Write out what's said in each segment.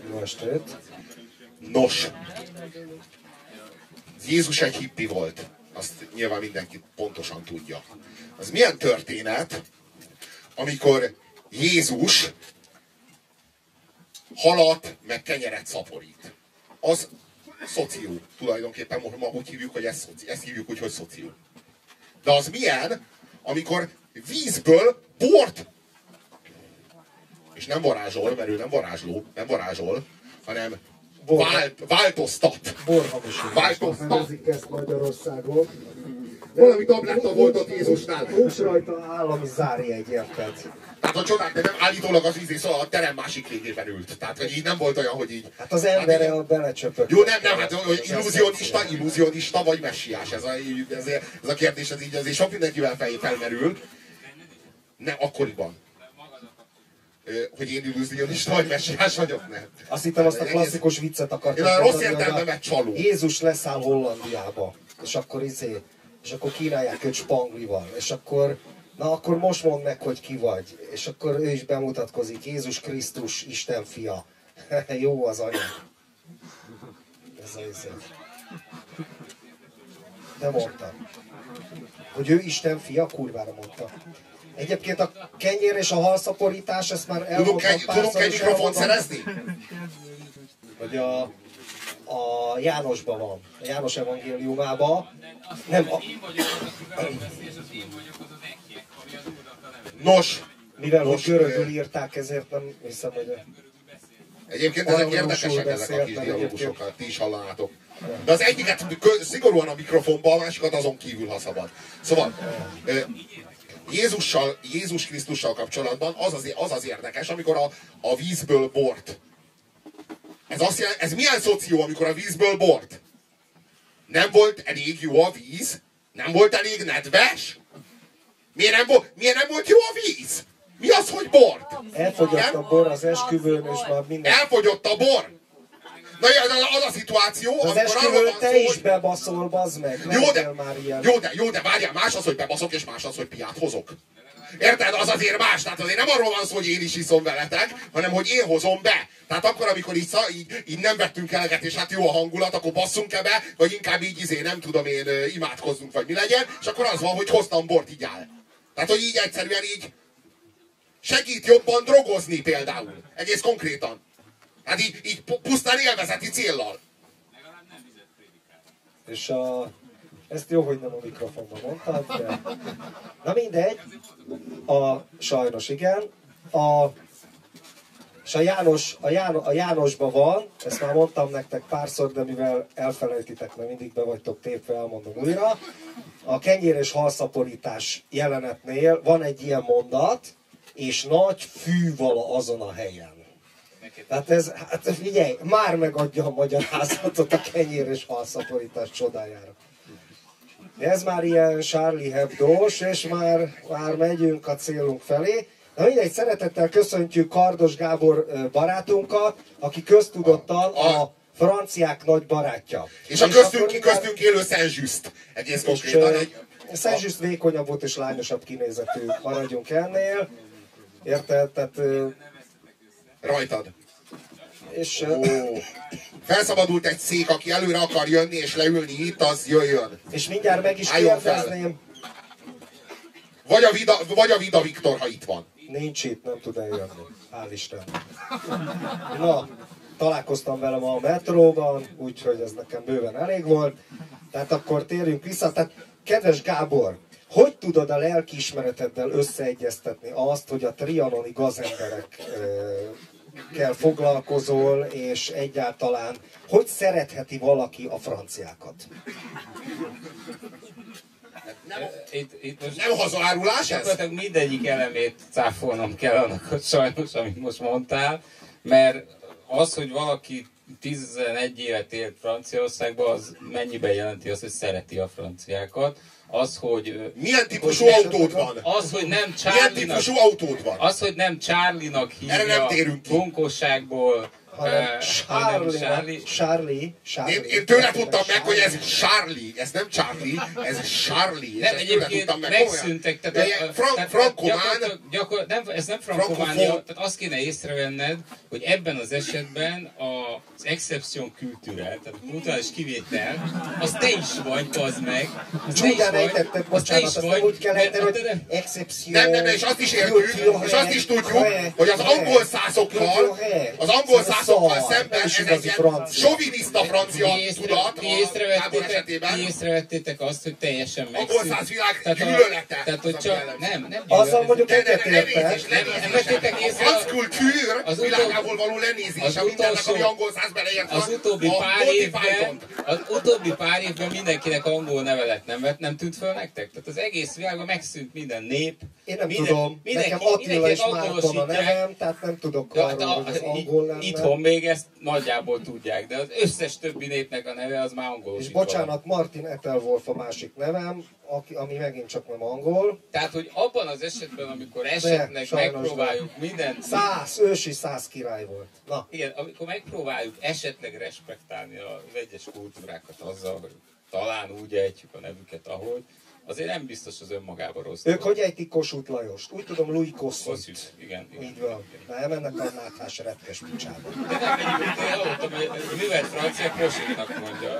Jó estét. Nos, Jézus egy hippi volt. Azt nyilván mindenki pontosan tudja. Az milyen történet, amikor Jézus halat meg kenyeret szaporít. Az szoció. Tulajdonképpen ma úgy hívjuk, hogy ezt hívjuk úgy, hogy szoció. De az milyen, amikor vízből bort, és nem varázsol, mert ő nem varázsol, hanem változtat. Borhamisítás. Nevezik ezt Magyarországon. Valami tabletta volt ott Jézusnál. Nincs rajta állami zárjegy, érted? Tehát a csodák, de nem állítólag az ízé, szóval a terem másik végében ült. Tehát, hogy így nem volt olyan, hogy így... Hát az embere hát, belecsöpött. Jó, nem, hát illúzionista vagy messiás. Ez a kérdés, ez így azért sok mindenkivel felmerül. Nem, akkoriban. Hogy én illúzionista vagy messiás vagyok, nem. Azt hittem, azt a klasszikus viccet akartam. Én a rossz értelmemet csaló. Jézus leszáll Hollandiába, és akkor kínálják őt spanglival, és akkor, na akkor most mondd meg, hogy ki vagy. És akkor ő is bemutatkozik, Jézus Krisztus, Isten fia. Jó az anya. Ez az. De mondtam. Hogy ő Isten fia, kurvára mondta. Egyébként a kenyér és a halszaporítás, ezt már elmondtam párszor. Tudunk egy mikrofont szerezni? Hogy a Jánosban van, a János evangéliumában. Nem, én vagyok az, aki velem beszél, és az én vagyok az enkje, ami az úrnak a neve. Nos. Mivel hogy görögül írták, ezért nem hiszem, hogy... Egyébként ezek érdekesek, ezek a kis dialógusokat, ti is hallanátok. De az egyiket szigorúan a mikrofonba, a másikat azon kívül, ha szabad. Szóval, Jézus Krisztussal kapcsolatban az az érdekes, amikor a vízből bort. Ez milyen szoció, amikor a vízből bort? Nem volt elég jó a víz? Nem volt elég nedves? Miért nem volt jó a víz? Mi az, hogy bort? Elfogyott a bor az esküvőn, és már minden... Elfogyott a bor? Na az a szituáció, az esküvőn te is bebaszol, bazd meg. Jó, de várjál, más az, hogy bebaszok, és más az, hogy piát hozok. Érted? Az azért más. Tehát azért nem arról van szó, hogy én is iszom veletek, hanem hogy én hozom be. Tehát akkor, amikor így nem vettünk eleget, és hát jó a hangulat, akkor basszunk be, vagy inkább így nem tudom én, imádkozzunk, vagy mi legyen, és akkor az van, hogy hoztam bort, így áll. Tehát, hogy így egyszerűen így segít jobban drogozni például. Egész konkrétan. Hát így pusztán élvezeti céllal. És ezt jó, hogy nem a mikrofonban mondtad, de... Na mindegy. Sajnos igen. És a Jánosban van, ezt már mondtam nektek párszor, de mivel elfelejtitek, mert mindig be vagytok tépve, elmondom újra. A kenyér és halszaporítás jelenetnél van egy ilyen mondat, és nagy fű vala azon a helyen. Tehát hát figyelj, már megadja a magyarázatot a kenyér és halszaporítás csodájára. Ez már ilyen Charlie Hebdo-s, és már megyünk a célunk felé. Na mindegy, szeretettel köszöntjük Kardos Gábor barátunkat, aki köztudottan a franciák nagy barátja. És a köztünk élő Saint-Just. Egész konkrétan Saint-Just vékonyabb volt és lányosabb kinézetű, maradjunk ennél. Érted? Tehát... Rajtad. És... Felszabadult egy szék, aki előre akar jönni és leülni itt, az jöjjön. És mindjárt meg is kérdezném. Vagy a Vida Viktor, ha itt van. Nincs itt, nem tud eljönni. Hál' Isten. Na, találkoztam vele ma a metróban, úgyhogy ez nekem bőven elég volt. Tehát akkor térjünk vissza. Tehát, kedves Gábor, hogy tudod a lelkiismereteddel összeegyeztetni azt, hogy a trianoni gazemberekkel foglalkozol, és egyáltalán hogy szeretheti valaki a franciákat? Nem hazaárulás ez? Mindegyik elemét cáfolnom kell annak, hogy sajnos, amit most mondtál, mert az, hogy valaki 11 évet élt Franciaországban, az mennyiben jelenti azt, hogy szereti a franciákat. Az, hogy... Milyen típusú autód van? Az, hogy nem Charlie-nak... Milyen típusú autód van? Az, hogy nem Charlie-nak hívja bunkosságból hanem Charlie. Én tőle tudtam meg, hogy ez Charlie, ez nem Charlie, ez Charlie. Nem, egyébként megszűntek, tehát ez nem frankománia, tehát azt kéne észrevenned, hogy ebben az esetben az exception culturel, tehát a kulturális kivétel, az te is vagy, az meg. Csúdán ejtetted, bocsánat, azt nem úgy kell ejteni, hogy exception. Nem, és azt is értjük, és azt is tudjuk, hogy az angol szászokkal szemben ez egy ilyen soviniszta francia tudat Gábor esetében. Ti észrevettétek azt, hogy teljesen megszűnt. Angol száz világ gyűlölete. Tehát, hogy csak, nem azzal mondjuk egyetértek. Az kultúr világából való lenézése mindennek, ami angol száz beleért van. Az utóbbi pár évben mindenkinek angol neve lett, nem tűnt föl nektek? Tehát az egész világon megszűnt minden nép. Én nem tudom, nekem Attila és Márton a nevem, tehát nem tudok arról, hogy az angol lenne. Itthon még ezt nagyjából tudják, de az összes többi népnek a neve az már angolosítva. És bocsánat, Martin Ettelwolf a másik nevem, ami megint csak nem angol. Tehát, hogy abban az esetben, amikor esetleg megpróbáljuk mindent... Ősi szász király volt. Na. Igen, amikor megpróbáljuk esetleg respektálni az egyes kultúrákat azzal, hogy talán úgy ejtjük a nevüket, ahogy, azért nem biztos az önmagában rossz. Ők hogy ejtik Kossuth Lajost? Úgy tudom, Louis Kossuth. Igen. Így van. Na, elmennek a náthás retkes picsába. De nem, egyébként én hallottam, hogy művelt francia Kossuthnak mondja.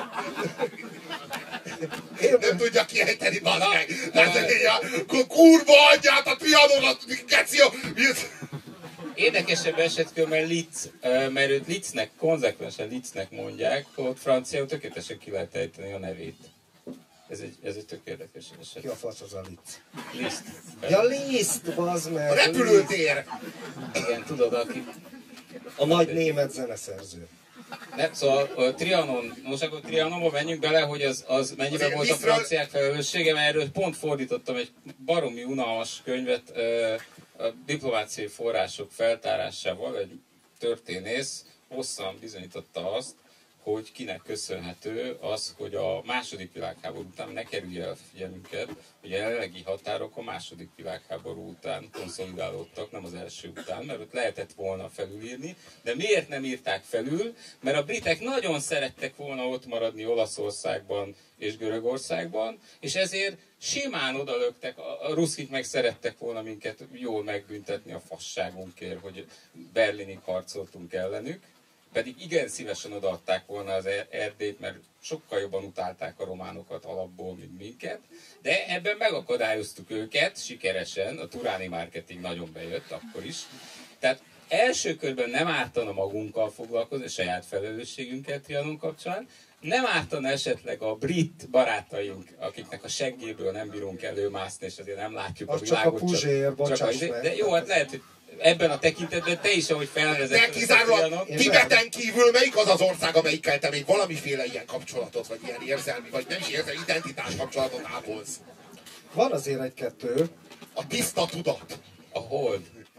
Én nem tudja kiejteni, bazd meg! Kurva adját a trianonat, geció! Érdekesebb esetkörben Litz, mert őt Litznek, konzekvensen Litznek mondják, ott franciául tökéletesen ki lehet ejteni a nevét. Ez egy tök érdekes eset. Ki a fasz az a Litz? Liszt. Ja, Liszt, bazd meg! A repülőtér! Igen, tudod, aki... A nagy német zeneszerző. Nem, szóval a Trianon, most akkor Trianonba menjünk bele, hogy az mennyiben volt a franciák felelőssége, mert erről pont fordítottam egy baromi unalmas könyvet a diplomáciai források feltárásával, egy történész hosszan bizonyította azt, hogy kinek köszönhető az, hogy a második világháború után ne kerülje el figyelmünket, hogy a jelenlegi határok a második világháború után konszolidálódtak, nem az első után, mert ott lehetett volna felülírni, de miért nem írták felül? Mert a britek nagyon szerettek volna ott maradni Olaszországban és Görögországban, és ezért simán odalöktek, a ruszkik meg szerettek volna minket jól megbüntetni a fasságunkért, hogy Berlinig harcoltunk ellenük, pedig igen szívesen odaadták volna az Erdélyt, mert sokkal jobban utálták a románokat alapból, mint minket, de ebben megakadályoztuk őket sikeresen, a turáni marketing nagyon bejött akkor is. Tehát első körben nem ártana magunkkal foglalkozni, a saját felelősségünkkel Trianon kapcsán, nem ártana esetleg a brit barátaink, akiknek a seggéből nem bírunk előmászni, és azért nem látjuk az a világot. Csak a Puzsér, bocsáss meg. De jó, hát lehet, hogy ebben a tekintetben te is, ahogy felvezetted. De kizárólag Tibeten kívül melyik az az ország, amelyikkel te még valamiféle ilyen kapcsolatot, vagy ilyen érzelmi, vagy nem is érzelmi, identitás kapcsolatot ápolsz? Van azért egy-kettő. A tiszta tudat. A hold.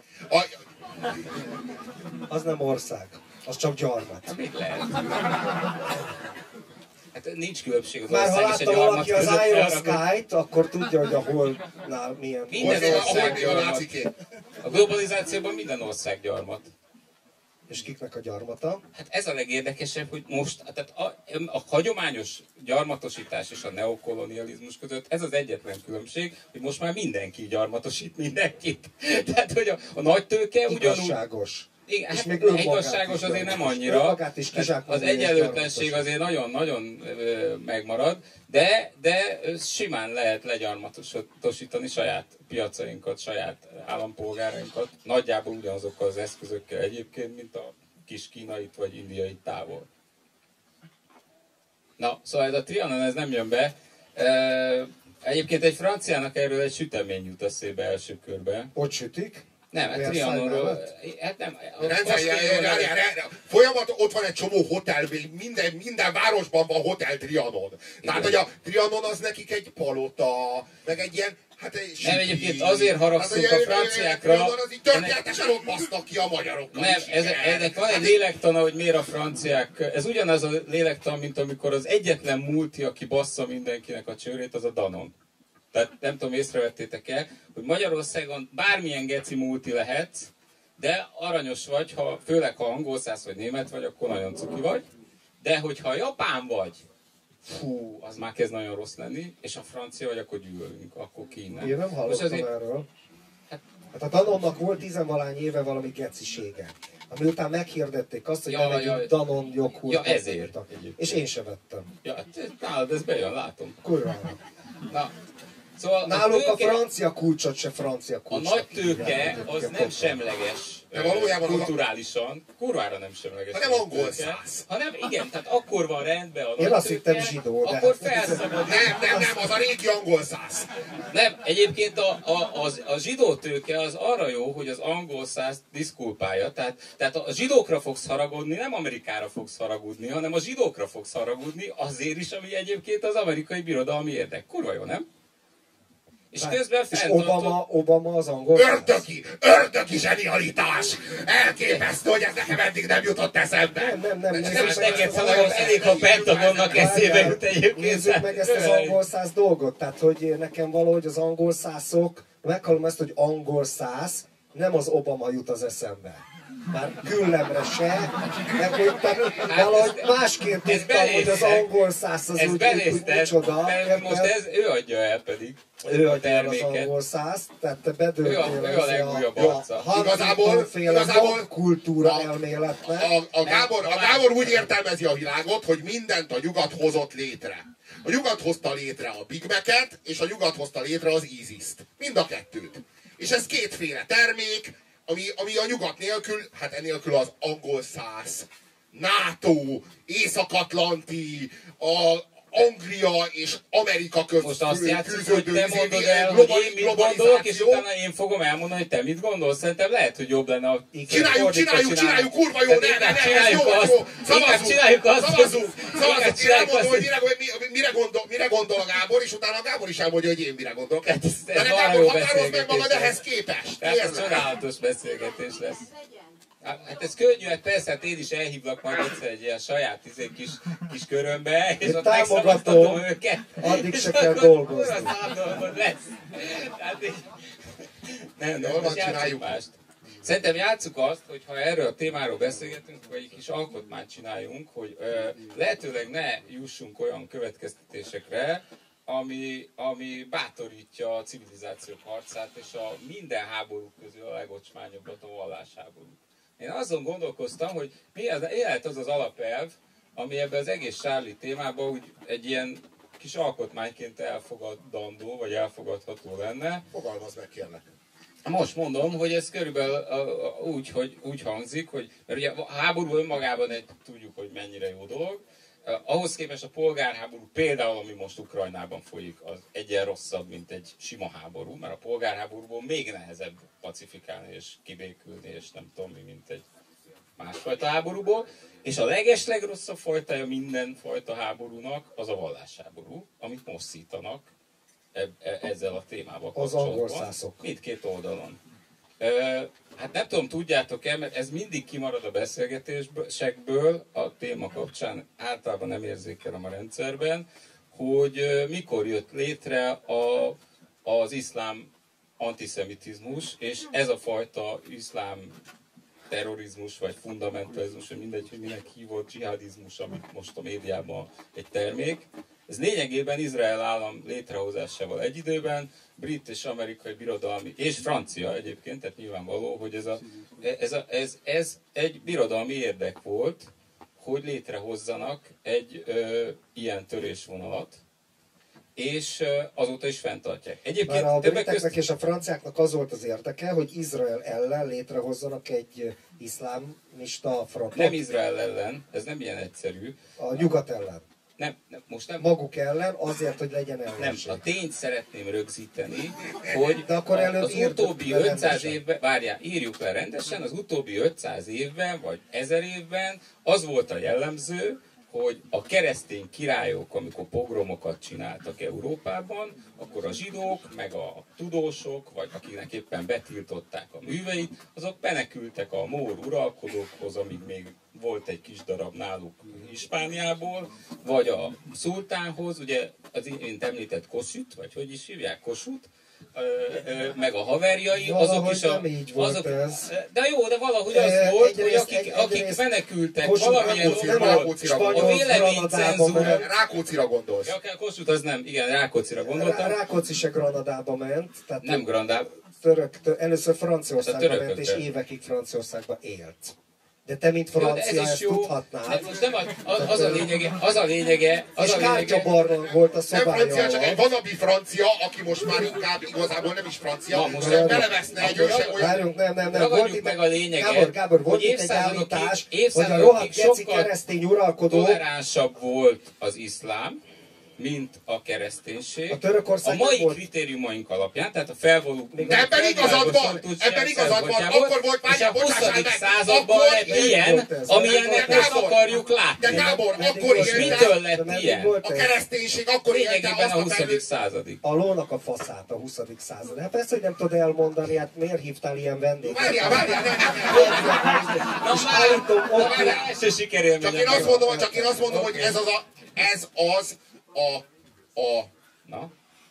Az nem ország. Az csak gyarmat. Mit lehet? Hát nincs különbség az már ország ha és a látta gyarmat valaki az között. Iron Sky-t, akkor tudja, hogy a holdnál milyen. Minden ország gyarmat. A globalizációban minden ország gyarmat. És kiknek a gyarmata? Hát ez a legérdekesebb, hogy most, tehát a hagyományos gyarmatosítás és a neokolonializmus között ez az egyetlen különbség, hogy most már mindenki gyarmatosít mindenkit. Tehát, hogy a nagy tőke ugyanúgy... Igazságos. Igen, hát igazságos azért nem annyira. Az egyenlőtlenség azért nagyon-nagyon megmarad, de simán lehet legyarmatosítani saját piacainkat, saját állampolgárainkat, nagyjából ugyanazokkal az eszközökkel egyébként, mint a kis kínait vagy indiai távol. Na, szóval ez a Trianon ez nem jön be. Egyébként egy franciának erről egy sütemény jut eszébe első körben. Ott sütik? Nem, hát Trianonról, hát nem. Folyamat, ott van egy csomó hotel, minden városban van hotel Trianon. Tehát, hogy a Trianon az nekik egy palota, meg egy ilyen, hát egy nem, egyébként azért haragszunk a franciákra. Trianon az így történetesen ott basztak ki a magyarokkal. Nem, ennek van egy lélektana, hogy miért a franciák, ez ugyanaz a lélektan, mint amikor az egyetlen multi, aki bassza mindenkinek a csőrét, az a Danon. Tehát nem tudom, észrevettétek-e, hogy Magyarországon bármilyen geci multi lehetsz, De aranyos vagy, főleg ha angol száz vagy német vagy, akkor nagyon cuki vagy. De hogyha japán vagy, fú, az már kezd nagyon rossz lenni, és a francia vagy, akkor gyűlölünk, akkor ki innen. Én nem hallottam erről. Hát a Danonnak volt 10-valány éve valami gecisége. Ami után meghirdették azt, hogy nem Danon joghurt. Ja, ezért. És én se vettem. Ja, nálad ez bejön, látom. Kurvára. Na, szóval náluk a francia kulcsot se francia kulcsot. A nagy tőke az nem semleges. De valójában kulturálisan, kurvára nem semleges. Nem angol száz. Hanem igen, tehát akkor van rendben a én azt hittem zsidó, de... Akkor felszabadul. Nem, az a régi angol száz. Nem, egyébként a zsidó tőke az arra jó, hogy az angol száz diszkulpálja. Tehát a zsidókra fogsz haragudni, nem Amerikára fogsz haragudni, hanem a zsidókra fogsz haragudni azért is, ami egyébként az amerikai birodalmi érdek. Kurva jó, nem? És közben Obama az angol. Ördögi zsenialitás! Elképesztő, hogy ez nekem eddig nem jutott eszembe. Nem. És neked szóval elég, ha Pentagonnak eszébe jut egyébként. Nézzük meg ezt az angol száz dolgot. Tehát, hogy nekem valahogy az angol szászok, meghallom ezt, hogy angol száz, nem az Obama jut az eszembe. Már küllemre se, meg hogy valahogy másként tudtam, hogy az angol száz az úgy micsoda. Most ő adja el pedig. Ő adja el az angol százt, tehát te bedőltél ő a legújabb arca. Igazából kultúra elméletnek. A Gábor úgy értelmezi a világot, hogy mindent a nyugat hozott létre. A nyugat hozta létre a Big Mac-et, és a nyugat hozta létre az ISIS-t. Mind a kettőt. És ez kétféle termék, ami a nyugat nélkül, hát enélkül az angol száz, NATO, Észak-Atlanti, Anglia és Amerika között. Most azt játszunk, hogy te mondod el, hogy én mit gondolok, és utána én fogom elmondani, hogy te mit gondolsz. Szerintem lehet, hogy jobb lenne a... Csináljuk, kurva jó, ez jó. Szavazunk. Elmondom, hogy mire gondol a Gábor, és utána a Gábor is elmondja, hogy én mire gondolok. De Gábor, határozd meg magad ehhez képest. Ez csodálatos beszélgetés lesz. Hát ez könnyű, hát persze, hát én is elhívlak majd egyszer egy ilyen saját kis körömbe, és ott megszavaztatom őket. Addig se kell dolgozni. Nem, most játsszuk mást. Szerintem játsszuk azt, hogy ha erről a témáról beszélgetünk, vagy egy kis alkotmányt csináljunk, hogy lehetőleg ne jussunk olyan következtetésekre, ami bátorítja a civilizációk harcát, és a minden háború közül a legocsmányabbat, a vallásháború. Én azon gondolkoztam, hogy mi lehet az az alapelv, ami ebben az egész Charlie témában úgy egy ilyen kis alkotmányként elfogadandó, vagy elfogadható lenne. Fogalmazd meg, kérlek. Most mondom, hogy ez körülbelül úgy hangzik, hogy mert ugye a háború önmagában tudjuk, hogy mennyire jó dolog. Ahhoz képest a polgárháború, például ami most Ukrajnában folyik, az egyen rosszabb, mint egy sima háború, mert a polgárháborúból még nehezebb pacifikálni és kibékülni, és nem tudom mi, mint egy másfajta háborúból. És a legeslegrosszabb fajtája minden fajta háborúnak az a vallásháború, amit most szítanak ezzel a témával kapcsolatban. Az angol szászok. Mindkét oldalon. Hát nem tudom, tudjátok-e, mert ez mindig kimarad a beszélgetésekből, a téma kapcsán általában nem érzékelem a rendszerben, hogy mikor jött létre az iszlám antiszemitizmus, és ez a fajta iszlám terrorizmus, vagy fundamentalizmus, vagy mindegy, hogy minek hívott dzsihadizmus, amit most a médiában egy termék. Ez lényegében Izrael állam létrehozásával egy időben, brit és amerikai birodalmi, és francia egyébként, tehát nyilvánvaló, hogy ez egy birodalmi érdek volt, hogy létrehozzanak egy ilyen törésvonalat, és azóta is fenntartják. Egyébként már a briteknek és a franciáknak az volt az érdeke, hogy Izrael ellen létrehozzanak egy iszlámista frontot. Nem Izrael ellen, ez nem ilyen egyszerű. A nyugat ellen. Most nem. Maguk ellen, azért, hogy legyen ellenség. Nem, a tényt szeretném rögzíteni, hogy az utóbbi 500 évben, várjál, írjuk le rendesen, az utóbbi 500 évben, vagy 1000 évben az volt a jellemző, hogy a keresztény királyok, amikor pogromokat csináltak Európában, akkor a zsidók, meg a tudósok, vagy akiknek éppen betiltották a műveit, azok menekültek a mór uralkodókhoz, amíg még volt egy kis darab náluk Hispániából, vagy a szultánhoz, ugye az én említett Kossuth, vagy hogy is hívják, Kossuth, meg a haverjai, Valahogy azok is nem így volt ez. De jó, de valahogy az volt, hogy akik menekültek, valamilyen Rákóczira a véleménycenzúra... Rákóczira gondolsz. Ja, Kossuth az nem, igen, Rákóczira gondoltam. Rákóczi se Granadába ment. Tehát Nem Grandába. Először Franciaországba ment, és évekig Franciaországba élt. De te, mint francia, ezt tudhatnád. Most nem az a lényege. És kártyabarlang volt a szobája. Nem francia, csak egy vanabi francia, aki most már inkább igazából nem is francia, most beleveszne egy őse olyan... Várjunk, nem. Ragadjuk meg a lényeget, Gábor, volt itt egy állítás, hogy a rohadt geci keresztény uralkodó... toleránsabb volt az iszlám, mint a kereszténység. A mai kritériumaink alapján, tehát a felvaló... De ebben igazad van! Akkor volt, várjál, bocsássál meg! És a 20. században lett ilyen, amilyennek most akarjuk látni. De Gábor, akkor most mitől lett ilyen? A kereszténység akkor élte azt a 20. századig. A lónak a faszát a 20. század. Hát persze, hogy nem tudod elmondani, hát miért hívtál ilyen vendéget? Várjál, és állítom, Csak én azt mondom, hogy ez az a... Na?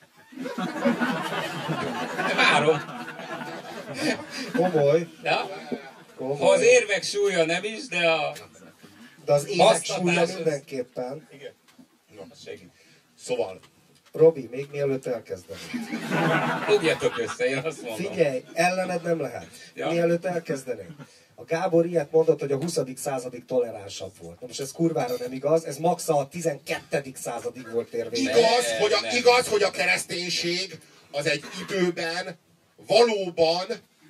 De várom. Komoly. Ja? Ha az érvek súlya nem is, de a... De az évek súlya mindenképpen. Igen. No, segít. Szóval. Robi, még mielőtt elkezdenéd. Fogjatok össze, én azt mondom. Figyelj, ellened nem lehet. Ja. Mielőtt elkezdenéd. A Gábor ilyet mondott, hogy a 20. századig toleránsabb volt. Na most ez kurvára nem igaz, ez max a 12. századig volt érvényes. Igaz, hogy a kereszténység az egy időben valóban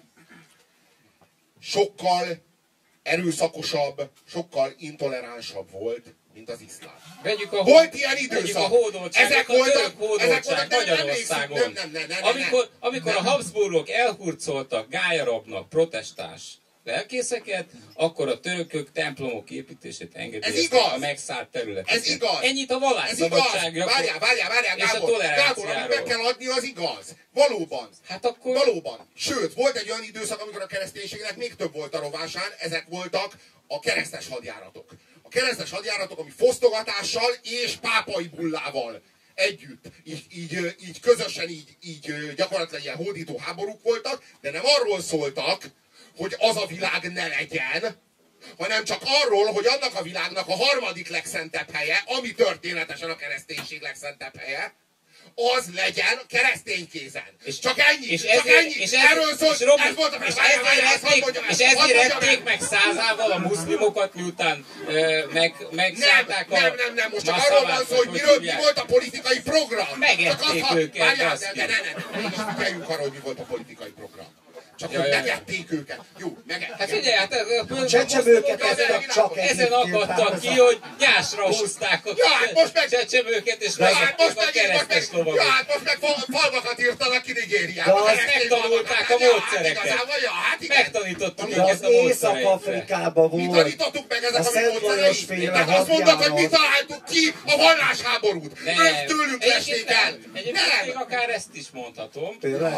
sokkal erőszakosabb, sokkal intoleránsabb volt, mint az iszlám. Volt ilyen időszak. Ezek voltak Magyarországon. Amikor a Habsburgok elhurcoltak Gályarabnak protestáns lelkészeket, akkor a törökök templomok építését engedélyezték a megszállt területeken. Ez igaz. Ennyit a vallásszabadságról és a toleranciáról. Gábor, amit meg kell adni, az igaz. Valóban. Hát akkor... Valóban. Sőt, volt egy olyan időszak, amikor a kereszténységnek még több volt a rovásán, ezek voltak a keresztes hadjáratok. A keresztes hadjáratok, ami fosztogatással és pápai bullával együtt, így közösen, így gyakorlatilag ilyen hódító háborúk voltak, de nem arról szóltak, hogy az a világ ne legyen, hanem csak arról, hogy annak a világnak a harmadik legszentebb helye, ami történetesen a kereszténység legszentebb helye, az legyen keresztény kézen. Csak ennyi. Erről szólt, ez volt a és ezért ették meg százával a muszlimokat, miután megszállták a... Nem, most csak arról van szó, hogy mi volt a politikai program. Megették őket. Ne, figyeljünk arra, hogy mi volt a politikai program. Csak hogy megették őket. Jó, megették. Hát figyelj, hát a csecsemőket ezen akadtak ki, hogy nyásra húzták a csecsemőket, és megették a keresztes lovagot. Ja, hát most meg falvakat írtanak ki Nigériába. Megtanulták a módszereket. Megtanítottuk őket a módszereinkre. Észak-Afrikában volt. Mi tanítottuk meg ezek a módszereit? Tehát azt mondod, hogy mi találtuk ki a vallásháborút. Ők tőlünk lesték el. Egyébként még akár ezt is mondhatom.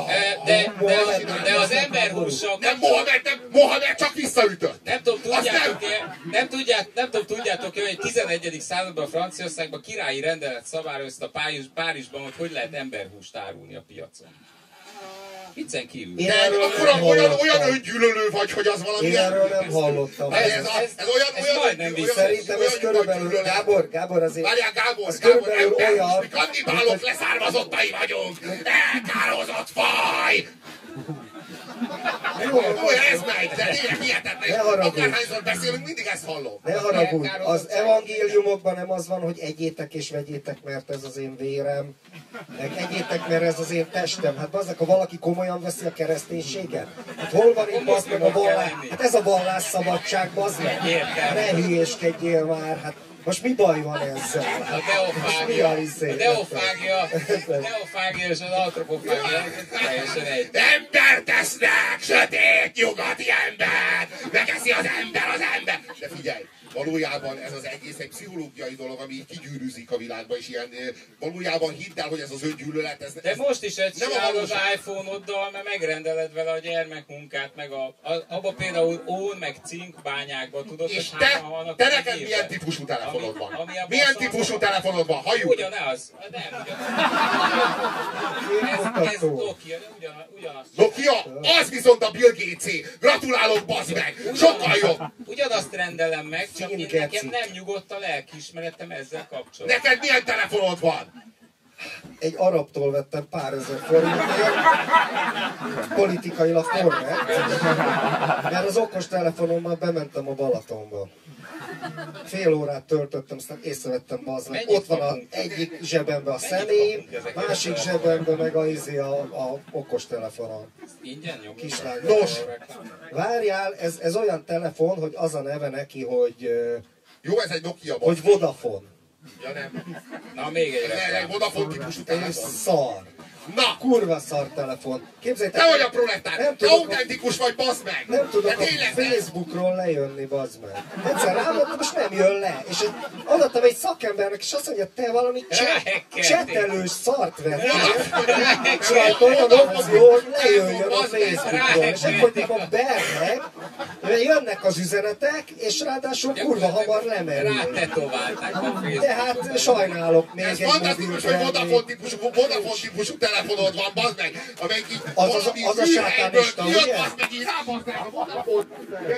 De az emberhússal... Nem, Mohamed csak visszaütött. Nem tudom, tudjátok-e, hogy 11. században Franciaországban királyi rendelet szabályozta Párizsban, hogy lehet emberhúst árulni a piacon. Viccen kívül. De akkor olyan öngyűlölő vagy, hogy az valami... Én erről nem hallottam. Ez majdnem vicces. Szerintem ez körülbelül... Gábor azért... Várjál, Gábor, olyan... mi kannibálok leszármazottai vagyunk. Elkározott faj! Jó, ez megy, de tényleg hihetetlen. Akárhányszor beszélünk, mindig ezt hallom. Ne haragudj, az evangéliumokban nem az van, hogy egyétek és vegyétek, mert ez az én vérem. Meg egyétek, mert ez az én testem. Hát bazdmeg, ha valaki komolyan veszi a kereszténységet. Hát hol van itt bazd meg a vallás? Hát ez a vallásszabadság, bazd meg. Ne hülyéskedjél már, hát most mi baj van ezzel? A deofágia és az antropofágia teljesen egy. Ember tesznek, sötét, nyugati ember! Megeszi az ember! De figyelj, valójában ez az egész egy pszichológiai dolog, ami így kigyűrűzik a világba, és ilyen, valójában hidd el, hogy ez az öngyűlölet, ez... De most is egy nem csinálod az valóság. iPhone-oddal, mert megrendeled vele a gyermekmunkát, meg abba például ón, meg cinkbányákban tudod, És hogy te hányan halnak neked egy évben. milyen típusú telefonod van? Ami a Milyen basszal- típusú telefonod van? Halljuk! Ugyanaz. Nem, ez Nokia, de ugyanaz. Nokia? Az viszont a Bill Gates-é. Gratulálok, bazd meg! Sokkal jobb! Ugyanazt rendelem meg, csak én, Cinkecik. nekem nem nyugodt a lelkiismeretem ezzel kapcsolatban. Neked milyen telefonod van? Egy arabtól vettem pár ezer forintért, politikailag korrekt, mert az okos telefonommal bementem a Balatonba. Fél órát töltöttem, aztán észrevettem, bazd meg. Mennyit Ott van kapunk? egyik zsebemben a Mennyit személy, kapunk ezekért másik a zsebemben meg a okos telefonon. Ingyen nyomjuk. Kislány. Nos. Várjál, ez olyan telefon, hogy az a neve neki, Jó, ez egy Nokia, hogy bazd meg. Vodafone. Ja, nem. Na, még egy Ez egy reklám. Vodafone típusú És telefon. szar. Na! Kurva szar telefon. Képzeljétek, Te vagy a proletár! nem Te tudok, autentikus vagy, bazd meg! nem tudok De a tényleg, Facebookról lejönni, bazd meg. Egyszer rámondtam, és nem jön le. És adattam egy szakembernek, és azt mondja, te valami Ráhekkelték. csetelős szart vettél. Ráhekkelték. És rajta olyan opció, hogy lejöjjön a Bazd meg, Facebookról. És ekkor a bernek, mert jönnek az üzenetek, és ráadásul kurva hamar lemerül. Rátetoválták a Facebookot. Tehát sajnálok még Ez egy fantasztikus, hogy mobiltelefon. Vodafone típusú telefonod van, bazd meg! Amelyik így Az valami a műhelyből sátánista, kijött, ugye? bazd meg, így rábazd meg a Vodafone!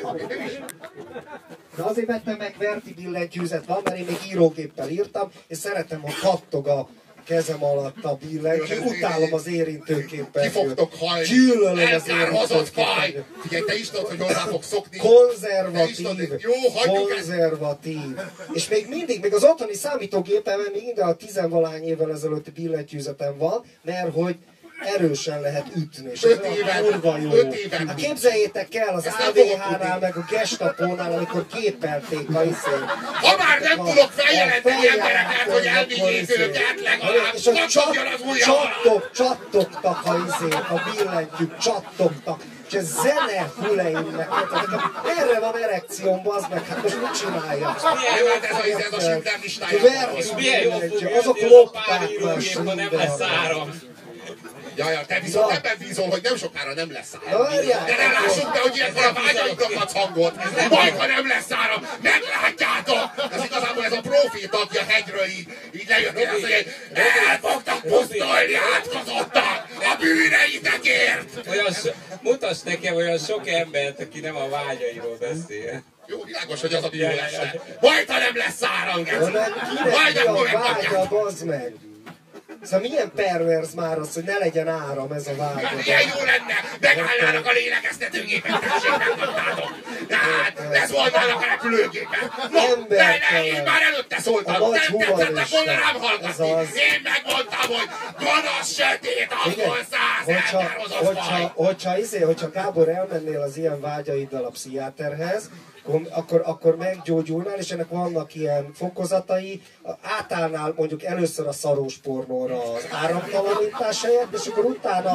De azért vettem meg Verti billentyűzet van, mert én még írógéppel írtam, és szeretem, hogy kattog a kezem alatt a billentyű. Utálom az érintőképpen. Ki fogtok halni! Gyűlölöm az Elkárhozott faj! érintőképpen. Figyelj, te is tudod, hogy hozzá fogsz szokni. Te is Konzervatív. tudod, jó, hagyjuk ezt. Konzervatív. És még mindig, még az otthoni számítógépemen még minden a 10-valahány évvel ezelőtti billentyűzetem van, mert hogy erősen lehet ütni. És ez 5 olyan éven, kurva jó. 5 éven. Hát képzeljétek el az Ezt nem fogod AVH-nál, tudni. meg a Gestapónál, amikor képelték a Ha már nem tudok feljelenteni embereket, hogy elvigyék őket, legalább és a kapcsoljon az ujjammal! csattogtak a billentyűk, csattogtak. És ez zene füleimnek. Erre van erekcióm, bazd meg, hát most mit csináljak? Milyen ez a Schindler listája? És milyen jól fog azok jönni az a lopták pár írógép, ha nem lesz áram. Ja, te viszont ebben bízol, hogy nem sokára nem lesz áram. Várjál! De ne lássuk be, hogy ilyenkor a vágyainknak adsz hangot. Majd, ha nem lesz áram, meglátjátok! Ez igazából ez a proféta, aki a hegyről így lejött, és azt mondja, hogy el fogtak pusztulni átkozottak a bűneitekért! Mutasd nekem olyan sok embert, aki nem a vágyairól beszél. Jó, világos, hogy az a bűn lenne. Majd, ha nem lesz áram, Geci. Majd Kinek mi akkor a vágya, megkapják. bazd meg? Szóval milyen perverz már az, hogy ne legyen áram ez a vágya. Milyen jó lenne, megállnának a lélegeztetőgépek, tessék, megmondtátok. Tehát leszólnának a repülőgépek. No, én már előtte szóltam, A nagy nem tetszett humanista. volna rám hallgatni. Ez az. Én megmondtam, hogy gonosz, sötét, angol száz, elkározott faj. hogyha Gábor elmennél az ilyen vágyaiddal a pszichiáterhez, akkor meggyógyulnál, és ennek vannak ilyen fokozatai, átállnál mondjuk először a szarós pornóra az áramtalanítás helyett, és akkor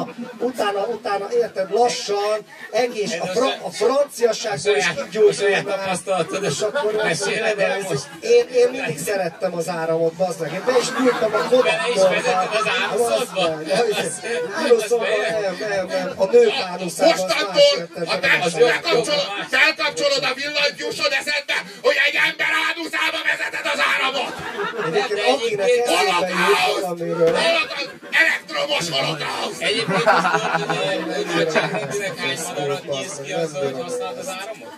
utána érted, lassan, egész a franciaságból is kigyógyulnál, tapasztalatod, és akkor meséled el most. én mindig szerettem az áramot, bazd meg, én be is küldtem a Bele is vezetted az áruszodba? Áruszodba, nem, a nők áruszában az más Mostantól, érted, ha nem az felkapcsolod a villanytyúsod eszedbe, hogy egy ember áruszába vezeted az áramot! Egyébként akinek eszébe jut valamiről, Elektromos holokauszt! Egyébként azt mondod, hogy nagyságrendileg hány madarat nyíz ki azzal, hogy használod az áramot?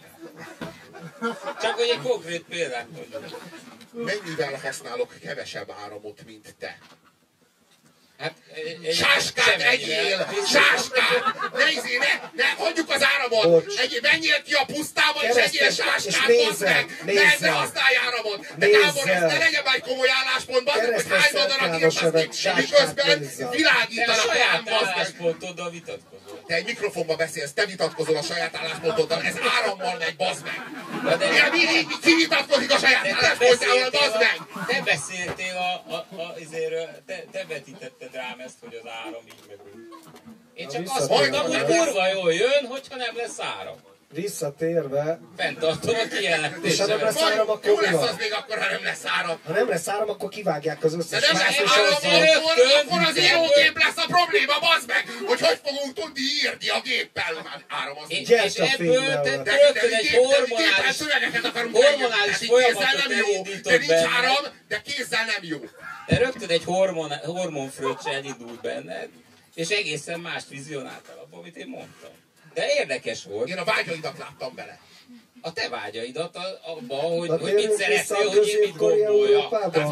Csak hogy egy konkrét példát mondjuk. Mennyivel használok kevesebb áramot, mint te? Hát, Sáskát egyél! Sáskát! Ne hagyjuk az áramot! Menjél ki a pusztába és egyél sáskát, bazd meg! Ne használj áramot! De Gábor, ez ne legyen már egy komoly álláspont, bazd meg, hogy hány madarat írtasz ki, miközben te a világítanak rám, saját bazd meg! álláspontoddal vitatkozol. Te egy mikrofonba beszélsz, te vitatkozol a saját álláspontoddal, ez árammal megy, bazd meg! Én ki vitatkozik a saját álláspontjával, bazd meg! Te beszéltél izéről, te vetítetted rám ezt, hogy az áram így meg úgy. Én csak azt mondtam, hogy kurva jól jön, hogyha nem lesz áram. visszatérve, Fenntartom a és ha nem kijelentésemet. lesz áram, akkor Jó mi lesz van? az még akkor, ha nem lesz áram. Ha nem lesz áram, akkor kivágják az De összes nem mást, lesz és áram, azzal... akkor az írógép lesz a probléma, bazd meg! Hogy fogunk tudni írni a géppel, már áramozni. És Gyertyafény ebből mellett. te rögtön egy géppel szövegeket akarunk hormonális írni, kézzel folyamatot nem jó, elindított de nincs benned. áram, de kézzel nem jó. De rögtön egy hormonfröccse elindult benned, és egészen mást vizionáltál abban, amit én mondtam. De érdekes volt. Én a vágyaidat láttam bele. A te vágyaidat abban, hogy mit térjünk vissza szeretnél, a hogy én mit középkori gondolja. Európába. Tehát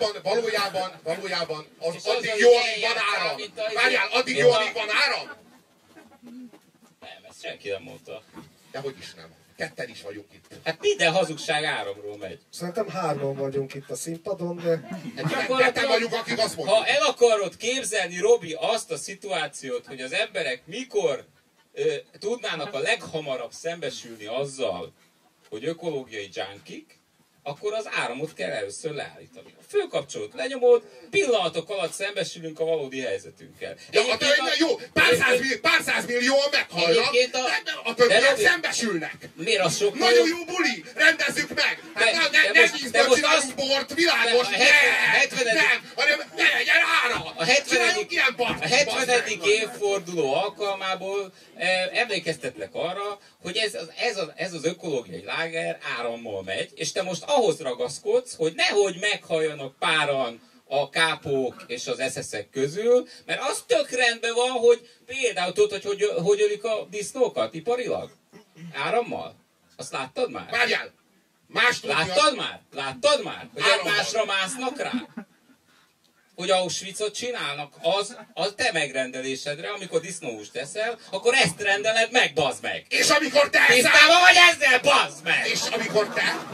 valójában És az, addig hogy jó, amíg van eljátszál, áram. mint a- Várjál, addig mint jó, a- amíg van áram? Nem, ezt senki nem mondta. De hogy is nem. Ketten is vagyunk itt. Hát minden hazugság áramról megy. Szerintem 3-an vagyunk itt a színpadon, de... Ketten vagyunk, akik azt mondjuk. Ha el akarod képzelni, Robi, azt a szituációt, hogy az emberek mikor tudnának a leghamarabb szembesülni azzal, hogy ökológiai junkik, akkor az áramot kell először leállítani. A főkapcsolót lenyomod, pillanatok alatt szembesülünk a valódi helyzetünkkel. Ja, jó, pár százmillióan meghallnak, de Robi, szembesülnek. miért az sokkal Nagyon jó buli, rendezzük meg! Hát ne vízből csinálunk bort, világos, nem, hanem ne legyen ára! A Csináljunk ilyen bort! A 70. évforduló alkalmából emlékeztetlek arra, hogy ez az ökológiai láger árammal megy, és te most ahhoz ragaszkodsz, hogy nehogy meghalljanak páran a kápók és az SS-ek közül, mert az tök rendben van, hogy például tudod, hogy ölik a disznókat iparilag? Árammal? Azt láttad már? Várjál! Más tudni Láttad már? Hogy Árammal. egymásra másznak rá? Hogy Auschwitzot csinálnak, az a te megrendelésedre, amikor disznóhúst teszel, akkor ezt rendeled meg, bazd meg! És amikor te eszel... Tisztában vagy ezzel, bazd meg! És amikor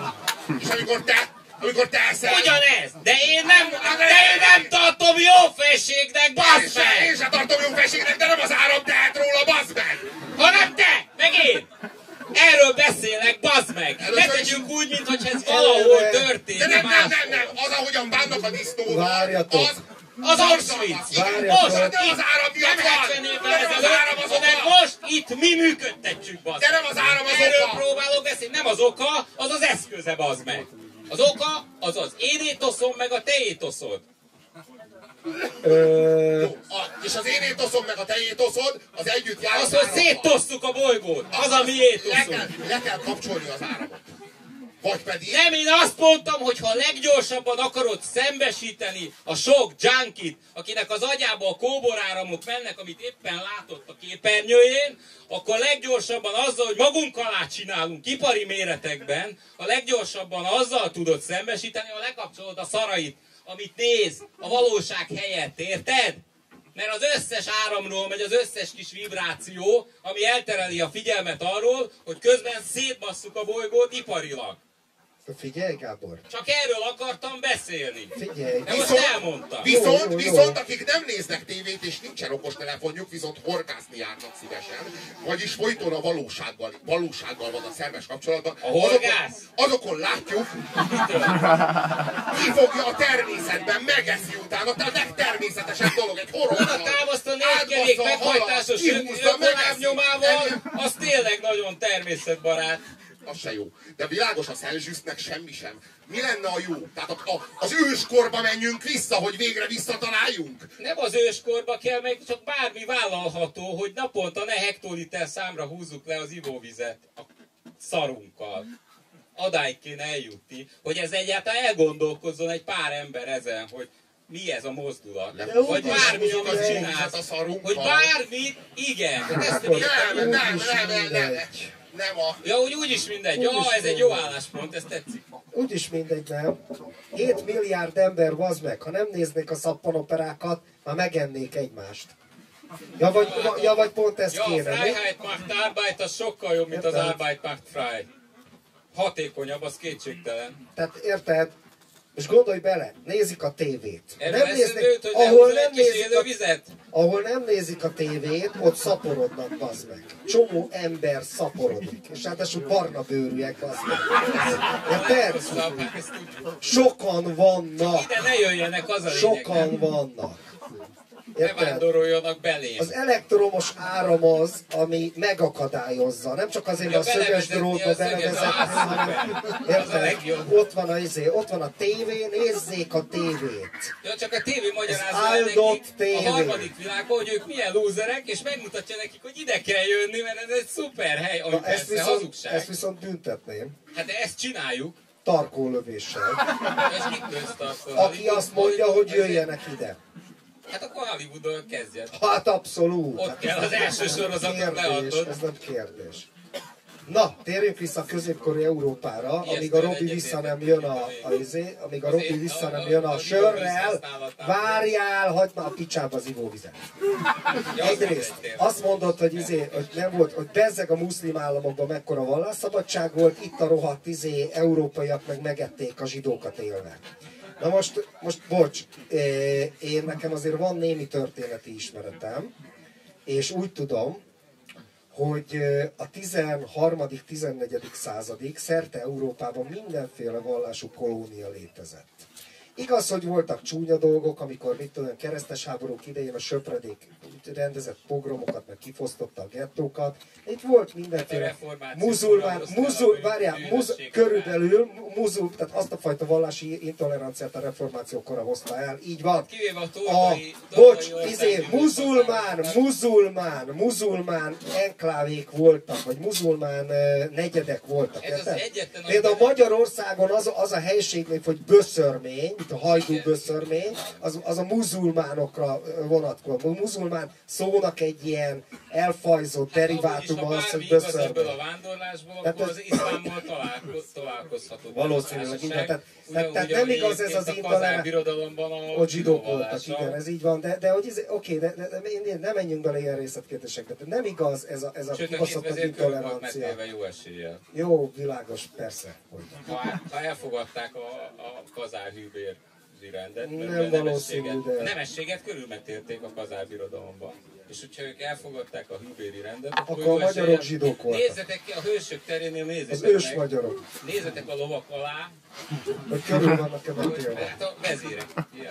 te eszel... Ugyanez! De én nem tartom jó felségnek, bazd meg! Én sem tartom jó felségnek, de nem az áram tehet róla, bazd meg! Hanem te, meg én! Erről beszélek, bazd meg! Ne Először is- tegyünk úgy, mintha ez valahol De történne nem, máshol. az, ahogyan bánnak a disznóval, Várjatok. Az Auschwitz! Igen, Várjatok. most, de az áram miatt Nem van! 70 évvel Nem az áram az ezelőtt, hanem oka! most itt mi működtetjük, bazd De meg. nem az áram az Erről oka! próbálok beszélni, nem az oka, az az eszköze, bazd meg. Az oka, az az én étoszom, meg a te étoszod. És az én étoszom meg a te étoszod, az együtt jár Az, hogy széttosszuk a bolygót, az a mi étoszunk. Le kell kapcsolni az áramot. Vagy pedig... Nem, én azt mondtam, hogy ha leggyorsabban akarod szembesíteni a sok junkit, akinek az agyába a kóboráramok mennek, amit éppen látott a képernyőjén, akkor leggyorsabban azzal, hogy magunk alá csinálunk ipari méretekben, a leggyorsabban azzal tudod szembesíteni, ha lekapcsolod a szarait, amit néz a valóság helyett, érted? Mert az összes áramról megy az összes kis vibráció, ami eltereli a figyelmet arról, hogy közben szétbasszuk a bolygót iparilag. Figyelj, Gábor! Csak erről akartam beszélni. Figyelj! De most elmondtam. Viszont akik nem néznek tévét és nincsen okostelefonjuk, viszont horgászni járnak szívesen. Vagyis folyton a valósággal van a szerves kapcsolatban. A horgász? Azokon látjuk, kifogja a természetben, megeszi utána, tehát a legtermészetesebb dolog, egy horoggal. Támasztani egy kerék meghajtásos ökolábnyomával, az tényleg nagyon természetbarát. Az se jó. De világos, a Szent-Zsüsznek semmi sem. Mi lenne a jó? Tehát az őskorba menjünk vissza, hogy végre visszataláljunk? Nem az őskorba kell, meg csak bármi vállalható, hogy naponta ne hektoliter számra húzzuk le az ivóvizet a szarunkkal. Adáig kéne eljutni, hogy ez egyáltalán elgondolkozzon egy pár ember ezen, hogy mi ez a mozdulat. Vagy bármi, amit csinálsz. Hogy bármit, igen. Nem a... Ja, úgyis mindegy. Ja, ez egy jó álláspont, ez tetszik. Úgyis mindegy, nem. 7 milliárd ember vazd meg, ha nem néznék a szappanoperákat, már megennék egymást. Ja, vagy pont ezt Ja, a kéne, mi? Freiheit macht Arbeit az sokkal jobb, mint az Érted? Arbeit macht frei. Hatékonyabb, az kétségtelen. Tehát érted? Most gondolj bele, nézik a tévét. Erről eszembe jut, hogy ahol nem kis élővizet. ahol nem nézik a tévét, ott szaporodnak, bazd meg. Csomó ember szaporodik. És ráadásul barna bőrűek, bazd meg. Érted? Ezt tudjuk. Sokan vannak. Ide ne jöjjenek, az a lényeg. Sokan vannak. bevándoroljanak belém. Az elektromos áram az, ami megakadályozza. Nem csak azért, mert a szöges drótba belevezetni, hanem érted? Ott van a tévé, nézzék a tévét. Ja, csak a tévé magyarázza nekik a harmadik világban, hogy ők milyen lúzerek, és megmutatja nekik, hogy ide kell jönni, mert ez egy szuper hely, ami persze hazugság. Ezt viszont büntetném. Hát de ezt csináljuk. Tarkólövéssel. Ez mit tarkol? Aki azt mondja, hogy jöjjenek ide. Hát akkor Hollywoodon kezdjen. Hát abszolút. Ott kell az első sorozatot leadnod. Ez nem kérdés. Na, térjünk vissza a középkori Európára, amíg a Robi vissza nem jön a sörrel. Várjál, hagyd már a picsába az ivóvizet. Egyrészt azt mondod, hogy nem volt, hogy bezzeg a muszlim államokban mekkora vallásszabadság volt, itt a rohadt európaiak meg megették a zsidókat élve. Na most bocs, nekem azért van némi történeti ismeretem, és úgy tudom, hogy a 13.-14. századig szerte Európában mindenféle vallású kolónia létezett. Igaz, hogy voltak csúnya dolgok, amikor keresztes háborúk idején a söpredék rendezett pogromokat, meg kifosztotta a gettókat. Itt volt mindenféle körülbelül tehát azt a fajta vallási intoleranciát a reformáció kora hozta el. Így van. Muzulmán enklávék voltak, vagy muzulmán negyedek voltak. Például Magyarországon az a helység, hogy Böszörmény, mint a hajdú Böszörmény, az a muzulmánokra vonatkozik. A muzulmán szónak egy ilyen elfajzott derivátuma az, hogy Böszörmény. Ebből a vándorlásból, akkor az iszlámmal találkozhatunk. Valószínűleg igen. Tehát nem igaz ez az intolerancia, hogy zsidók voltak, igen, ez így van. De hogy oké, de nem menjünk bele ilyen részletkérdésekbe. Nem igaz ez a kibaszott intolerancia. Jó eséllyel. Jó, világos, persze. Ha elfogadták a kazár-hűbér rendet, nem valószínű, de... A nemességet körülmetélték a kazárbirodalomban. És hogyha ők elfogadták a hűbéri rendet, akkor a magyarok zsidók voltak. Nézzetek ki a hősök terénél, nézzétek az ős magyarok. Nézzetek a lovak alá. Hogy körül vannak-e metélve. Hát a vezérek. Ja.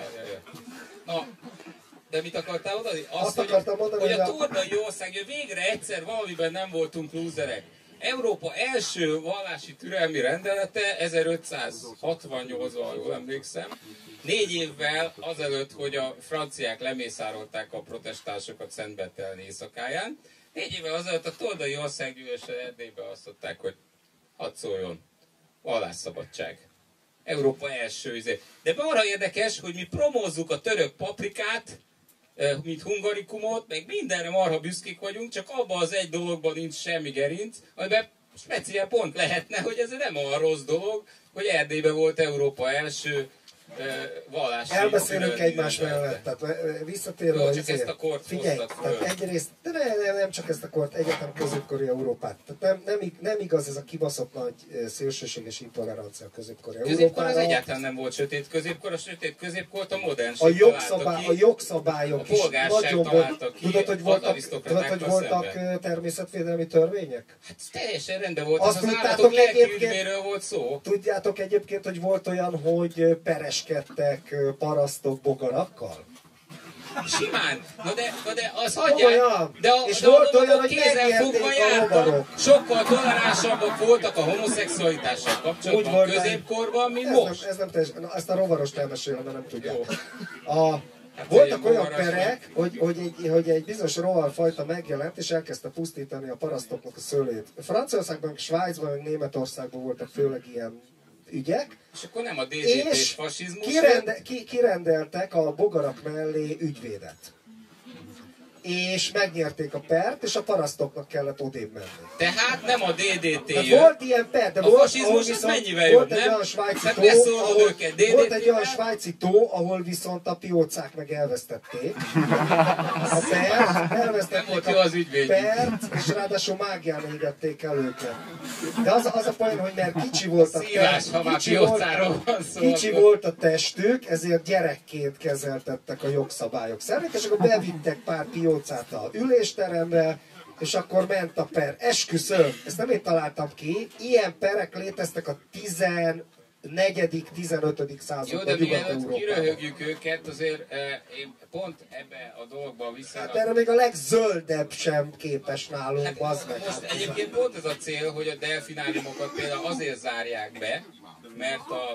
Na, de mit akartál mondani? Azt akartam mondani, hogy a turdai ország, hogy végre egyszer valamiben nem voltunk lúzerek. Európa első vallási türelmi rendelete 1568-ban, jól emlékszem, 4 évvel azelőtt, hogy a franciák lemészárolták a protestánsokat Szentbertalan éjszakáján, 4 évvel azelőtt a Toldai Országgyűlésen Erdélyben azt mondták, hogy hadd szóljon, vallásszabadság. Európa első izé. De arra érdekes, hogy mi promózzuk a török paprikát, mint hungarikumot, meg mindenre marha büszkék vagyunk, csak abban az egy dologban nincs semmi gerinc, amiben speciál pont lehetne, hogy ez nem olyan rossz dolog, hogy Erdélyben volt Európa első vallási. Elbeszélünk egymás mellett, tehát visszatérve, hogy ezt a kort figyelj, tehát egyrészt, de nem csak ezt a kort, egyetem középkori Európát. Tehát nem igaz ez a kibaszott nagy szélsőséges intolerancia a középkori Európára. Középkor az egyáltalán nem volt sötét középkor, a sötét középkort a modernség a jogszabályok is nagyon volt. Tudod, hogy voltak természetvédelmi törvények? Hát teljesen rendben volt, az állatok lelkiügyvéről volt szó. Tudjátok egyébként, hogy volt olyan, hogy pereskedtek parasztok bogarakkal? Simán. Na de az hagyják. És volt olyan, hogy kézzel fogva jártak. Sokkal toleránsabbak voltak a homoszexualitással kapcsolatban középkorban, mint most. Ez nem teljesen. Ezt a rovarost elmesélem, mert nem tudják. Voltak olyan perek, hogy egy bizonyos rovarfajta megjelent, és elkezdte pusztítani a parasztoknak a szőlét. Franciaországban, Svájcban, meg Németországban voltak főleg ilyen ügyek. És akkor nem a DDT-s fasizmus. Kirendeltek a bogarak mellé ügyvédet. És megnyerték a pert, és a parasztoknak kellett odébb menni. Tehát nem a DDT jön. Volt ilyen per, de a fasizmus az mennyivel jobb, nem? Volt egy olyan svájci tó, ahol viszont a piócák meg elvesztették. A pert, elvesztették a pert, és ráadásul mágián égették el őket. De az a poén, hogy mert kicsi volt a testük, ezért gyerekként kezeltettek a jogszabályok szerint, és akkor bevittek pár piócát a ülésterembe, és akkor ment a per. Esküszöm, ezt nem én találtam ki, ilyen perek léteztek a negyedik, 15. Jó, században de mielőtt Nyugat-Európában. kiröhögjük őket, azért én pont ebbe a dologban Hát erre még a legzöldebb sem képes nálunk, bazd meg. Most egyébként pont ez a cél, hogy a delfináriumokat például azért zárják be, mert a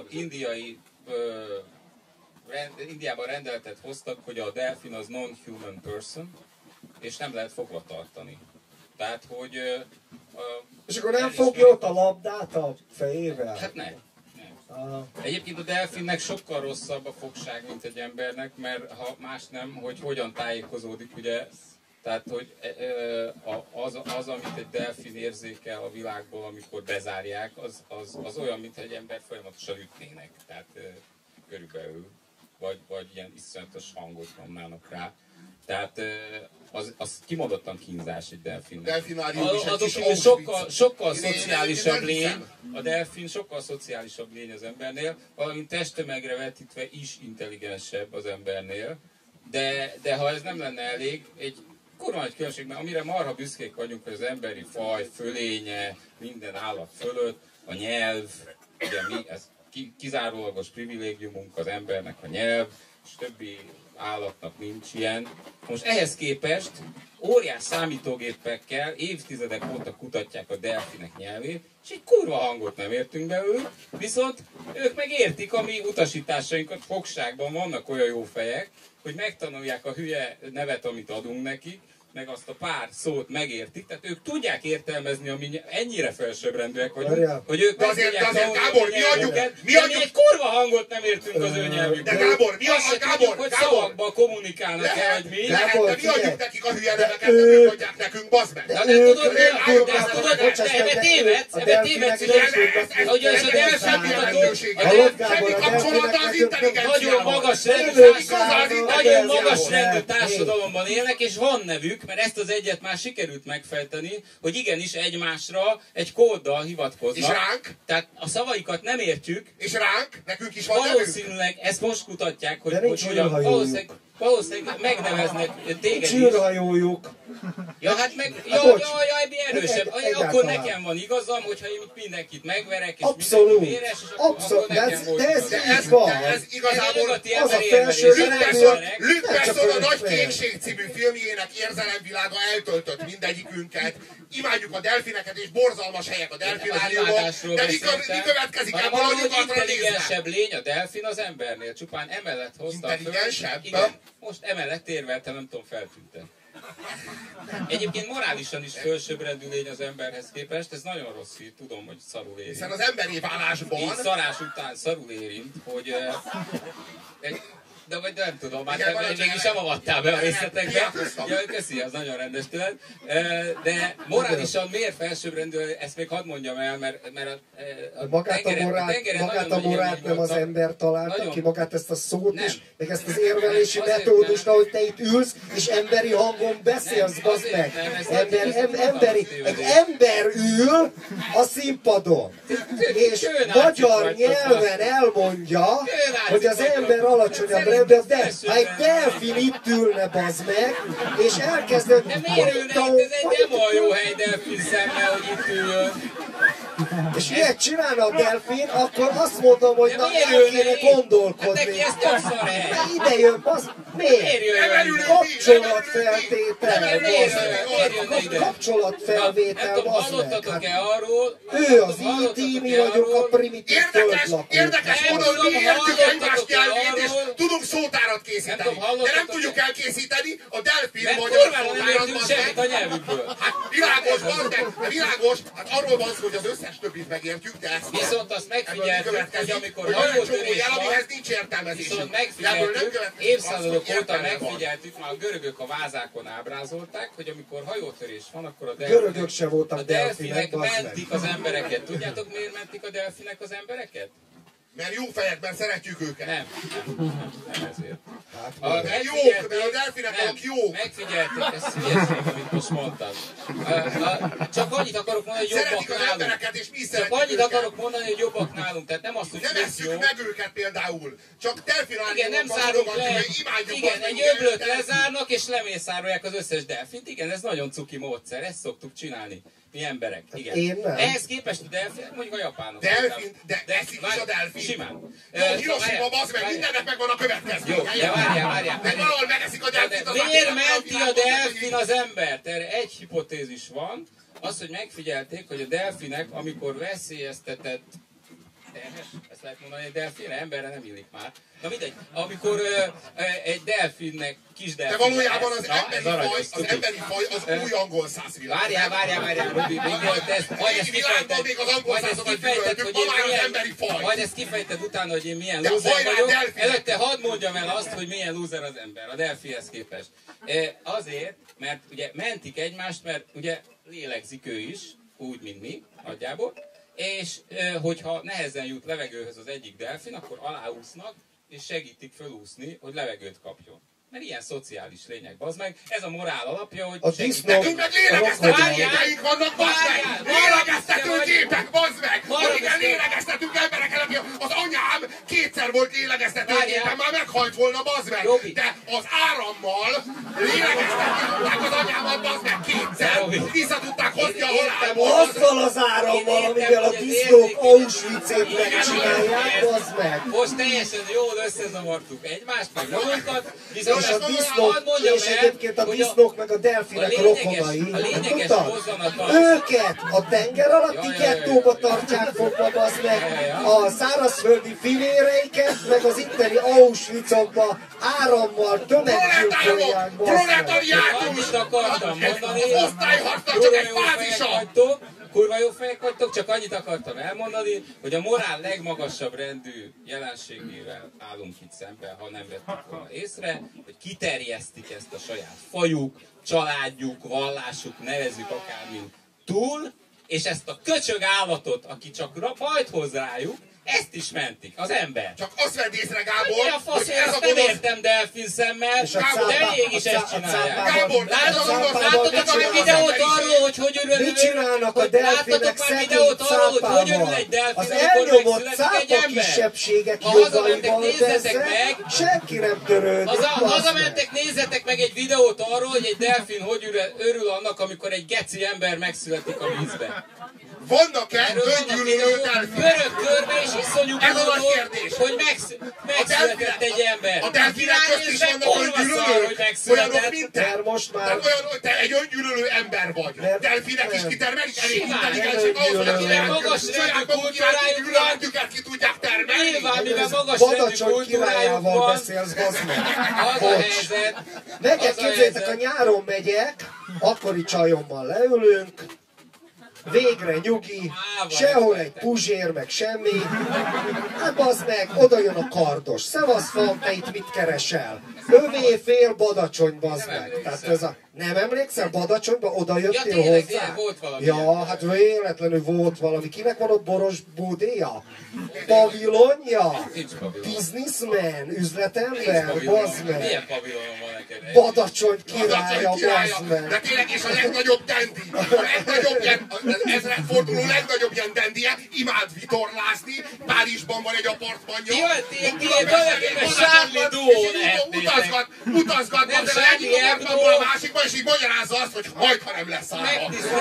Indiában rendeletet hoztak, hogy a delfin az non-human person, és nem lehet fogva tartani. Tehát, hogy... És akkor nem fogja ott a labdát a fejével? Hát nem. Egyébként a delfinnek sokkal rosszabb a fogság, mint egy embernek, mert ha más nem, hogy hogyan tájékozódik, ugye, tehát, hogy az, amit egy delfin érzékel a világból, amikor bezárják, az olyan, mint egy ember folyamatosan ütnének, tehát körülbelül, vagy ilyen iszonyatos hangot nyomnának rá. Tehát az kimondottan kínzás egy delfinnek. Sokkal szociálisabb lény, a delfin sokkal szociálisabb lény az embernél, valamint testtömegre vetítve is intelligensebb az embernél, de ha ez nem lenne elég, egy kurva nagy különbség, mert amire marha büszkék vagyunk, hogy az emberi faj fölénye, minden állat fölött, a nyelv, ugye ez kizárólagos privilégiumunk az embernek a nyelv, és többi állatnak nincs ilyen. Most ehhez képest óriás számítógépekkel évtizedek óta kutatják a delfinek nyelvét, és egy kurva hangot nem értünk belőlük, viszont ők meg értik a mi utasításainkat, fogságban vannak olyan jó fejek, hogy megtanulják a hülye nevet, amit adunk nekik, meg azt a pár szót megértik, tehát ők tudják értelmezni, ami ennyire felsőbbrendűek vagyunk, hogy ők meg tudják tanulni Gábor, mi egy kurva hangot nem értünk az ő nyelvükből. De Gábor, hogy szavakban kommunikálnak el, hogy mi. De mi adjuk nekik a hülye neveket, nem ők adják nekünk, bazd meg. De tudod, ebbe tévedsz, hogy az a delfin semmi kapcsolata az intelligenciával. Nagyon magas rendű társadalomban élnek, és van nevük, mert ezt az egyet már sikerült megfejteni, hogy igenis egymásra egy kóddal hivatkoznak. És ránk? Tehát a szavaikat nem értjük. És ránk? Nekünk is van valószínűleg ezt most kutatják, hogy hogyan. Valószínűleg megneveznek téged is. Csőrhajójuk. Ja, hát meg, mi erősebb. Akkor nekem van igazam, hogyha én mindenkit megverek, és abszolút, mindenki véres, és abszolút, akkor nekem volt. De ez van. Ez igazából az a felső Luc Besson a Nagy Kékség című filmjének érzelemvilága eltöltött mindegyikünket. Imádjuk a delfineket, és borzalmas helyek a delfináriumok. De mi következik ebből a nyugatra nézve? Intelligensebb lény a delfin az embernél. Csupán emellett hoztam föl. Intelligensebb? Igen, most emellett érveltem, nem tudom, feltűntem. Egyébként morálisan is fölsőbbrendű lény az emberhez képest, ez nagyon rossz hír, tudom, hogy szarul érint. Hiszen az emberi válásban... Így szarás után szarul érint, hogy... De vagy nem tudom, már mégis sem avattál be a részletekbe. Ja, köszi, az nagyon rendes tőled. De morálisan miért felsőbbrendű, ezt még hadd mondjam el, mert magát a morált nem az ember találta ki, magát ezt a szót is, meg ezt az érvelési metódust, ahogy te itt ülsz, és emberi hangon beszélsz, bazd meg. Egy ember ül a színpadon, és magyar nyelven elmondja, hogy az ember alacsonyabb, de ha egy delfin itt ülne, bazd meg, és elkezded... De miért ülne itt? Ez egy nem olyan jó hely delfin szemmel, hogy itt üljön. És ilyet csinálna a delfin, akkor azt mondom, hogy na, el kéne gondolkodni. Hát neki ez tök szar hely. Ide jön, bazd, miért? Kapcsolatfeltétel, kapcsolatfelvétel, bazd meg. Hallottatok-e arról? Ő az IT, mi vagyok a primitív földlakó. Érdekes módon mi értjük egymás nyelvét, és tudunk szótárat készíteni. De nem tudjuk elkészíteni a delfin magyar szótárat, bazd meg. A nyelvükből. Hát világos, bazd meg, világos. Hát arról van szó, hogy az összes többit megértjük, de ezt nem. Viszont azt megfigyeltük, hogy amikor hajótörés van, amihez nincs értelmezés. Viszont megfigyeltük, évszázadok óta megfigyeltük, már a görögök a vázákon ábrázolták, hogy amikor hajótörés van, akkor a delfinek mentik az embereket. Tudjátok, miért mentik a delfinek az embereket? Mert jó fejek, mert szeretjük őket. Nem ezért. Mert jók, mert a delfinek jók. Megfigyelték, ezt hülyeség, amit most mondtam. Csak annyit akarok mondani, hogy jobbak nálunk. Csak annyit akarok mondani, hogy jobbak nálunk. Tehát nem azt, hogy nem esszük meg őket például. Csak delfináriumban igen, nem zárunk le. Imádjuk. Igen, egy öblöt lezárnak és lemészárolják az összes delfint. Igen, ez nagyon cuki módszer, ezt szoktuk csinálni. mi emberek. Igen. Én nem. Ehhez képest a delfinek mondjuk a japánok. Delfin, de eszik is a delfin. Simán. Jó, Hiroshima, bazd meg, mindennek megvan a következő. Jó, de várjál. De valahol megeszik a delfint, az Miért menti a delfin az embert? Erre egy hipotézis van. Az, hogy megfigyelték, hogy a delfinek, amikor veszélyeztetett terhes, ezt lehet mondani egy delfinre, emberre nem illik már. Na mindegy, amikor egy delfinnek, kis delfin... De valójában az emberi faj az új angol száz világ. Várjál, Rubi, még volt ezt, majd ezt kifejted utána, hogy én milyen lúzer vagyok. Előtte hadd mondjam el azt, hogy milyen lúzer az ember, a delfinhez képest. Azért, mert ugye mentik egymást, mert ugye lélegzik ő is, úgy, mint mi, nagyjából. És hogyha nehezen jut levegőhöz az egyik delfin, akkor aláúsznak, és segítik fölúszni, hogy levegőt kapjon. Mert ilyen szociális lények, bazd meg. Ez a morál alapja, hogy... Nekünk meg lélegeztető gépeink vannak, bazd meg! Lélegeztető gépek, bazd meg! Hogy igen, lélegeztetünk emberek előtt. Az anyám kétszer volt lélegeztető gépen, már meghalt volna, bazd meg! De az árammal lélegeztetni tudták az anyámat, bazd meg, kétszer! Vissza tudták hozni a halálból! Azzal az árammal, amivel a disznók Auschwitz-ét megcsinálják, bazd meg! Most teljesen jól összezavartuk egymást, meg magunkat, viszont És a disznók, és egyébként a disznók meg a delfinek rokonai. Őket a tenger alatti gettóba tartják fogva, bazd meg. A szárazföldi filéreiket, meg az itteni Auschwitzokba árammal tömeggyilkolják, bazd meg. Proletariátus! Annyit akartam mondani, osztályharcnak csak egy fázisa! Kurva jó fejek vagytok, csak annyit akartam elmondani, hogy a morál legmagasabb rendű jelenségével állunk itt szemben, ha nem vettük volna észre, hogy kiterjesztik ezt a saját fajuk, családjuk, vallásuk, nevezzük akármint túl, és ezt a köcsög állatot, aki csak bajt hoz rájuk, ezt is mentik, az ember. Csak azt vedd észre, Gábor, mi a fasz, én ezt nem értem delfin szemmel, de mégis ezt csinálják. Gábor, láttatok már videót arról, hogy hogy örül mit csinálnak a delfinek szegény cápával? Egy delfin, az elnyomott cápa kisebbségek jogaival meg, senki nem törődik. Hazamentek, nézzetek meg egy videót arról, hogy egy delfin hogy örül annak, amikor egy geci ember megszületik a vízbe. Vannak-e öngyűlölő delfinek? Pörög körbe és iszonyú ez az a boldog, kérdés. hogy megszületett egy ember. A delfinek közt is vannak öngyűlölők, olyanok, mint te. Tehát olyan, hogy te egy öngyűlölő ember vagy. Delfinek is kitermelik elég intelligensek ahhoz, hogy a saját kultúrájuk gyűlöletüket ki tudják termelni. Nyilván, mivel magas rendű kultúrájuk van, beszélsz, bazd meg. Az a helyzet. Megyek, képzeljétek, a nyáron megyek, akkori csajommal leülünk, végre nyugi, sehol egy puzsér, meg semmi. Hát bazd meg, oda jön a kardos. Szevasz, fan, te itt mit keresel? Övé fél Badacsony, bazd meg. Tehát ez a... Nem emlékszel, Badacsonyba oda jöttél hozzá? Volt valami. Ja, hát véletlenül volt valami. Kinek van ott boros búdéja? Pavilonja? Businessman? Üzletember? Bazd meg. Milyen pavilonon van neked? Badacsony királya, bazd meg. De tényleg is a legnagyobb dendi. A legnagyobb ilyen, ezredforduló legnagyobb ilyen dendie. Imád vitorlázni. Párizsban van egy apartmanja. Ti tulajdonképpen Charlie Duo lehetnétek. Utazgat, de egyik apartmanból a másikba, és így magyarázza azt, hogy majd, ha nem lesz álma.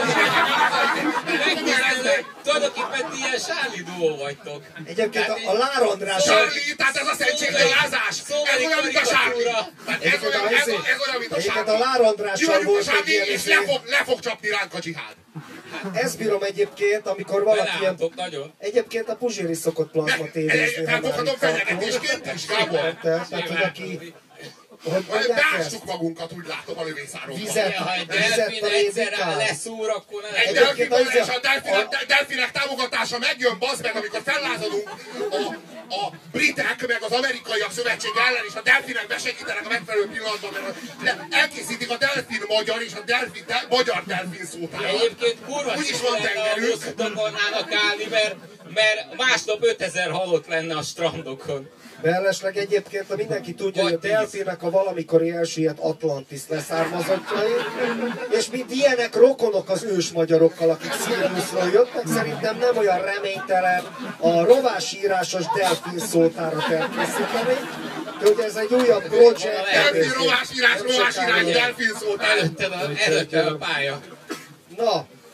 Megtisztelnek. Tulajdonképpen ti ilyen Charlie Duo vagytok. Egyébként a Lár András... Charlie, tehát ez a szentséggyalázás. Ez olyan, mint a Charlie. Ez olyan, mint a Egyébként a Lár Andrással volt egy ilyen... És le fog csapni ránk a dzsihád. Ezt bírom egyébként, amikor valaki ilyen... Egyébként a Puzséri szokott plazma tévézni. Felfoghatom fenyegetésként is, Gábor. Tehát, hogy aki... Beássuk magunkat, úgy látom a lövészárokban. Ha egy delfin egyszer leszúr, akkor nem... Egy delfin van, és a delfinek támogatása megjön, bazd meg, amikor fellázadunk a britek, meg az amerikaiak szövetség ellen, és a delfinek besegítenek a megfelelő pillanatban, mert elkészítik a delfin magyar és a magyar delfin szótárat. Egyébként kurva akarnának állni, mert másnap 5000 halott lenne a strandokon. Mellesleg egyébként, ha mindenki tudja, hogy a delfinek a valamikori elsüllyedt Atlantis leszármazottjai, és mint ilyenek rokonok az ős magyarokkal, akik Siriusról jöttek, szerintem nem olyan reménytelen a rovásírásos delfin szótárat elkészíteni. Hogy ez egy újabb projekt. Delfin rovásírás, delfin szótár. Előtte a pálya. Na,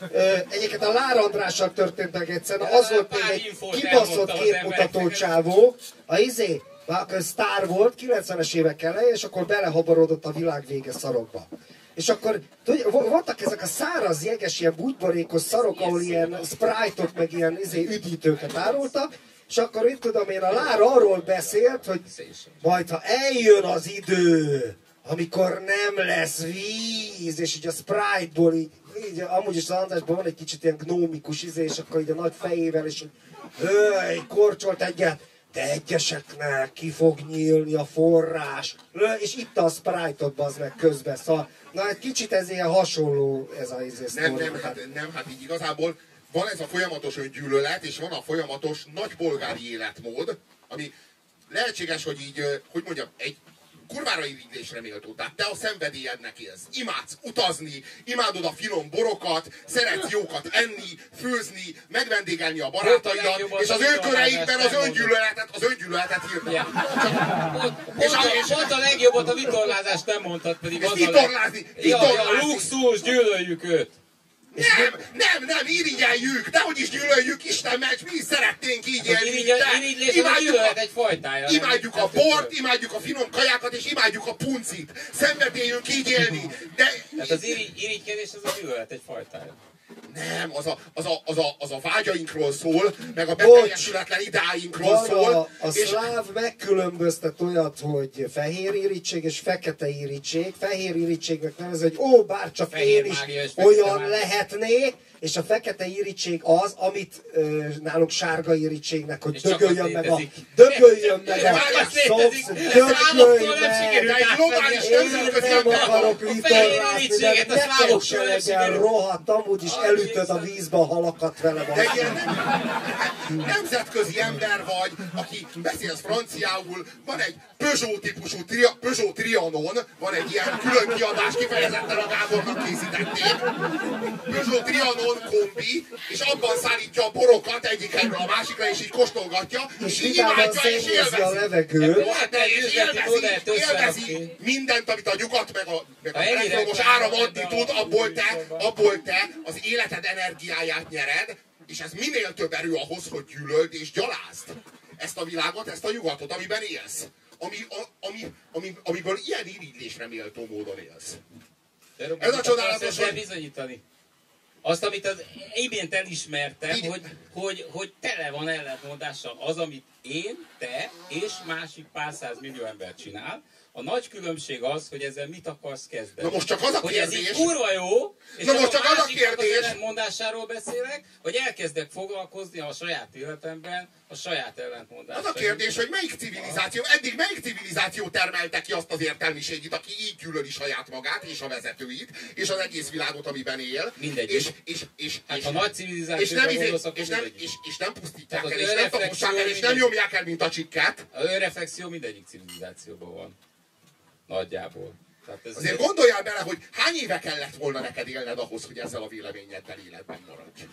Egyébként a Lár Andrással történt meg egyszer, az volt még egy kibaszott képmutató csávó, akkor sztár volt, 90-es évek elején, és akkor belehabarodott a világ vége szarokba. És akkor voltak ezek a száraz, jeges, ilyen bugyborékos szarok, ahol ilyen sprite-ot, meg ilyen üdítőket árultak, és akkor itt tudom én, a Lár arról beszélt, hogy majd ha eljön az idő, amikor nem lesz víz, és így a Sprite-ból így amúgy is az Andrásban van egy kicsit ilyen gnómikus és akkor így a nagy fejével, és korcsolt egyet, de egyeseknek ki fog nyílni a forrás, és itt a Sprite-ot bazd meg közben, szóval, na egy kicsit ez ilyen hasonló ez a nem, hát így igazából van ez a folyamatos öngyűlölet, és van a folyamatos nagy polgári életmód, ami lehetséges, hogy így, hogy mondjam, egy kurvára irigylésre méltó. Tehát te a szenvedélyednek élsz. Imádsz utazni, imádod a finom borokat, szeretsz jókat enni, főzni, megvendégelni a barátaidat, és az ő köreikben az öngyűlöletet hirdetni. Pont a legjobbat a vitorlázást nem mondtad, pedig az vitorlázni! A luxus, gyűlöljük őt! Nem, irigyeljük, dehogy is gyűlöljük, Isten ments, mi is szeretnénk így élni. Imádjuk a bort, imádjuk a finom kajákat, és imádjuk a puncit. Szenvedélyünk így élni. Tehát az irigykedés az a gyűlölet egy fajtája. Nem, az a vágyainkról szól, meg a beteljesületlen ideáinkról szól. A szláv megkülönböztet olyat, hogy fehér irítség és fekete irítség. Fehér irítségnek nevez, hogy bárcsak én is olyan lehetnék, és a fekete irítség az, amit nálunk sárga irítségnek, hogy dögöljön meg a szobsz, dögölj meg, én nem akarok vitorlázni, de neked se legyen rohadt, amúgy is elütöd a vízbe a halakat vele. De ilyen nemzetközi ember vagy, aki beszélsz franciául, van egy Peugeot típusú, Peugeot Trianon, van egy ilyen külön kiadás, kifejezetten a Gábornak készítették. Peugeot Trianon kombi, és abban szállítja a borokat egyik helyről a másikra, és így kóstolgatja, és így imádja, és élvezi. A levegőt. És élvezi mindent, amit a nyugat, meg a elektromos áram adni tud, abból te az életed energiáját nyered, és ez minél több erő ahhoz, hogy gyűlöld és gyalázd ezt a világot, ezt a nyugatot, amiben élsz. Amiből ilyen irigylésre méltó módon élsz. Ez a csodálatos, hogy bizonyítani. Azt, amit az imént elismertem, hogy tele van ellentmondással az, amit én, te és másik pár százmillió ember csinál. A nagy különbség az, hogy ezzel mit akarsz kezdeni. Na most csak az a kérdés. Hogy ez így kurva jó, és na most csak az a kérdés. Az ellentmondásáról beszélek, hogy elkezdek foglalkozni a saját életemben a saját ellentmondással. Az a kérdés, hogy melyik civilizáció termelte ki azt az értelmiségét, aki így gyűlöli saját magát, és a vezetőit, és az egész világot, amiben él. Mindegy. És a nagy civilizációban gondolsz, akkor és nem pusztítják el, és nem tapossák el, és nem nyomják el, mint a csikket. A önreflexió mindegyik civilizációban van. Nagyjából. Azért gondoljál bele, hogy hány éve kellett volna neked élned ahhoz, hogy ezzel a véleményeddel életben maradj.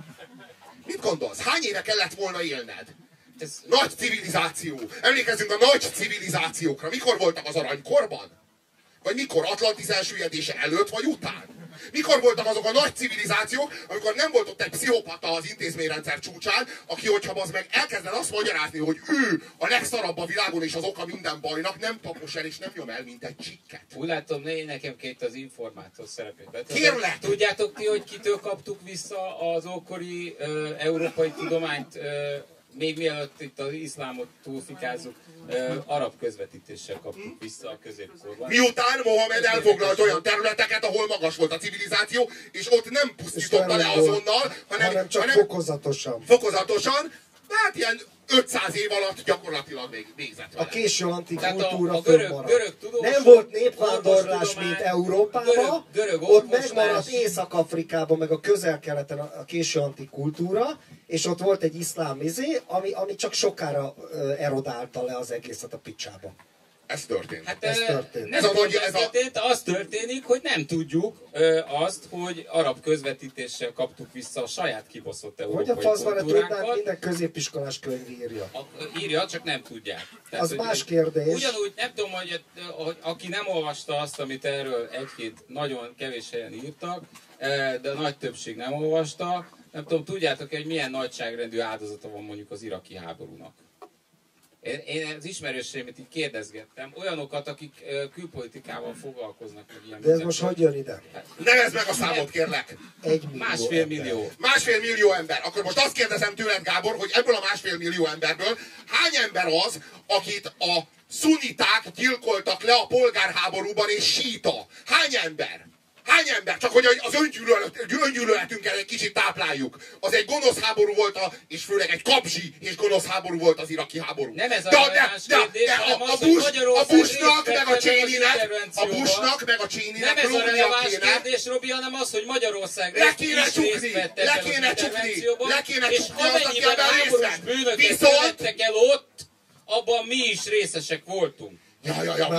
Mit gondolsz? Hány éve kellett volna élned? Nagy civilizáció. Emlékezzünk a nagy civilizációkra. Mikor voltak az aranykorban? Vagy mikor? Atlantis elsüllyedése előtt vagy után? Mikor voltak azok a nagy civilizációk, amikor nem volt ott egy pszichopata az intézményrendszer csúcsán, aki, hogyha az meg elkezded azt magyarázni, hogy ő a legszarabb a világon és az oka minden bajnak, nem tapos el és nem nyom el, mint egy csikket. Úgy látom, nekem két az informátor szerepét. Kérlek! Tudjátok ti, hogy kitől kaptuk vissza az ókori európai tudományt, még mielőtt itt az iszlámot túlfikázzuk, arab közvetítéssel kaptuk vissza a középkorban. Miután Mohamed elfoglalt olyan területeket, ahol magas volt a civilizáció, és ott nem pusztította le azonnal, hanem csak fokozatosan. Fokozatosan, hát ilyen 500 év alatt gyakorlatilag végzett vele. A késő antik kultúra görög nem volt népvándorlás, mint Európában, ott megmaradt Észak-Afrikában, meg a Közel-Keleten a késő antik kultúra, és ott volt egy iszlám ami csak sokára erodálta le az egészet a picsába. Ez történt. Hát Ez történt. nem pont ez történt, az történik, hogy nem tudjuk azt, hogy arab közvetítéssel kaptuk vissza a saját kibaszott Hogy európai a faszban tudnánk, kultúránkat. minden középiskolás könyv írja. Írja, csak nem tudják. Tehát, Az más kérdés. Ugyanúgy, nem tudom, hogy aki nem olvasta azt, amit erről egy-két nagyon kevés helyen írtak, de a nagy többség nem olvasta, nem tudom, tudjátok-e, hogy milyen nagyságrendű áldozata van mondjuk az iraki háborúnak? Én az ismerőseimet így kérdezgettem, olyanokat, akik külpolitikával foglalkoznak, meg ilyen. De ez most hogy jön ide? Nevezd meg a számot, kérlek! 1 millió 1,5 millió. 1,5 millió ember. Akkor most azt kérdezem tőled, Gábor, hogy ebből a 1,5 millió emberből hány ember az, akit a szuniták gyilkoltak le a polgárháborúban és síta? Hány ember? Hány ember? Csak hogy az öngyűlöletünket egy kicsit tápláljuk. Az egy gonosz háború volt, és főleg egy kapzsi és gonosz háború volt az iraki háború. Nem ez a releváns kérdés, hanem az, hogy a Bushnak meg a Cheneynek meg a Cheneynek nem ez a rúgnia releváns kéne. kérdés, Robi, hanem az, hogy Magyarország Le kéne csukni, le kéne és csukni azt, aki amennyiben ebben részt háborús vett. bűnöket Viszont követtek el ott, abban mi is részesek voltunk. Ja,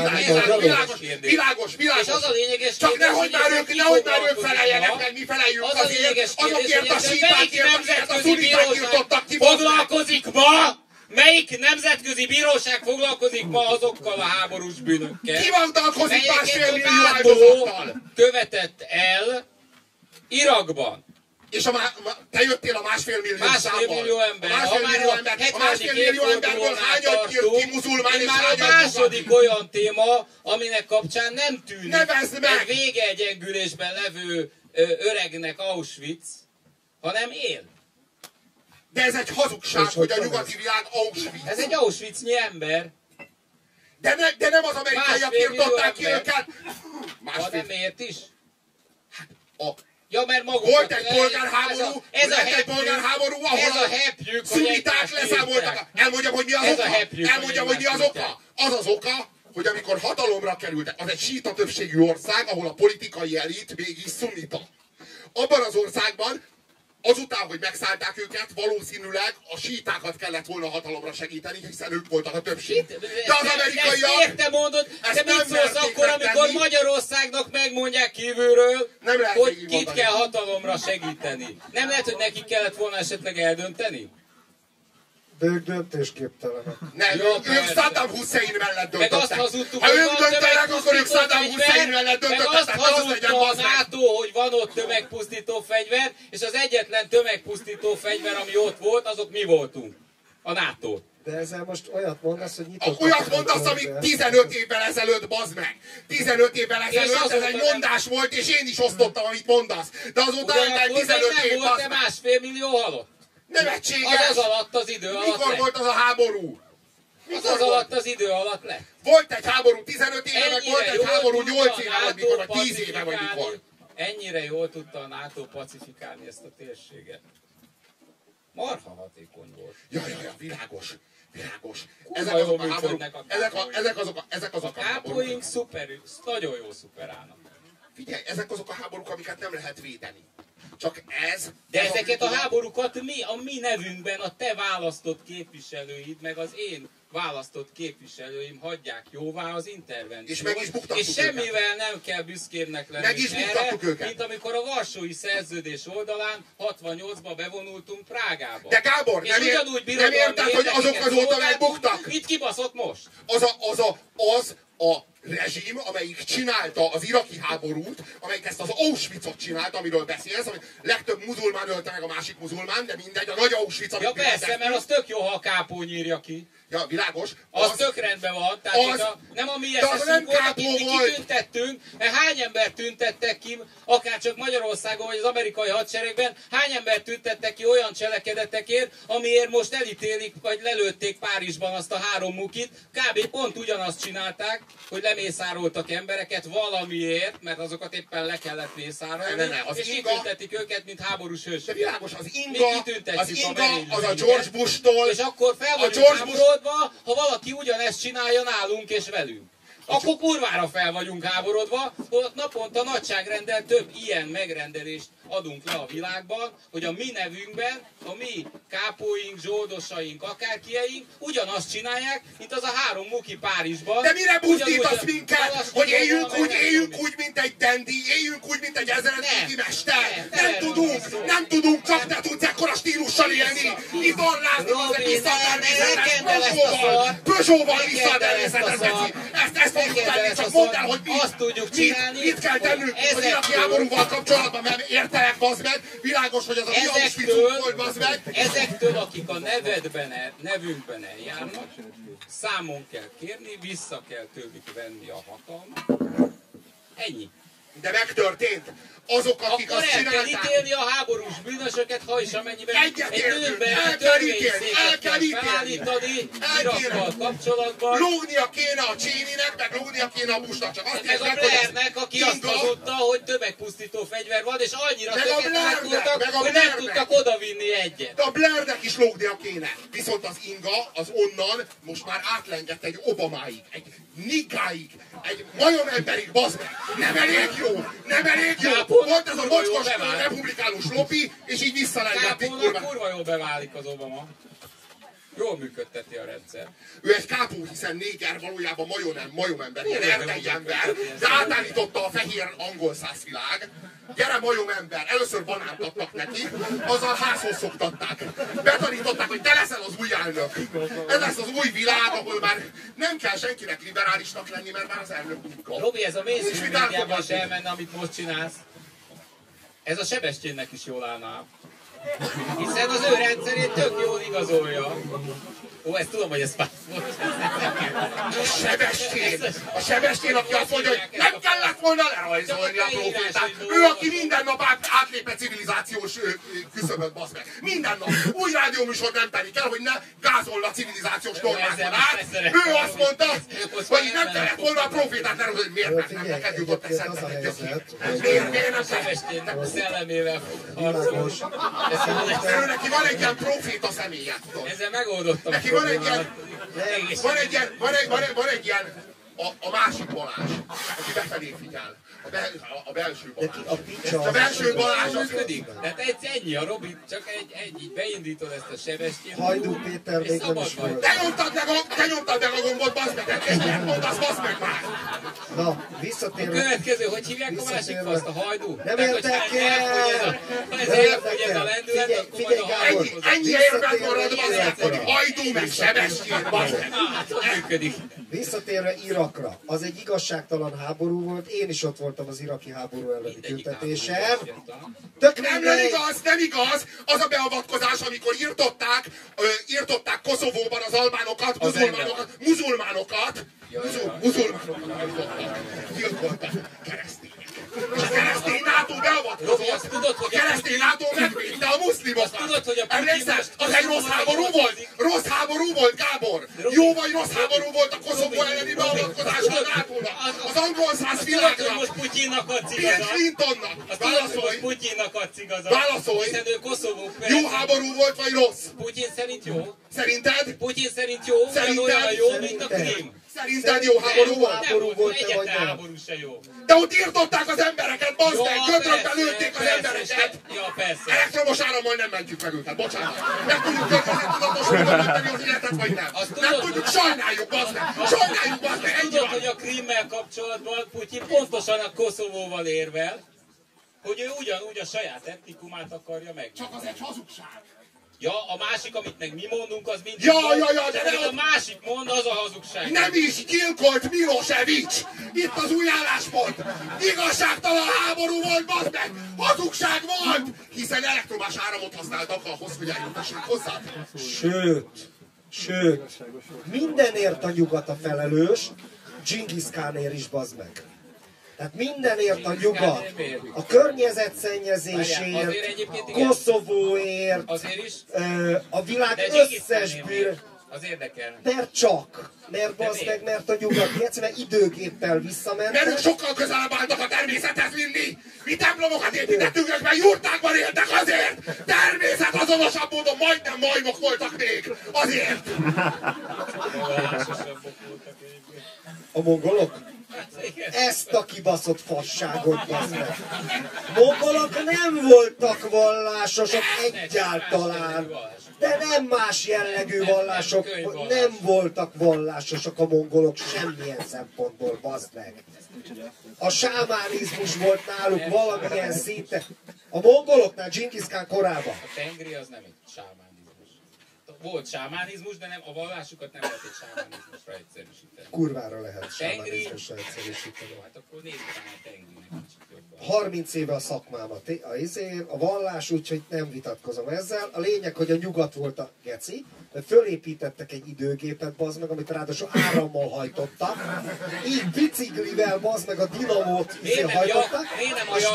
világos. És az a lényeges Csak kérdés, nehogy már ők feleljenek meg, mi feleljünk az a lényeges azokért a kérdés, hogy melyik sítákért, amiket a nemzetközi szuniták bíróság írtottak ki. foglalkozik ma? Melyik nemzetközi bíróság foglalkozik ma azokkal a háborús bűnökkel? Ki foglalkozik 1,5 melyeket millió a NATO áldozattal? követett el Irakban? És te jöttél a 1,5 millió számmal. 1,5 millió ember. A 1,5 millió emberből hányat jött ki muzulmán és már a hányat második olyan téma, aminek kapcsán nem tűnik Nevezd meg! egy végeegyengülésben levő öregnek Auschwitz, hanem él. De ez egy hazugság, És hogy a hogy nyugati világ Auschwitz. Ez egy Auschwitznyi ember. De nem az amerikaiak 1,5 millió írtották ki ember. őket. Ha nem miért is? A Ja, mert maguk... Volt egy polgárháború, ahol ez a a hepjük, hogy szuniták egymást leszámoltak. írták. Elmondjam, hogy mi az Ez a oka? hepjük, Elmondjam, hogy mi az oka? Az az oka, hogy amikor hatalomra kerültek, az egy síta többségű ország, ahol a politikai elit mégis szunita. Abban az országban, azután, hogy megszállták őket, valószínűleg a sítákat kellett volna hatalomra segíteni, hiszen ők voltak a többség. De az amerikaiak... Ezt miért te mondod? Te mit szólsz akkor, amikor megtenni? Magyarországnak megmondják kívülről, Nem lehet hogy így kit mondani. kell hatalomra segíteni? Nem lehet, hogy nekik kellett volna esetleg eldönteni? De ők döntésképtelenek. Nem, Jó, ők persze. Saddam Hussein mellett Meg azt döntöttek. hazudtuk, Ha hogy ők van döntenek, akkor ők tömegpusztító Saddam Hussein fegyver, mellett meg döntöttek. azt Tehát az legyen hazudta a bazd meg. NATO, hogy van ott tömegpusztító fegyver, és az egyetlen tömegpusztító fegyver, ami ott volt, azok mi voltunk. A NATO. De ezzel most olyat mondasz, hogy nyitottak. Olyat mondasz, amit 15 évvel ezelőtt, bazd meg! 15 évvel ezelőtt ez azóta egy nem- mondás volt, és én is osztottam, amit mondasz. De azóta eltelt Ugyanakkor 15 még év, nem volt bazd meg! 1,5 millió halott. Nevetséges! Az alatt az idő alatt Mikor lett. volt az a háború? Az alatt az idő alatt lett. Volt egy háború 15 éve, meg volt egy jól háború tudta 8 a éve, vagy NATO mikor, vagy 10 éve, vagy mikor. pacifikálni- Ennyire jól tudta a NATO pacifikálni ezt a térséget. Marha hatékony volt. Ja, világos. Kurva jól működnek a Ezek azok a háborúk. Kápóink nagyon jól szuperálnak. Figyelj, ezek azok a háborúk, amiket nem lehet védeni. Csak ez... De ez ezeket a kultúra- háborúkat a mi nevünkben a te választott képviselőid, meg az én választott képviselőim hagyják jóvá az intervenciót. És meg is buktattuk És semmivel nem kell büszkébbnek lenni Meg is buktattuk őket. mint amikor a Varsói Szerződés oldalán 68-ba bevonultunk Prágába. De Gábor, És nem ugyanúgy nem érted, hogy azok azóta megbuktak? Mit kibaszott most? Az a rezsim, amelyik csinálta az iraki háborút, amelyik ezt az Auschwitzot csinálta, amiről beszélsz, ami legtöbb muzulmán ölte meg a másik muzulmán, de mindegy, a nagy Auschwitz, amit Ja persze, mert az tök jó, ha a kápó nyírja ki. Ja, világos. Az tök rendben van, tehát nem a mi de az nem eszünk volt, kápó akit mi volt. kitüntettünk, mert hány embert tüntettek ki, akár csak Magyarországon vagy az amerikai hadseregben, hány embert tüntettek ki olyan cselekedetekért, amiért most elítélik, vagy lelőtték Párizsban azt a 3 mukit, kb. Pont ugyanazt csinálták, hogy lemészároltak embereket valamiért, mert azokat éppen le kellett mészárolni, Ne, az és inga- kitüntetik őket, mint háborús De hősök. világos, az Mi inga kitüntetjük az a merénylőinket. George Bush-tól, És akkor fel a vagyunk George Bush, háborodva, ha valaki ugyanezt csinálja nálunk és velünk. Akkor kurvára fel vagyunk háborodva, holott naponta nagyságrendel több ilyen megrendelést adunk le a világban, hogy a mi nevünkben, a mi kápóink, zsoldosaink, akárkieink ugyanazt csinálják, mint az a 3 muki Párizsban. De mire buzdítasz minket, hogy éljünk úgy, mint egy dendi, éljünk úgy, mint egy ezredéki mester. Nem tudunk, csak te tudsz ekkora stílussal élni. Idollázni az egy visszatermészetes Peugeot-val visszatermészetes. Ezt fogjuk tenni, csak mondd el, hogy mit kell tennünk az iraki háborúval kapcsolatban, mert értelek, bazd meg, világos, hogy az a viadus vicunk volt, bazd meg. Ezektől, akik a nevünkben eljárnak, számon kell kérni, vissza kell tőlük venni a hatalmat. Ennyi. De megtörtént. Azok, akik akkor azt csinálták... Akkor el kell ítélni a háborús bűnösöket, ha is amennyiben egy nőben el kell felállítani Irakkal kapcsolatban. Lógnia kéne a Cheneynek, meg lógnia kéne a Bushnak. Csak azt meg a Blairnek, aki azt hazudta, hogy tömegpusztító fegyver van, és annyira tökéletesek voltak, hogy nem tudtak odavinni egyet. De a Blairnek is lógnia kéne. Viszont az Inga, az onnan most már átlengett egy Obamáig, egy Nikáig, egy majomemberig, bazd meg. Nem elég jó, nem elég jó. Volt ez a mocskos republikánus lopi, és így visszalengették. Kurva jól beválik az Obama. Jól működteti a rendszer. Ő egy kápó, hiszen néger, valójában majomember, ilyen erdei ember, de átállította a fehér angol szászvilág. Gyere majomember, először banánt adtak neki, azzal házhoz szoktatták. Betanították, hogy te leszel az új elnök. Ez lesz az új világ, ahol már nem kell senkinek liberálisnak lenni, mert már az elnök munka. Robi, ez a mainstream médiában is elmenne, amit most csinálsz. Ez a Sebestyénnek is jól állna. Hiszen az ő rendszerét tök jól igazolja. Ó, ezt tudom, hogy ez fász volt. A Sebestyén, aki azt mondja, hogy nem kellett volna lerajzolni a profétát. Ő, aki minden nap átlép egy civilizációs küszöböt, basz meg. Minden nap. Új rádióműsor nem telik el, hogy ne gázolna a civilizációs normákon át. Ő azt mondta, hogy nem kellett volna a profétát lerajzolni. Miért nem neked jutott eszedbe? Miért nem Sebestyén szellemével fog harcolni. Ő neki van egy ilyen proféta személye, tudod. Ezzel megoldottam. Neki van egy ilyen, a másik Balázs, aki befelé figyel. A belső Balázs. A belső Balázs az működik. Tehát ennyi, a Robi, csak egy beindítod ezt a Sebestyént. Hajdú Péter még nem is volt. Te nyomtad meg a gombot, baszd meg, és miért mondasz, baszd meg már? Na, visszatérve. A következő, hogy hívják a másik faszt, a Hajdú? Nem érdekel! Ha ez elfogy ez a lendület, akkor majd a Hajdú. Ennyi érvet marad, baszd meg, hogy Hajdú meg Sebestyén, baszd meg. Hát működik. Visszatérve Irakra, az egy igazságtalan háború volt, én is ott voltam az iraki háború elleni tüntetésen. Nem igaz! Az a beavatkozás, amikor írtották Koszovóban az albánokat, muzulmánokat gyilkoltak keresztények. És a keresztény NATO beavatkozott, a keresztény NATO megvédte a muszlimokat. Emlékszel? Az egy rossz háború volt? Rossz háború volt, Gábor! Jó vagy rossz háború volt a Koszovó elleni beavatkozás a NATO-nak? Az angol száz világnak? Tudod, hogy most Putyinnak adsz Bill igazat? Clintonnak? Válaszolj! Putyinnak adsz igazat. Válaszolj! Hiszen ő Koszovó jó háború volt, vagy rossz? Putyin szerint jó. Szerinted? Putyin szerint jó, olyan jó, mint a Krím. Szerinted jó háború volt? Nem volt, egyetlen háború se jó. De ott írtották az embereket, bazd meg, gödrökbe lőtték az embereket. Ja, persze. Elektromos árammal nem mentjük meg őket, bocsánat. Meg tudjuk környezettudatosul menteni az életet, vagy nem? Nem tudjuk, sajnáljuk, bazd meg. Sajnáljuk, bazd meg, ennyi Tudod, van. hogy a Krímmel kapcsolatban Putyin pontosan a Koszovóval érvel, hogy ő ugyanúgy a saját etnikumát akarja meg. Csak az egy hazugság. Ja, a másik, amit meg mi mondunk, az mindig Ja, de amit a másik mond, az a hazugság. Nem is gyilkolt Milosevic! Itt az új álláspont! Igazságtalan háború volt, bazd meg! Hazugság volt! Hiszen elektromás áramot használtak ahhoz, hogy eljutassák hozzá. Sőt, mindenért a nyugat a felelős, Dzsingisz Kánért is, bazd meg. Tehát mindenért a nyugat, a környezetszennyezésért, Koszovóért, a világ összes bűn. Az érdekel. Mert bazd meg, mert a nyugat egyszerűen időgéppel visszamentek. Mert ők sokkal közelebb álltak a természethez vinni. Mi templomokat építettünk, ők meg jurtákban éltek azért. Természet azonosabb módon majdnem majmok voltak még. Azért. vallásosabbak voltak egyébként. A mongolok? Hát igen. Ezt a kibaszott fasságot, bazd meg. Mongolok nem voltak vallásosak egyáltalán. De nem más jellegű vallások, nem voltak vallásosak a mongolok semmilyen szempontból, bazd meg. A sámánizmus volt náluk valamilyen szinten. A mongoloknál Dzsingisz Kán korában. A tengri az nem egy sámánizmus. Volt sámánizmus, de nem, a vallásukat nem lehet egy sámánizmusra egyszerűsíteni. Kurvára lehet sámánizmusra egyszerűsíteni. Hát akkor nézzük rá a tengrinek kicsit jobban. 30 éve a szakmámat, a vallás, úgyhogy nem vitatkozom ezzel. A lényeg, hogy a nyugat volt a geci, mert fölépítettek egy időgépet, bazd meg, amit ráadásul árammal hajtottak. Így biciklivel, bazd meg, a dinamót hajtottak, és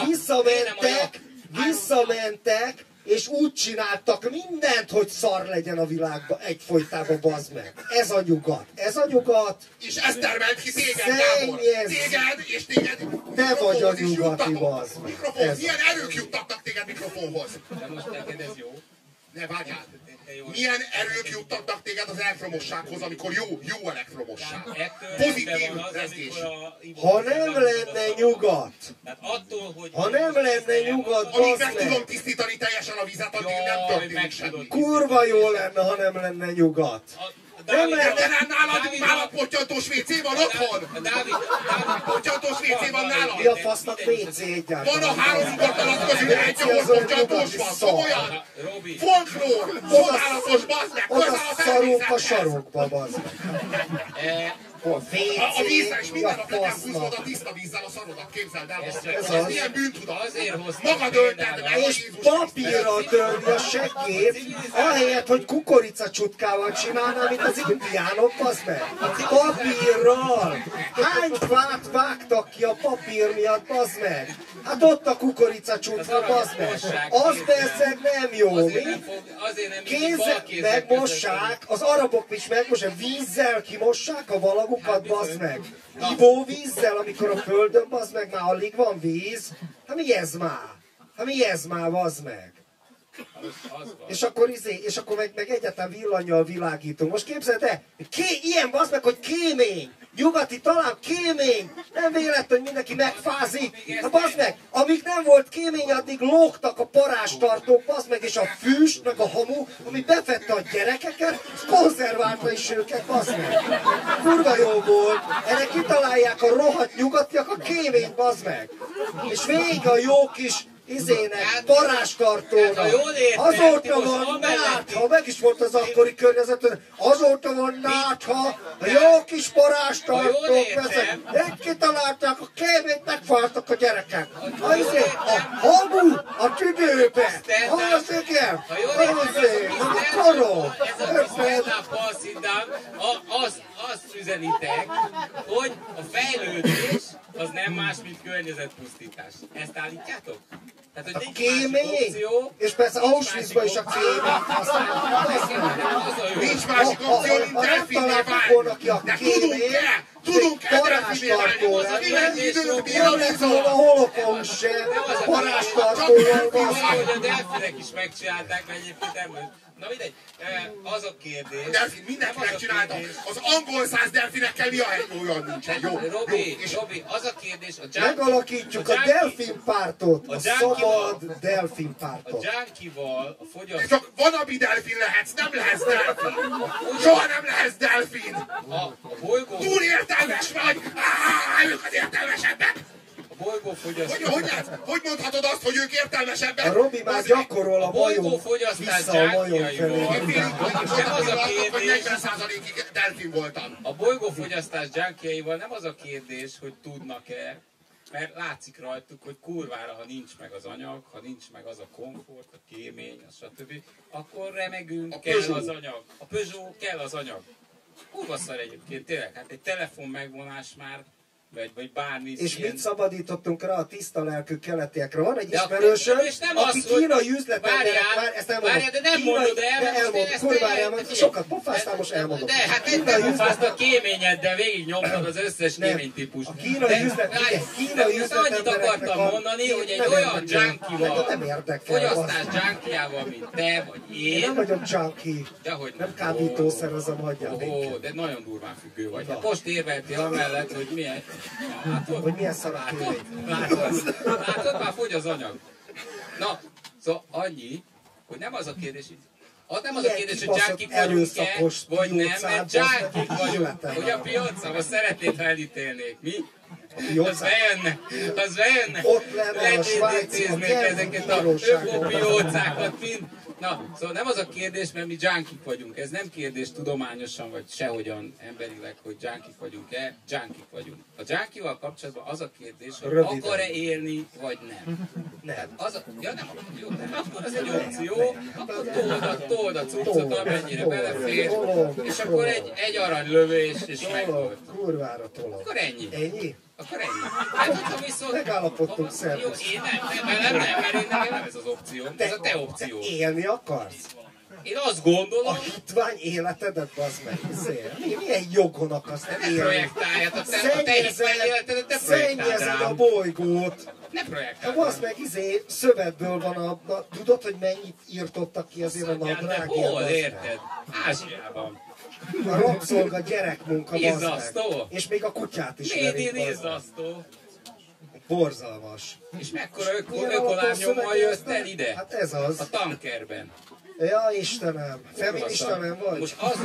visszamentek, és úgy csináltak mindent, hogy szar legyen a világban egyfolytában, bazd meg. Ez a nyugat. Ez a nyugat. És ez termelt ki téged, Gábor. Téged, és téged te vagy a nyugati, bazd meg. Milyen erők juttattak téged mikrofonhoz? De most neked ez jó? Ne várjál. Milyen erők juttatnak téged az elektromossághoz, amikor jó elektromosság? Pozitív rezgés. Ha nem lenne nyugat, ha nem lenne nyugat, amíg bazd meg tudom meg. tisztítani teljesen a vizet, addig nem történik semmi. Kurva jó lenne, ha nem lenne nyugat. Nem De lenne. nálad pottyantós WC van otthon? Pottyantós WC van nálad? Mi a fasznak WC egyáltalán? Van a 3 ugatlanat közül egy, ahol pottyantós van. Komolyan? Robi, Folklór! Csodálatos, bazd meg! Oda Közel a szarunk a természethez! sarokba, bazd meg. A A vízzel és WC, mi a minden nap le kell húznod fasznak? a tiszta vízzel a szarodat, képzeld el, bazd meg. Ez Ez az. milyen bűntudat? azért hoztam Magad ölted meg, És papírral törni a seggét, ahelyett, hogy kukoricacsutkával csinálná, mint az indiánok, bazd meg. Papírral! Hány fát vágtak ki a papír miatt, bazd meg? Hát ott a kukoricacsutka, bazd meg. Az persze nem jó, Azért mi? nem fog, azért nem Kézzel megmossák, az arabok is megmossák, vízzel kimossák a valagukat, bazd meg. Ivóvízzel, amikor a földön, bazd meg, már alig van víz. Hát mi ez már? Hát mi ez már, bazd meg? És akkor meg egyáltalán villannyal világítunk. Most képzeld el, ilyen bazd meg, hogy kémény. Nyugati talán kémény. Nem véletlen, hogy mindenki megfázik. Hát bazd meg, amíg nem volt kémény, addig lógtak a parázstartók, bazd meg, és a füst, meg a hamu, ami befette a gyerekeket, és konzerválta is őket, bazd meg. Kurva jó volt. Erre kitalálják a rohadt nyugatiak a kéményt, bazd meg. És végig a jó kis parázstartónak. Azóta van nátha, meg is volt az akkori környezetben, azóta van nátha, a jó kis parázstartók veszek. Egy kitalálták, a kéményt megfaltak a gyerekek. A hamu a tüdőbe. Az igen. A koró. Azt üzenitek, hogy a fejlődés az nem más, mint környezetpusztítás. Ezt állítjátok? Tehát, hogy A kémény, és persze Auschwitzban is a kéményt használják. Nincs másik opció, mint delfinné válni. De tudunk-e delfinné válni? Nem lett volna a holokauszt se, parázstartóval van. van. Hogy a delfinek is megcsinálták, mert egyébként nem. Na mindegy, az a kérdés. A delfin mindenki megcsinálta. Az angol száz delfinekkel mi a hely? Olyan nincsen. Jó. Robi, az a kérdés. Megalakítjuk a delfinpártot, a szabad delfinpártot. A junkie-val, a fogyasztó... Csak vanabi delfin lehetsz, nem lehetsz delfin. Soha nem lehetsz delfin. A bolygó... Túl értelmes vagy. Ők az értelmesebbek. A bolygófogyasztás... Hogy mondhatod azt, hogy ők értelmesebbek? A Robi már gyakorol a majom, vissza a majom felé. Nem az a kérdés... 40%-ig delfin voltam. A bolygófogyasztás junkiaival nem az a kérdés, hogy tudnak-e, mert látszik rajtuk, hogy kurvára, ha nincs meg az anyag, ha nincs meg az a komfort, a kémény, a stb., akkor remegünk, kell az anyag. A Peugeot kell az anyag. Kurva szar egyébként, tényleg, hát egy telefon megvonás már vagy bármi. És ilyen... mit szabadítottunk rá a tiszta lelkű keletiekre? Van egy de ismerősöm, aki kínai üzletemberek, várjál, de nem mondod el, sokat pofáztál, most elmondom. De hát nem pofáztál kéményeddel, végig nyomtad az összes kéménytípust. A kínai üzletembereknek annyit akartam mondani, hogy egy olyan junkival, fogyasztás junkiával, mint te vagy én. Nem vagyok junkie, nem kábítószer, az a magyar. De nagyon durván függő vagy. Most érveltél amellett, hogy milyen... Hogy milyen szarát látod, már fogy az anyag. Na, szóval annyi, hogy nem az a kérdés, az nem az a kérdés, hogy junkiek vagyunk-e, vagy nem, mert junkiek vagyunk. Hogy a piacon, szeretnéd, ha elítélnék, mi? Az bejönne. Ott lenne a svájci, ezeket a ökopiócákat, mind. Na, szóval nem az a kérdés, mert mi junkiek vagyunk. Ez nem kérdés tudományosan, vagy sehogyan emberileg, hogy junkiek vagyunk-e, junkiek vagyunk. A junkival kapcsolatban az a kérdés, hogy akar-e élni, vagy nem. Nem. Nem, jó, akkor az egy opció, akkor told a cuccot, amennyire belefér, és akkor egy aranylövés, és megvolt. Kurvára tolom. Akkor ennyi. Ennyi? Akkor ennyi. Hát, ha viszont... Megállapodtunk, szervusz. Jó, én nem, mert én nekem nem ez az opció. Ez a te opció. Te élni akarsz? Én azt gondolom... A hitvány életedet, bazd meg. Milyen jogon akarsz élni? Ne projektáljátok, a te hitvány életedet ne projektáld Szennyezed a bolygót. Ne projektáld. Bazd meg, szövetből van tudod, hogy mennyit írtottak ki azért a nadrágért? De hol, érted? Ázsiában. A rabszolga gyerekmunka, bazd meg. Izzasztó. És még a kutyát is verik. Médin izzasztó. Borzalmas. És mekkora ökolábnyommal jössz el ide? Hát ez az. A tankerben. Ja, Istenem, feminista nem vagy? Most az...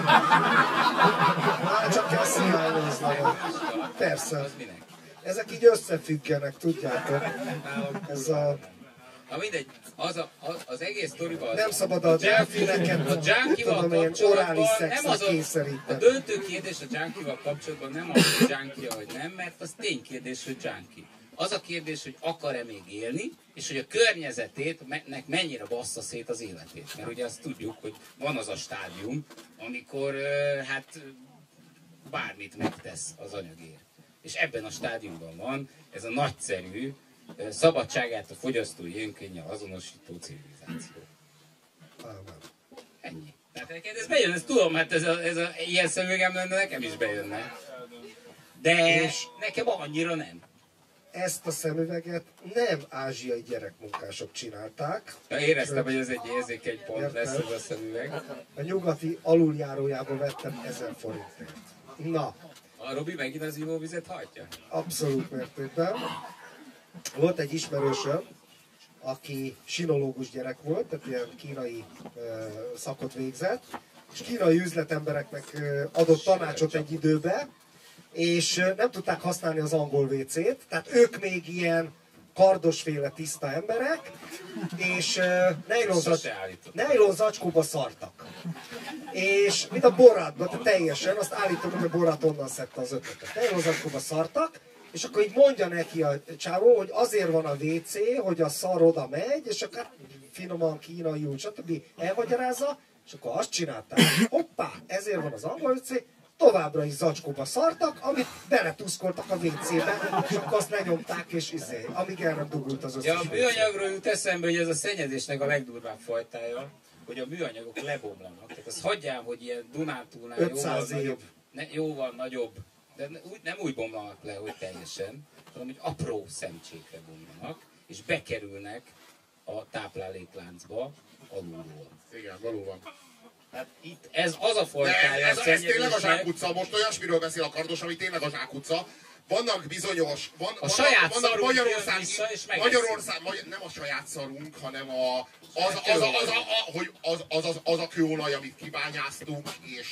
Már csak kell színálnozni. Persze. Az minek? Ezek így összefüggenek, tudjátok. Ez a... Na mindegy, az egész sztoriban... Nem szabad a delfineket, a junkival kapcsolatban nem az a döntő kérdés a junkival kapcsolatban nem az, hogy junkie vagy nem, mert az ténykérdés, hogy junkie. Az a kérdés, hogy akar-e még élni, és hogy a környezetének mennyire bassza szét az életét. Mert ugye azt tudjuk, hogy van az a stádium, amikor hát bármit megtesz az anyagért. És ebben a stádiumban van ez a nagyszerű, szabadságát a fogyasztói önkénnyel azonosító civilizáció. Ennyi. Tehát neked ez bejön, ezt tudom, hát ez a ilyen szemüvegem lenne, nekem is bejönne. De és nekem annyira nem. Ezt a szemüveget nem ázsiai gyerekmunkások csinálták. Ja, éreztem, hogy ez egy érzékeny pont lesz ez a szemüveg. A nyugati aluljárójából vettem 1000 forintért. Na. A Robi megint az ivóvizet hajtja? Abszolút mértékben. Volt egy ismerősöm, aki sinológus gyerek volt, tehát ilyen kínai szakot végzett, és kínai üzletembereknek adott tanácsot egy időben, és nem tudták használni az angol WC-t, tehát ők még ilyen kardosféle tiszta emberek, és nejlon zacskóba szartak. És mint a Boratban, tehát teljesen, azt állítom, hogy a Borat onnan szedte az ötletet. Nejlon zacskóba szartak, és akkor így mondja neki a csávó, hogy azért van a WC, hogy a szar oda megy, és akkor finoman kínaiul, stb. Elmagyarázza, és akkor azt csinálták, hoppá, ezért van az angol WC, továbbra is zacskóba szartak, amit beletuszkoltak a WC-be, és akkor azt lenyomták, és amíg el nem dugult az összes. Ja, a műanyagról jut eszembe, hogy ez a szennyezésnek a legdurvább fajtája, hogy a műanyagok lebomlanak. Tehát azt hagyjál, hogy ilyen Dunántúlnál jóval nagyobb, de nem úgy bomlanak le, hogy teljesen, hanem hogy apró szemcsékre bomlanak, és bekerülnek a táplálékláncba alulról. Igen, valóban. Hát itt ez az a fajtája ez tényleg a zsákutca, most olyasmiről beszél a Kardos, ami tényleg a zsákutca. Vannak bizonyos, vannak Magyarország, nem a saját szarunk, hanem az a kőolaj, amit kibányáztuk, és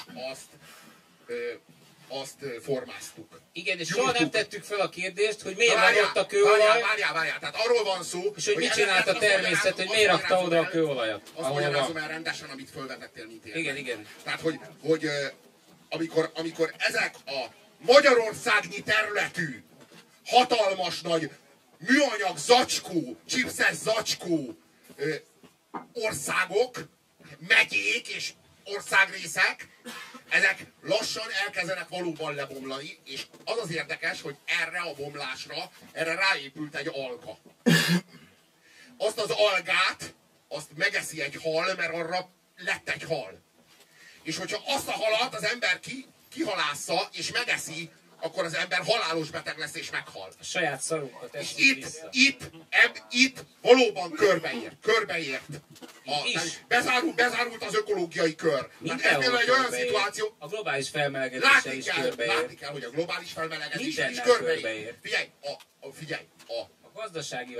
azt formáztuk. Igen, és soha nem tettük fel a kérdést, hogy miért van ott a kőolaj. Várjál, tehát arról van szó, és hogy mit csinált a természet, hogy miért rakta oda a kőolajat. Azt magyarázom el rendesen, amit fölvetettél, mint érve. Igen. Tehát, hogy amikor ezek a Magyarországnyi területű, hatalmas nagy műanyag zacskó, chipses zacskó országok, megyék és országrészek, ezek lassan elkezdenek valóban lebomlani, és az az érdekes, hogy erre a bomlásra, erre ráépült egy alga. Azt az algát, azt megeszi egy hal, mert arra lett egy hal. És hogyha azt a halat az ember kihalásza és megeszi, akkor az ember halálos beteg lesz és meghal. A saját szarunkat És eszik vissza. itt valóban körbeért. Bezárult az ökológiai kör. Tehát ez például egy olyan szituáció... A globális felmelegedéssel is körbeér. Látni kell, hogy a globális felmelegedéssel is körbeér. Figyelj, a gazdasági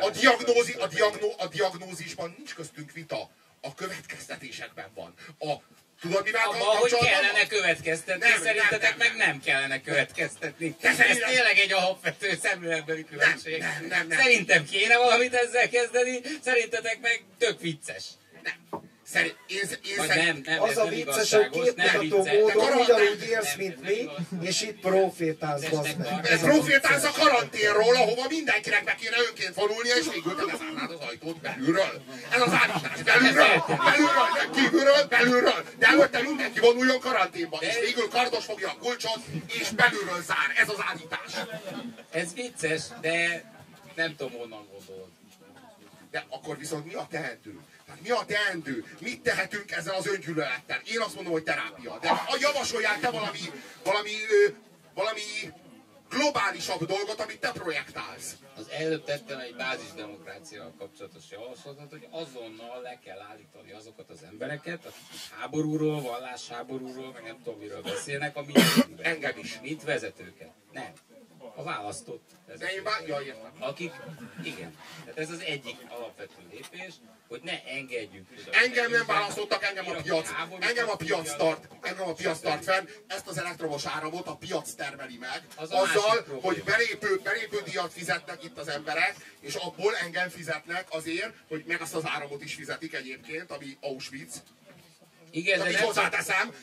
a diagnózisban nincs köztünk vita. A következtetésekben van. Tudod, mivel abban, hogy kellene következtetni, szerintetek meg nem kellene következtetni. Ez tényleg egy alapvető szemléletbeli különbség. Nem. Szerintem kéne valamit ezzel kezdeni, szerintetek meg tök vicces. Nem. Az a vicces, hogy képmutató módon ugyanúgy érsz, mint mi, és itt profétálsz, bazd meg. Profétálsz a karanténról, ahova mindenkinek be kéne önként vonulnia, és végül te bezárnád az ajtót belülről. Ez az állítás. Belülről, nem kívülről, belülről. De előtte mindenki vonuljon karanténba, és végül Kardos fogja a kulcsot, és belülről zár. Ez az állítás. Ez vicces, de nem tudom, honnan gondolod. De akkor viszont mi a teendő? Mi a teendő? Mit tehetünk ezzel az öngyűlölettel? Én azt mondom, hogy terápia. De javasoljál te valami globálisabb dolgot, amit te projektálsz. Az előbb tettem egy bázisdemokráciával kapcsolatos javaslatot, hogy azonnal le kell állítani azokat az embereket, akik háborúról, vallásháborúról, meg nem tudom miről beszélnek, a engem is. Mint vezetőket. Nem. A választott vezetőket. Akik, igen. Tehát ez az egyik alapvető lépés, hogy ne engedjük. Engem nem választottak, engem a piac tart fenn, ezt az elektromos áramot a piac termeli meg, azzal, hogy belépő díjat fizetnek itt az emberek, és abból engem fizetnek azért, hogy meg azt az áramot is fizetik egyébként, ami Auschwitz. Igen, de nem hozzáteszem,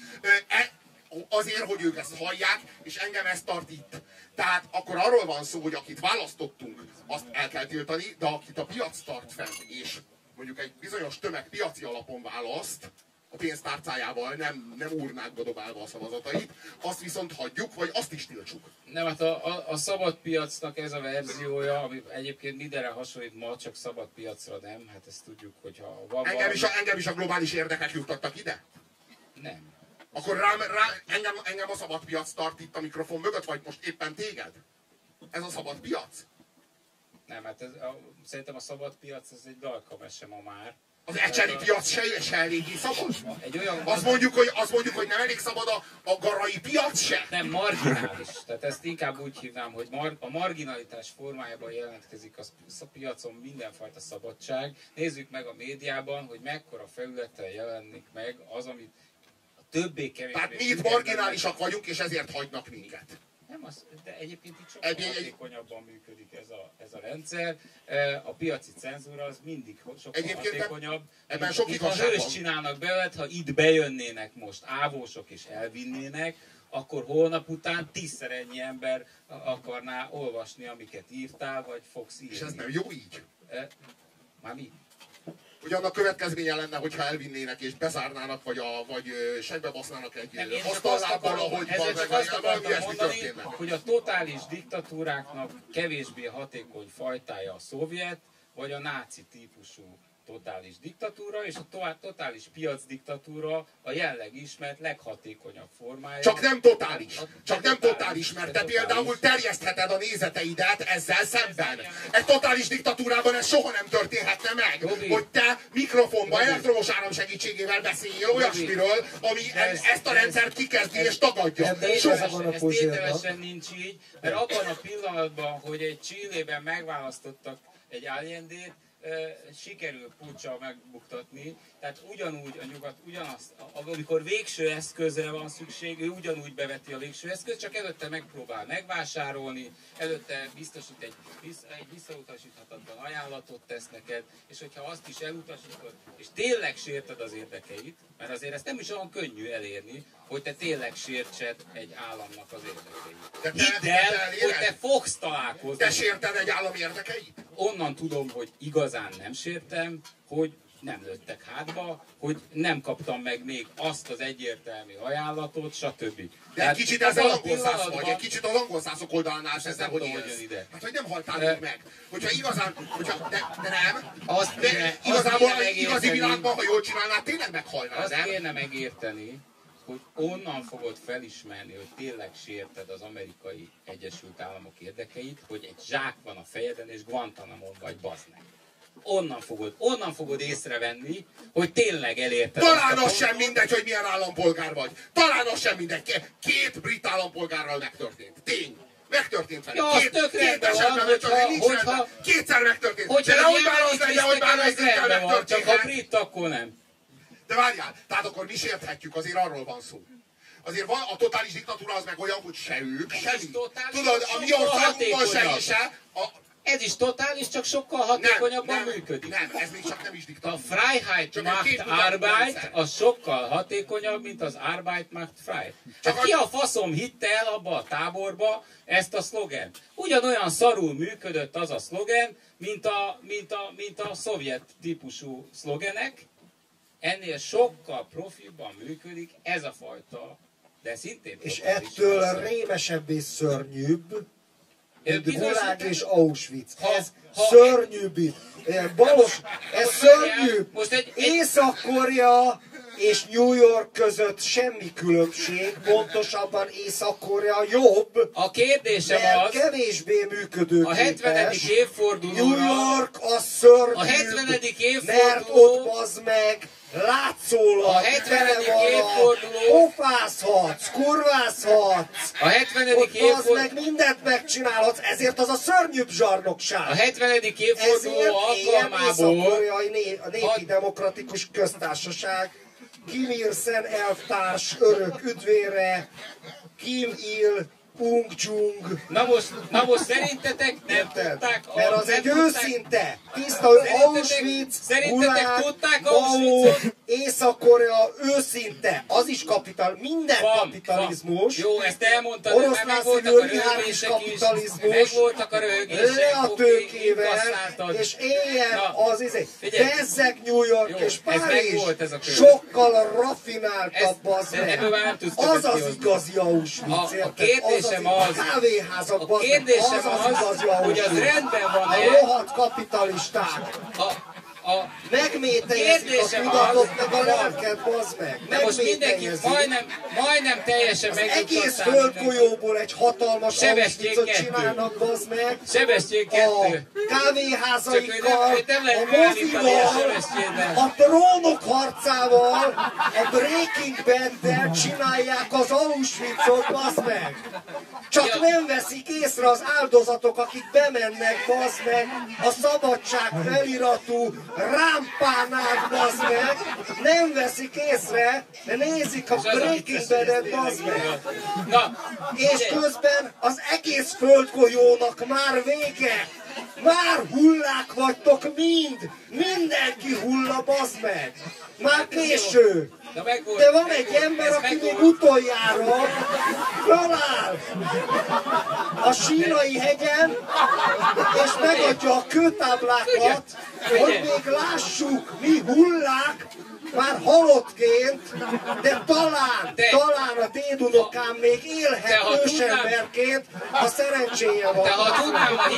azért, hogy ők ezt hallják, és engem ezt tart itt. Tehát akkor arról van szó, hogy akit választottunk, azt el kell tiltani, de akit a piac tart fenn, és mondjuk egy bizonyos tömeg piaci alapon választ, a pénztárcájával, nem urnákba dobálva a szavazatait, azt viszont hagyjuk, vagy azt is tiltsuk. Nem, hát a szabad piacnak ez a verziója, ami egyébként mindenre hasonlít ma, csak szabad piacra nem, hát ezt tudjuk, hogyha van engem is a globális érdekek juttattak ide? Nem. Akkor engem a szabad piac tart itt a mikrofon mögött, vagy most éppen téged? Ez a szabad piac? Nem, hát szerintem a szabad piac ez egy dalkamese ma már. Az ecseri piac se eléggé szabad? Azt mondjuk, hogy nem elég szabad a garai piac se? Nem, marginális. Tehát ezt inkább úgy hívnám, hogy a marginalitás formájában jelentkezik a piacon mindenfajta szabadság. Nézzük meg a médiában, hogy mekkora felülettel jelenik meg az, amit többé-kevésbé... Tehát mi itt marginálisak vagyunk, és ezért hagynak minket. Nem, de egyébként itt sokkal hatékonyabban működik ez a rendszer. A piaci cenzúra az mindig sokkal hatékonyabb. Ebben sok igazság van. Ha hőst csinálnak belőled, ha itt bejönnének most ávósok és elvinnének, akkor holnap után 10-szer ennyi ember akarná olvasni, amiket írtál, vagy fogsz írni. És ez nem jó így? Már mi? Hogy annak következménye lenne, hogyha elvinnének és bezárnának, vagy segbe basznának egy asztallábbal, ahogy valami mondani, hogy a totális diktatúráknak kevésbé hatékony fajtája a szovjet, vagy a náci típusú totális diktatúra, és a totális piacdiktatúra a jelenleg ismert leghatékonyabb formája. Csak nem totális. Csak nem totális, mert te például terjesztheted a nézeteidet ezzel szemben. Egy totális diktatúrában ez soha nem történhetne meg, hogy te mikrofonba, elektromos áram segítségével beszéljél olyasmiről, ami ezt a rendszert kikezdi és tagadja. Ez tételesen nincs így, mert abban a pillanatban, hogy egy Chilében megválasztottak egy Allendét, sikerül puccsal megbuktatni, tehát ugyanúgy a nyugat, amikor végső eszközre van szükség, ő ugyanúgy beveti a végső eszközt, csak előtte megpróbál megvásárolni, előtte biztosít egy visszautasíthatatlan ajánlatot tesz neked, és hogyha azt is elutasítod, és tényleg sérted az érdekeit, mert azért ezt nem is olyan könnyű elérni, hogy te tényleg sértsed egy államnak az érdekeit. Hidd el, hogy te fogsz találkozni. Te sérted egy állam érdekeit? Onnan tudom, hogy igazán nem sértem, hogy nem lőttek hátba, hogy nem kaptam meg még azt az egyértelmű ajánlatot, stb. De egy kicsit ezzel angolszász vagy, egy kicsit az angolszászok oldalán állsz ezzel, hogy élsz. Hát, hogy nem haltál még meg. Hogyha igazán, de nem, igazából igazi világban, ha jól csinálnád, tényleg meghalnál, azt kéne megérteni, hogy onnan fogod felismerni, hogy tényleg sérted az Amerikai Egyesült Államok érdekeit, hogy egy zsák van a fejeden, és Guantanamon vagy, bazd meg. Onnan fogod észrevenni, hogy tényleg elérted. Talán az sem mindegy, hogy milyen állampolgár vagy. Talán az sem mindegy. Két brit állampolgárral megtörtént. Tény. Megtörtént vele. Ja, két esetben megtörtént. Kétszer megtörtént. De nehogy már az legyen, hogy már megtörtént megtörtént. Csak a brit, akkor nem. De várjál, tehát akkor mi sérthetjük, azért arról van szó. Azért van, a totális diktatúra az meg olyan, hogy se ők, se mi. Tudod, a mi országunkban se. Ez is totális, csak sokkal hatékonyabban működik. Nem, ez még csak nem is diktatúra. A Freiheit macht Arbeit az sokkal hatékonyabb, mint az Arbeit macht Frei. Csak ki a faszom hitte el abba a táborba ezt a szlogent? Ugyanolyan szarul működött az a szlogen, mint a szovjet típusú szlogenek. Ennél sokkal profibban működik ez a fajta, de szintén... És ettől rémesebb és szörnyűbb, mint Gulag és Auschwitz. Ez szörnyűbb. Ez szörnyűbb. Észak-Korea és New York között semmi különbség, pontosabban Észak-Korea jobb, a kérdésem mert kevésbé működőképes. A 70. évfordulóra... New York a szörnyűbb, a 70. mert ott az meg látszólag, a 70. évforduló... pofázhatsz, kurvázhatsz, a 70. ott az meg mindent megcsinálhatsz, ezért az a szörnyűbb zsarnokság. A 70. évforduló alkalmából... A Népi Demokratikus Köztársaság Kim Il-sen elvtárs örök üdvére, Kim Il Ung-chung. Na most szerintetek nem tudták... Mert az egy őszinte, tiszta Auschwitz, Gulag, Mao, Észak-Korea őszinte. Az is minden kapitalizmus. Jó, ezt elmondtad, mert megvoltak a röhögések is. Megvoltak a röhögések. Le a tőkével, és éljen az bezzeg New York és Párizs. Sokkal raffináltabb az meg. Az az igazi Auschwitz, érted? A kérdésem az, hogy az rendben van-e... A rohadt kapitalisták. Megmételjezik a tudatot, meg a lelket, bazd meg. De most mindenki majdnem teljesen megnyugtatták. Az egész földgolyóból egy hatalmas Auschwitzot csinálnak, bazd meg. Sebesség 2. A kávéházaikkal, a mozival, a trónok harcával, a Breaking Bad-del csinálják az Auschwitzot, bazd meg. Csak nem veszik észre az áldozatok, akik bemennek, bazd meg, a szabadság feliratú rámpánák, bazd meg, nem veszik észre, de nézik a Breaking Bad-et, bazd meg. És közben az egész földgolyónak már vége. Már hullák vagytok mind. Mindenki hulla, bazd meg. Már késő. De van egy ember, aki még utoljára föláll a Sínai hegyen, és megadja a kőtáblákat, hogy még lássuk, mi hullák, már halottként, de talán a dédunokám még élhet ősemberként, ha szerencséje van. De ha tudnám a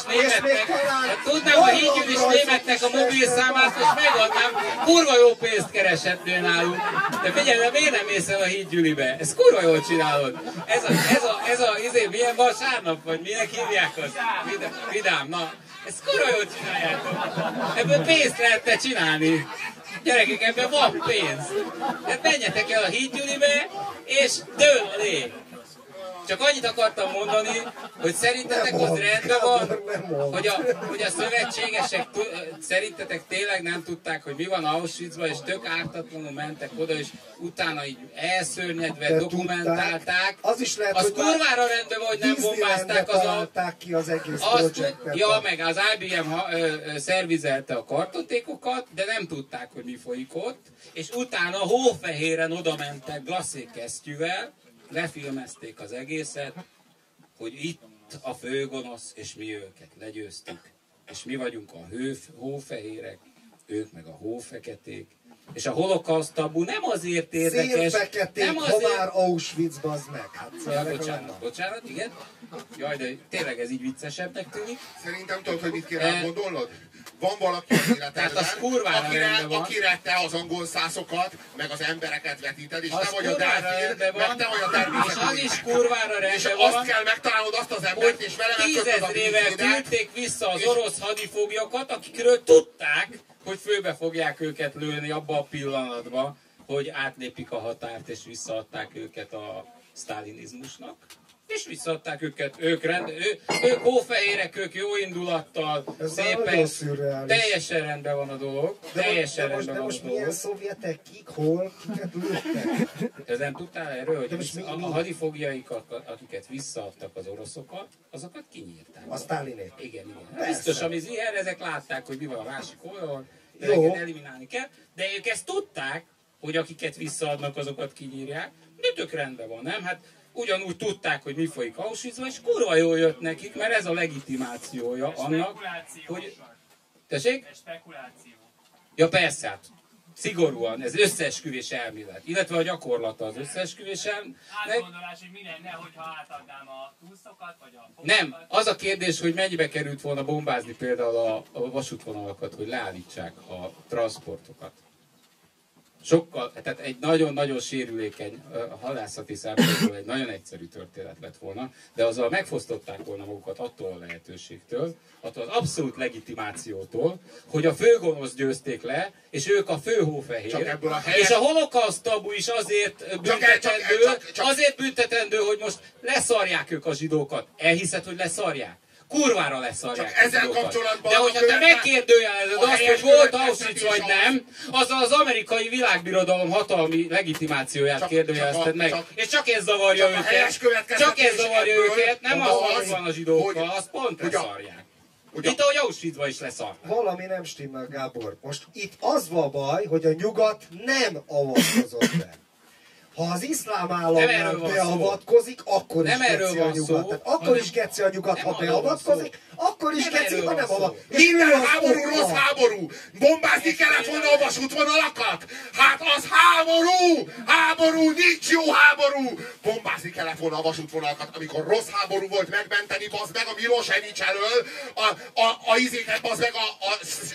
hídgyűlis németnek a mobilszámát, és megadnám, kurva jó pénzt kereshetnél náluk. De figyelj, de miért nem mész el a hídgyűlibe? Ezt kurva jól csinálod. Milyen vasárnap vagy, minek hívják azt? Vidám, na. Ezt kurva jól csináljátok. Ebből pénzt lehetne csinálni. Gyerekek, ebben van pénz. De menjetek el a hídgyűlibe, és dől a lé. Csak annyit akartam mondani, hogy szerintetek az rendben van, hogy a szövetségesek szerintetek tényleg nem tudták, hogy mi van Auschwitzban, és tök ártatlanul mentek oda, és utána így elszörnyedve dokumentálták. Az is lehet, az hogy kurvára rendben van, hogy nem bombázták ki az egész projektet. Ja, meg az IBM szervizelte a kartotékokat, de nem tudták, hogy mi folyik ott, és utána hófehéren oda mentek glacékesztyűvel, lefilmezték az egészet, hogy itt a főgonosz, és mi őket legyőztük. És mi vagyunk a hófehérek, ők meg a hófeketék. És a holokauszt tabu nem azért érdekes... Szélfeketék, nem azért... ha már Auschwitz, bazd meg. Hát, ja, bocsánat, igen. Jaj, de tényleg ez így viccesebbnek tűnik. Szerintem tudod, hogy mit kéne gondolnod? Van valaki az életedben, akire te az angol szászokat, meg az embereket vetíted, és te vagy a delfin, meg te vagy a természet. És az is kurvára rendben és azt kell megtalálnod azt az embert, és vele megkötöd a vízével küldték vissza az orosz hadifoglyokat, akikről tudták, hogy főbe fogják őket lőni abba a pillanatban, hogy átlépik a határt, és visszaadták őket a sztálinizmusnak. És visszaadták őket, ők hófehérek, ők jó indulattal, ez szépen, teljesen rendben van a dolog. De most milyen szovjetek, hol, kiket lőttek? Ez nem tudtál erről, hogy a hadifoglyaikat, akiket visszaadtak az oroszokat, azokat kinyírták. A Sztálinék. Igen. Biztos, ami ilyen, ezek látták, hogy mi van a másik oldalon, ezeket eliminálni kell, de ők ezt tudták, hogy akiket visszaadnak, azokat kinyírják, de tök rendben van, nem? Hát ugyanúgy tudták, hogy mi folyik Auschwitzban, és kurva jól jött nekik, mert ez a legitimációja annak, hogy... Tessék? Ez spekuláció. Ja persze, hát szigorúan, ez összeesküvés elmélet, illetve a gyakorlata az összeesküvés elmélet. Átgondolás, hogy mi lenne, hogyha átadnám a túszokat, vagy a fogakat? Nem, az a kérdés, hogy mennyibe került volna bombázni például a vasútvonalakat, hogy leállítsák a transportokat. Sokkal, tehát egy nagyon-nagyon sérülékeny halászati szempontból egy nagyon egyszerű történet lett volna, de azzal megfosztották volna magukat attól a lehetőségtől, attól az abszolút legitimációtól, hogy a főgonosz győzték le, és ők a fő hófehér. És a holokauszt tabu is azért büntetendő, hogy most leszarják ők a zsidókat. Elhiszed, hogy leszarják? Kurvára leszarják. Csak ezzel kapcsolatban... De hogyha te megkérdőjelezed azt, hogy volt Auschwitz vagy nem, azzal az amerikai világbirodalom hatalmi legitimációját kérdőjelezted meg. És csak ez zavarja őket. Csak ez zavarja őket. Nem az, hogy van a zsidókkal, azt pont leszarják. Itt ahogy Auschwitzban is leszarták. Valami nem stimmel, Gábor. Most itt az van a baj, hogy a nyugat nem avatkozott be. Ha az iszlám állam beavatkozik, akkor is geci a nyugat. Tehát akkor is geci a nyugat, ha beavatkozik, akkor is geci, ha nem avatkozik. Minden háború rossz háború! Bombázni kellett volna a vasútvonalakat? Hát az háború! Háború! Nincs jó háború! Bombázni kellett volna a vasútvonalakat, amikor rossz háború volt megmenteni, bazd meg a Milosevic elől, a izéket, bazd meg a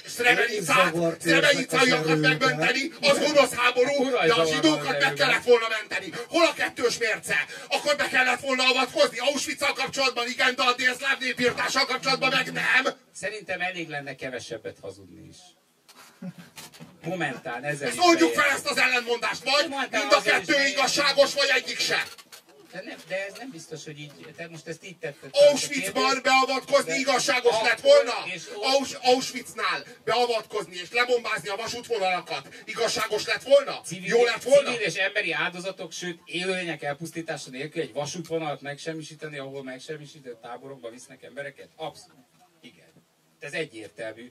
Srebrenicáiakat megmenteni, az gonosz háború, de a zsidókat meg kellett volna menteni. Hol a kettős mérce? Akkor be kellett volna avatkozni. Auschwitz-al kapcsolatban igen, de a délszláv népírtással kapcsolatban meg nem. Szerintem elég lenne kevesebbet hazudni is. Momentán ezzel ezt oldjuk fel ezt az ellentmondást, vagy mind a kettő igazságos, vagy egyik se. De ez nem biztos, hogy így, te most ezt így tetted. Auschwitzban beavatkozni igazságos lett volna? Auschwitznál beavatkozni és lebombázni a vasútvonalakat igazságos lett volna? Jó lett volna? Civil és emberi áldozatok, sőt élőlények elpusztítása nélkül egy vasútvonalat megsemmisíteni, ahol megsemmisített táborokba visznek embereket? Abszolút. Igen. Ez egyértelmű.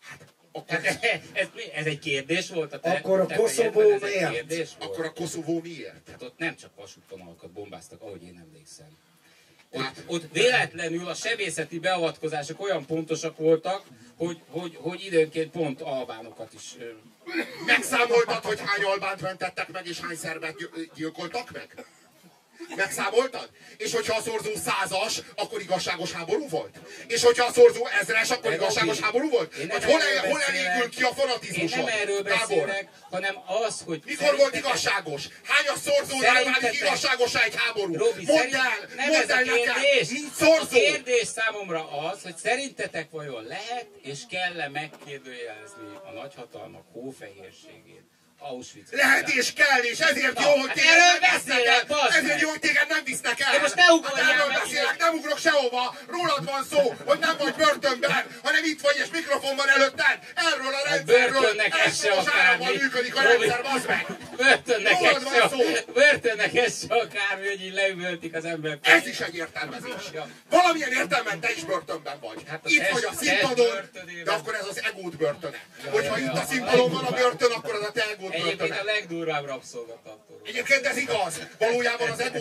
Ez egy kérdés volt? Akkor a Koszovó miért? Akkor a Koszovó miért? Hát ott nem csak vasútvonalakat bombáztak, ahogy én emlékszem. Ott véletlenül a sebészeti beavatkozások olyan pontosak voltak, hogy időnként pont albánokat is... Megszámoltad, hogy hány albánt mentettek meg, és hány szerbet gyilkoltak meg? Megszámoltad? És hogyha a szorzó 100-as, akkor igazságos háború volt? És hogyha a szorzó 1000-es, akkor igazságos háború volt? Vagy hol elégül ki a fanatizmuson? Én nem erről beszélek, hanem az, hogy... Mikor volt igazságos? Hányas szorzónál válik igazságosá egy háború? Robi, mondd el nekem! Nincs szorzó! A kérdés számomra az, hogy szerintetek vajon lehet és kell-e megkérdőjelezni a nagyhatalmak hófehérségét? Auschwitz. Lehet és kell, és ezért jó, hogy téged nem visznek el. Ezért jó, hogy téged nem visznek el. De most ne ugorjál erről beszélek, nem ugrok sehova. Rólad van szó, hogy nem vagy börtönben, hanem itt vagy, és mikrofon van előtted. Erről a rendszerről. Börtönnek ez se akármi. Működik a rendszer, bazd meg. Börtönnek ez se akármi, hogy így leüvöltik az embert. Ez is egy értelmezés. Valamilyen értelmen te is börtönben vagy. Itt vagy a színpadon, de akkor ez az egód börtöne. Hogyha itt a színpadon van a börtön, akkor az a te egód. Egyébként a legdurvább rabszolgatartó. Egyébként ez igaz. Valójában az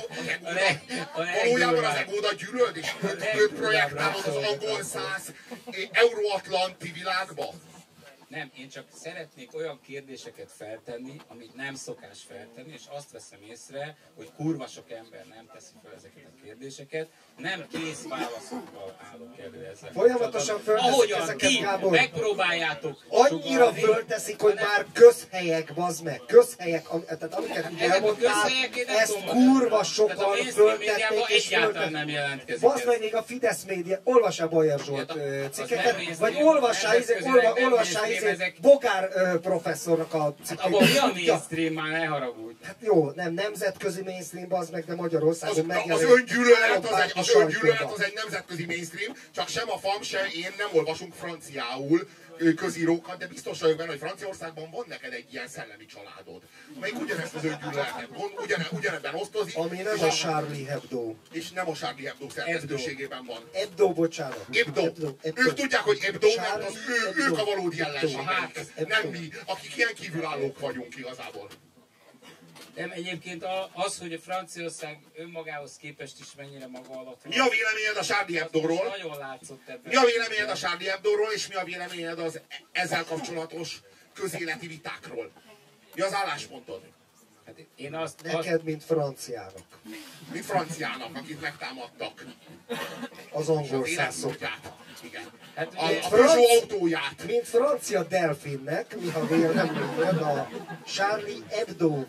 egódat gyűlöld, és őt projektálod az angol száz euróatlanti világba. Nem, én csak szeretnék olyan kérdéseket feltenni, amit nem szokás feltenni, és azt veszem észre, hogy kurva sok ember nem teszi fel ezeket a kérdéseket. Nem kész válaszokkal állok elő ezzel. Folyamatosan fölteszik ahogyan ezeket, ti Gábor. megpróbáljátok Annyira sugalni, fölteszik, hogy hanem- már közhelyek, bazd meg, közhelyek, tehát amiket így Ezek a elmondtál, közhelyek, én nem ezt tudom, kurva tehát a sokan mainstream médiában föltették és egyáltalán föltették. nem jelentkezik Bazd ez. meg, még a Fidesz média, olvassál Bajer Zsolt Az nem cikkeket, mainstream, vagy olvassál nemzetközileg nem olvassál mainstream, ezek- Bogár professzornak a Hát cikkét. abban mi a mainstream, már ne haragudj. Hát jó, nem nemzetközi mainstream, bazd meg, de Magyarországon Az megjelenik. öngyűlölet állampárti az öngyűlölet sajtóban. az egy nemzetközi mainstream, csak sem a FAM, sem én nem olvasunk franciául közírókat, de biztos vagyok benne, hogy Franciaországban van neked egy ilyen szellemi családod, amelyik ugyanezt az öngyűlöletet ugyanebben osztozik, Ami nem és a Charlie Hebdo. és nem a Charlie Hebdo szerkesztőségében van. Hebdo, bocsánat. Hebdo. Ők tudják, hogy Hebdo, mert az Charlie ők a Hebdo. valódi ellenségeik. Hebdo. Nem mi, akik ilyen kívülállók vagyunk igazából. Nem, egyébként az, hogy a Franciaország önmagához képest is mennyire maga alatt van. Mi a véleményed a Charlie Hebdoról? Nagyon látszott ebben. Mi a véleményed a Charlie Hebdoról, és mi a véleményed az ezzel kapcsolatos közéleti vitákról? Mi az álláspontod? Hát én azt Neked, mint franciának. Mint franciának, akit megtámadtak. Az angol Az szászok. életmódját. Igen. hát A ugye, Peugeot autóját. Mint francia delfinnek, mi ha véleményed a Charlie Hebdo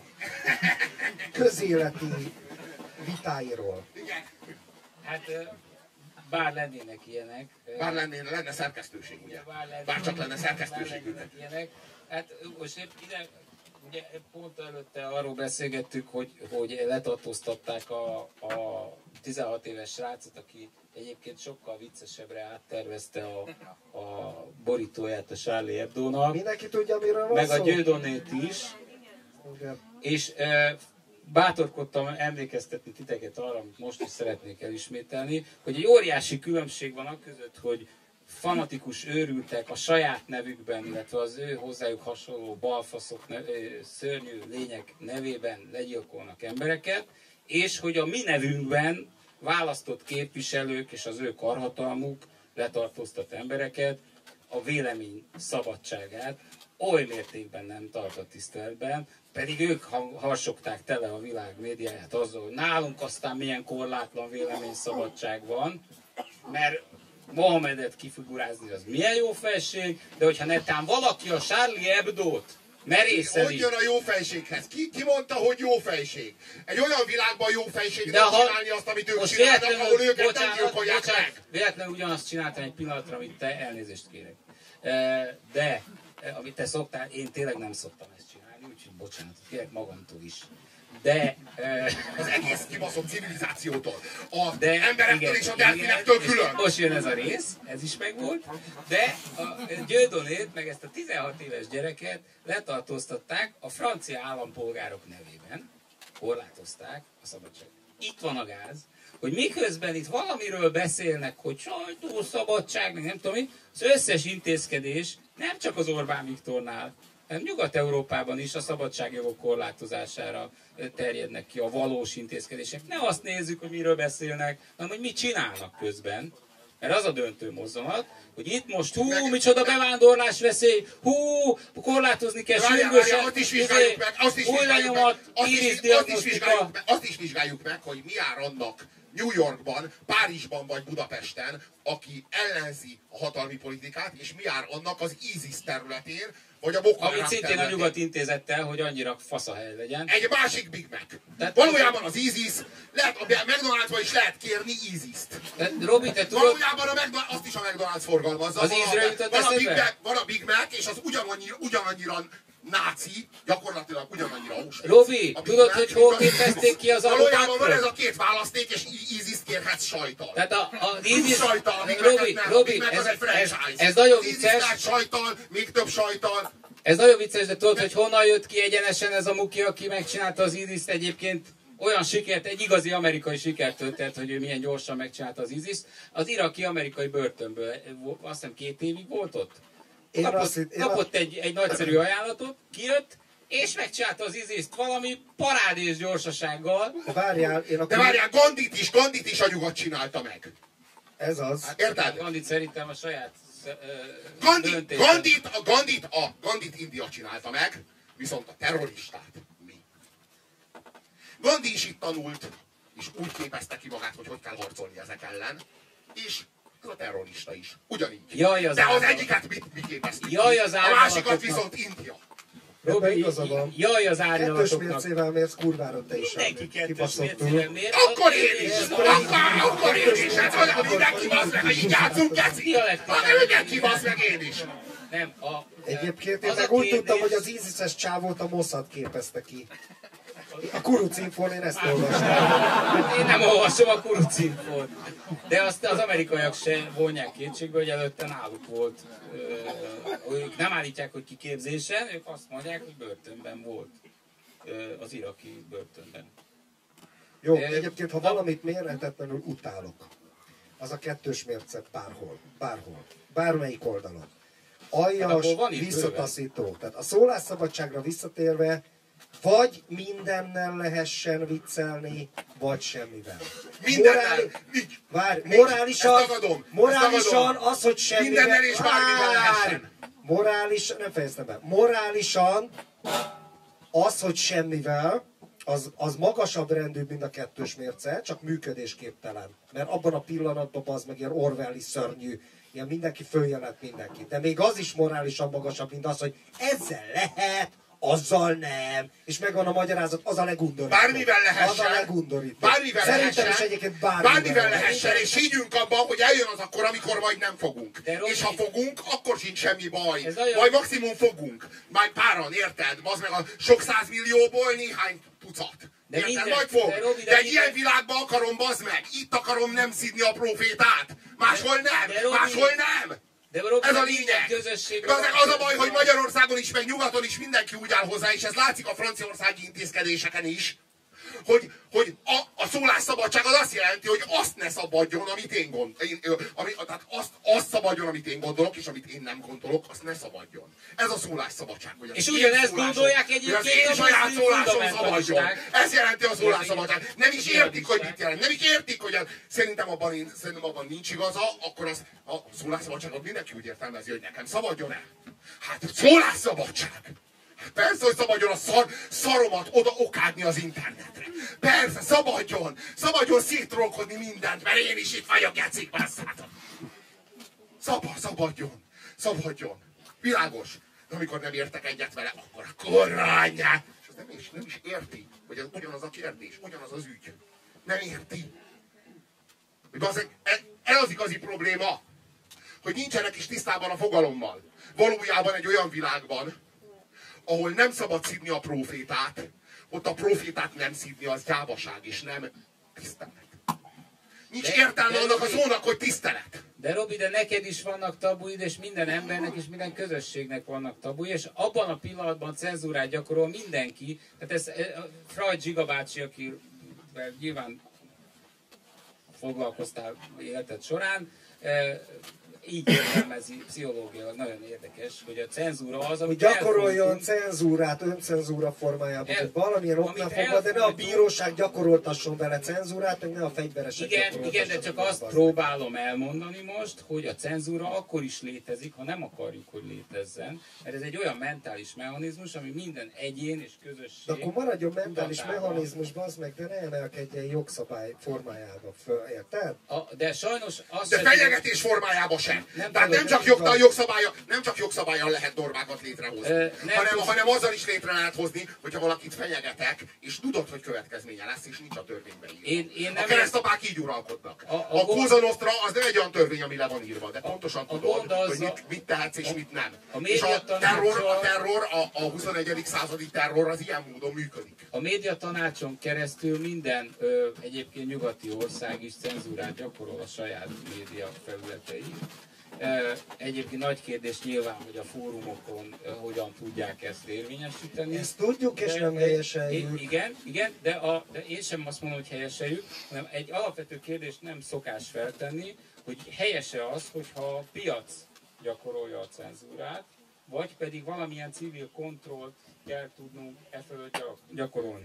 közéleti vitáiról. Igen. hát bár lennének ilyenek. Bár lenne szerkesztőség, ugye? Bár csak lenne szerkesztőségük. lennének ilyenek. Hát most épp ide, ugye pont előtte arról beszélgettük, hogy letartóztatták a 16 éves srácot, aki egyébként sokkal viccesebbre áttervezte a borítóját a Charlie Hebdónak, Mindenki tudja, miről van meg szó? a Dieudonnét is, Igen. és bátorkodtam emlékeztetni titeket arra, amit most is szeretnék elismételni, hogy egy óriási különbség van aközött, hogy fanatikus őrültek a saját nevükben, illetve az ő hozzájuk hasonló balfaszok, szörnyű lények nevében legyilkolnak embereket, és hogy a mi nevünkben választott képviselők és az ő karhatalmuk letartóztat embereket, a vélemény szabadságát oly mértékben nem tartott tiszteletben, pedig ők harsogták tele a világ médiáját azzal, hogy nálunk aztán milyen korlátlan véleményszabadság van, mert Mohamedet kifigurázni az milyen jó felség, de hogyha netán valaki a Charlie Hebdót merészeli, Hogy jön a jó fejséghez? Ki mondta, hogy jó fejség? Egy olyan világban jó fejség de nem ha csinálni azt, amit ők most csinálnak, ahol őket nem gyilkolják meg. véletlenül ugyanazt csináltam egy pillanatra, amit te elnézést kérek. De amit te szoktál, én tényleg nem szoktam ezt csinálni, úgyhogy bocsánatot kérek magamtól is. De Az egész kibaszott civilizációtól. A de emberektől és a delfinektől és külön. most jön ez a rész, ez is megvolt, de a Dieudonnét, meg ezt a 16 éves gyereket letartóztatták a francia állampolgárok nevében, korlátozták a szabadságot. Itt van a gáz, hogy miközben itt valamiről beszélnek, hogy sajtószabadság, meg nem tudom mi, az összes intézkedés nem csak az Orbán Viktornál, hanem Nyugat-Európában is a szabadságjogok korlátozására terjednek ki a valós intézkedések. Ne azt nézzük, hogy miről beszélnek, hanem hogy mit csinálnak közben. Mert az a döntő mozzanat, hogy itt most micsoda bevándorlás veszély, korlátozni kell sürgősen, Azt is vizsgáljuk meg, új lenyomat, írisdiagnosztika. azt is vizsgáljuk meg, hogy mi jár annak New Yorkban, Párizsban vagy Budapesten, aki ellenzi a hatalmi politikát, és mi jár annak az ISIS területén, vagy a Boko Haram Amit szintén a területén. Nyugat Intézettel, hogy annyira faszahely legyen. Egy másik Big Mac. Tehát- Valójában az ISIS, lehet, a McDonald'sban is lehet kérni ISIS-t. De Robi, te tudod, Valójában azt is a McDonald's forgalmazza. Az ízre jutott eszedbe? Van a Big Mac, és az ugyanannyira náci, gyakorlatilag ugyanannyira Auschwitz. Robi, A Big tudod, Mac, hogy mint hol az képezték ki az Valójában van alubákról? ez a két választék, és ISIS-t kérhetsz sajtal. Tehát az ISIS... Sajtal, a Big Mac-et nem. A Robi, Big Mac az egy franchise. ez nagyon Az ISIS vicces. lehet sajtal, még több sajtal. Ez nagyon vicces, de tudod, hogy honnan jött ki egyenesen ez a muki, aki megcsinálta az ISIS-t egyébként olyan sikert, egy igazi amerikai sikert történt, hogy ő milyen gyorsan megcsinálta az ISIS-t. Az iraki amerikai börtönből, azt hiszem 2 évig volt ott. Kapott egy nagyszerű ajánlatot, kijött, és megcsinálta az ISIS-t valami parádés gyorsasággal. Várjál, De várjál, Gandhit is a nyugat csinálta meg. Ez az. Hát érted? Gandhit szerintem a saját Gandhit India csinálta meg, viszont a terroristát mi. Gandhi is itt tanult, és úgy képezte ki magát, hogy kell harcolni ezek ellen, és ez a terrorista is. Ugyanígy. De az egyiket mi képeztük ki, a másikat viszont India. Robi, jaj az Kettős árnyalatoknak. mércével mérsz, kurvára te is. Mindenki kettős Kibaszott mércével túl. mér. Akkor én is! Akkor én is! Ez olyan, mindenki basz meg, hogy így játszunk, keci! Mindenki basz meg, én is! Nem, Egyébként én az meg a úgy kérdés- tudtam, hogy az ISIS-es csávót a Mossad képezte ki. A Kurucinfón én ezt olvastam. Én nem olvasom a Kurucinfót. De azt az amerikaiak se vonják kétségbe, hogy előtte náluk volt. Ők nem állítják, hogy kiképzésen, ők azt mondják, hogy börtönben volt. Az iraki börtönben. Jó, egyébként, ha valamit mérhetetlenül utálok, az a kettős mérce bárhol, bármelyik oldalon. Aljas, abból van itt visszataszító. Tehát a szólásszabadságra visszatérve, vagy mindennel lehessen viccelni, vagy semmivel. Mindennel! Morálisan az, hogy semmivel... Mindennel és bármivel lehessen. Nem fejeztem be. Morálisan az, hogy semmivel, az magasabb rendű, mint a kettős mérce, csak működésképtelen. Mert abban a pillanatban az meg ilyen Orwelli szörnyű, ilyen mindenki följelent mindenkit. De még az is morálisan magasabb, mint az, hogy ezzel lehet, azzal nem. És megvan a magyarázat, az a legundorító. Bármivel lehessen. Az a legundorító. Bármivel Szerintem lehessen. is egyébként Bármivel lehessen, és higgyünk abban, hogy eljön az akkor, amikor majd nem fogunk. Robi, És ha fogunk, akkor sincs semmi baj. Olyan... Majd maximum fogunk. Majd páran, érted? Bazd meg a sok százmillióból néhány tucat. Érted? minden, Majd fog. Robi, de egy ilyen világban akarom, bazd meg. Itt akarom nem szidni a profétát. Máshol nem. Máshol nem. De Robi, Ez a lényeg. Az a baj, hogy Magyarországon is, meg nyugaton is mindenki úgy áll hozzá, és ez látszik a franciaországi intézkedéseken is, hogy a szólásszabadság az azt jelenti, hogy azt ne szabadjon, amit én gondolok. Tehát azt szabadjon, amit én gondolok, és amit én nem gondolok, azt ne szabadjon. Ez a szólásszabadság. És ugyanezt gondolják egyébként az én saját szólásom szabadjon. Ez jelenti a szólásszabadság. Nem is értik, hogy mit jelent. Nem is értik, hogy szerintem abban nincs igaza, akkor a szólásszabadságot mindenki úgy értelmezi, hogy nekem szabadjon-e. Hát szólásszabadság. Persze, hogy szabadjon a szaromat oda okádni az internetre. Persze, szabadjon! Szabadjon szétrolkodni mindent, mert én is itt vagyok, gecik, basszátok! Szabadjon! Világos. De amikor nem értek egyet vele, akkor a kurva anyját! És az nem is érti, hogy ez ugyanaz a kérdés, ugyanaz az ügy. Nem érti. Ez az igazi probléma, hogy nincsenek is tisztában a fogalommal. Valójában egy olyan világban, ahol nem szabad szidni a profétát, ott a profétát nem szidni, az gyávaság, és nem tisztelet. Nincs értelme annak a szónak, hogy tisztelet. De Robi, de neked is vannak tabuid, és minden embernek és minden közösségnek vannak tabuid, és abban a pillanatban cenzúrát gyakorol mindenki. Tehát ez Freud Zsiga bácsi, akivel nyilván foglalkoztál életed során, így értelmezi pszichológiailag, nagyon érdekes, hogy a cenzúra az, amit gyakoroljon cenzúrát öncenzúra formájában, hogy valamilyen oknál fogva, de ne a bíróság gyakoroltasson vele cenzúrát, meg ne a fegyveresek Igen, de csak azt próbálom elmondani most, hogy a cenzúra akkor is létezik, ha nem akarjuk, hogy létezzen, mert ez egy olyan mentális mechanizmus, ami minden egyén és közösség... De akkor maradjon mentális mechanizmus, bazd meg, de ne emelkedjen jogszabály formájába föl, érted? De sajnos azt de fenyegetés formájában sem. Tehát nem csak jogszabállyal lehet normákat létrehozni, hanem azzal is létre lehet hozni, hogyha valakit fenyegetek, és tudod, hogy következménye lesz, és nincs a törvényben írva. A keresztapák így uralkodnak. A Cosa Nostra az nem egy olyan törvény, ami le van írva, de pontosan tudod, hogy mit tehetsz és mit nem. És a terror, a 21. századi terror az ilyen módon működik. A médiatanácson keresztül minden egyébként nyugati ország is cenzúrát gyakorol a saját média felületein. Egyébként nagy kérdés nyilván, hogy a fórumokon hogyan tudják ezt érvényesíteni. Ezt tudjuk, és nem helyeseljük. Igen, de én sem azt mondom, hogy helyeseljük, hanem egy alapvető kérdést nem szokás feltenni, hogy helyese az, hogyha a piac gyakorolja a cenzúrát, vagy pedig valamilyen civil kontrollt kell tudnunk e fölött gyakorolni.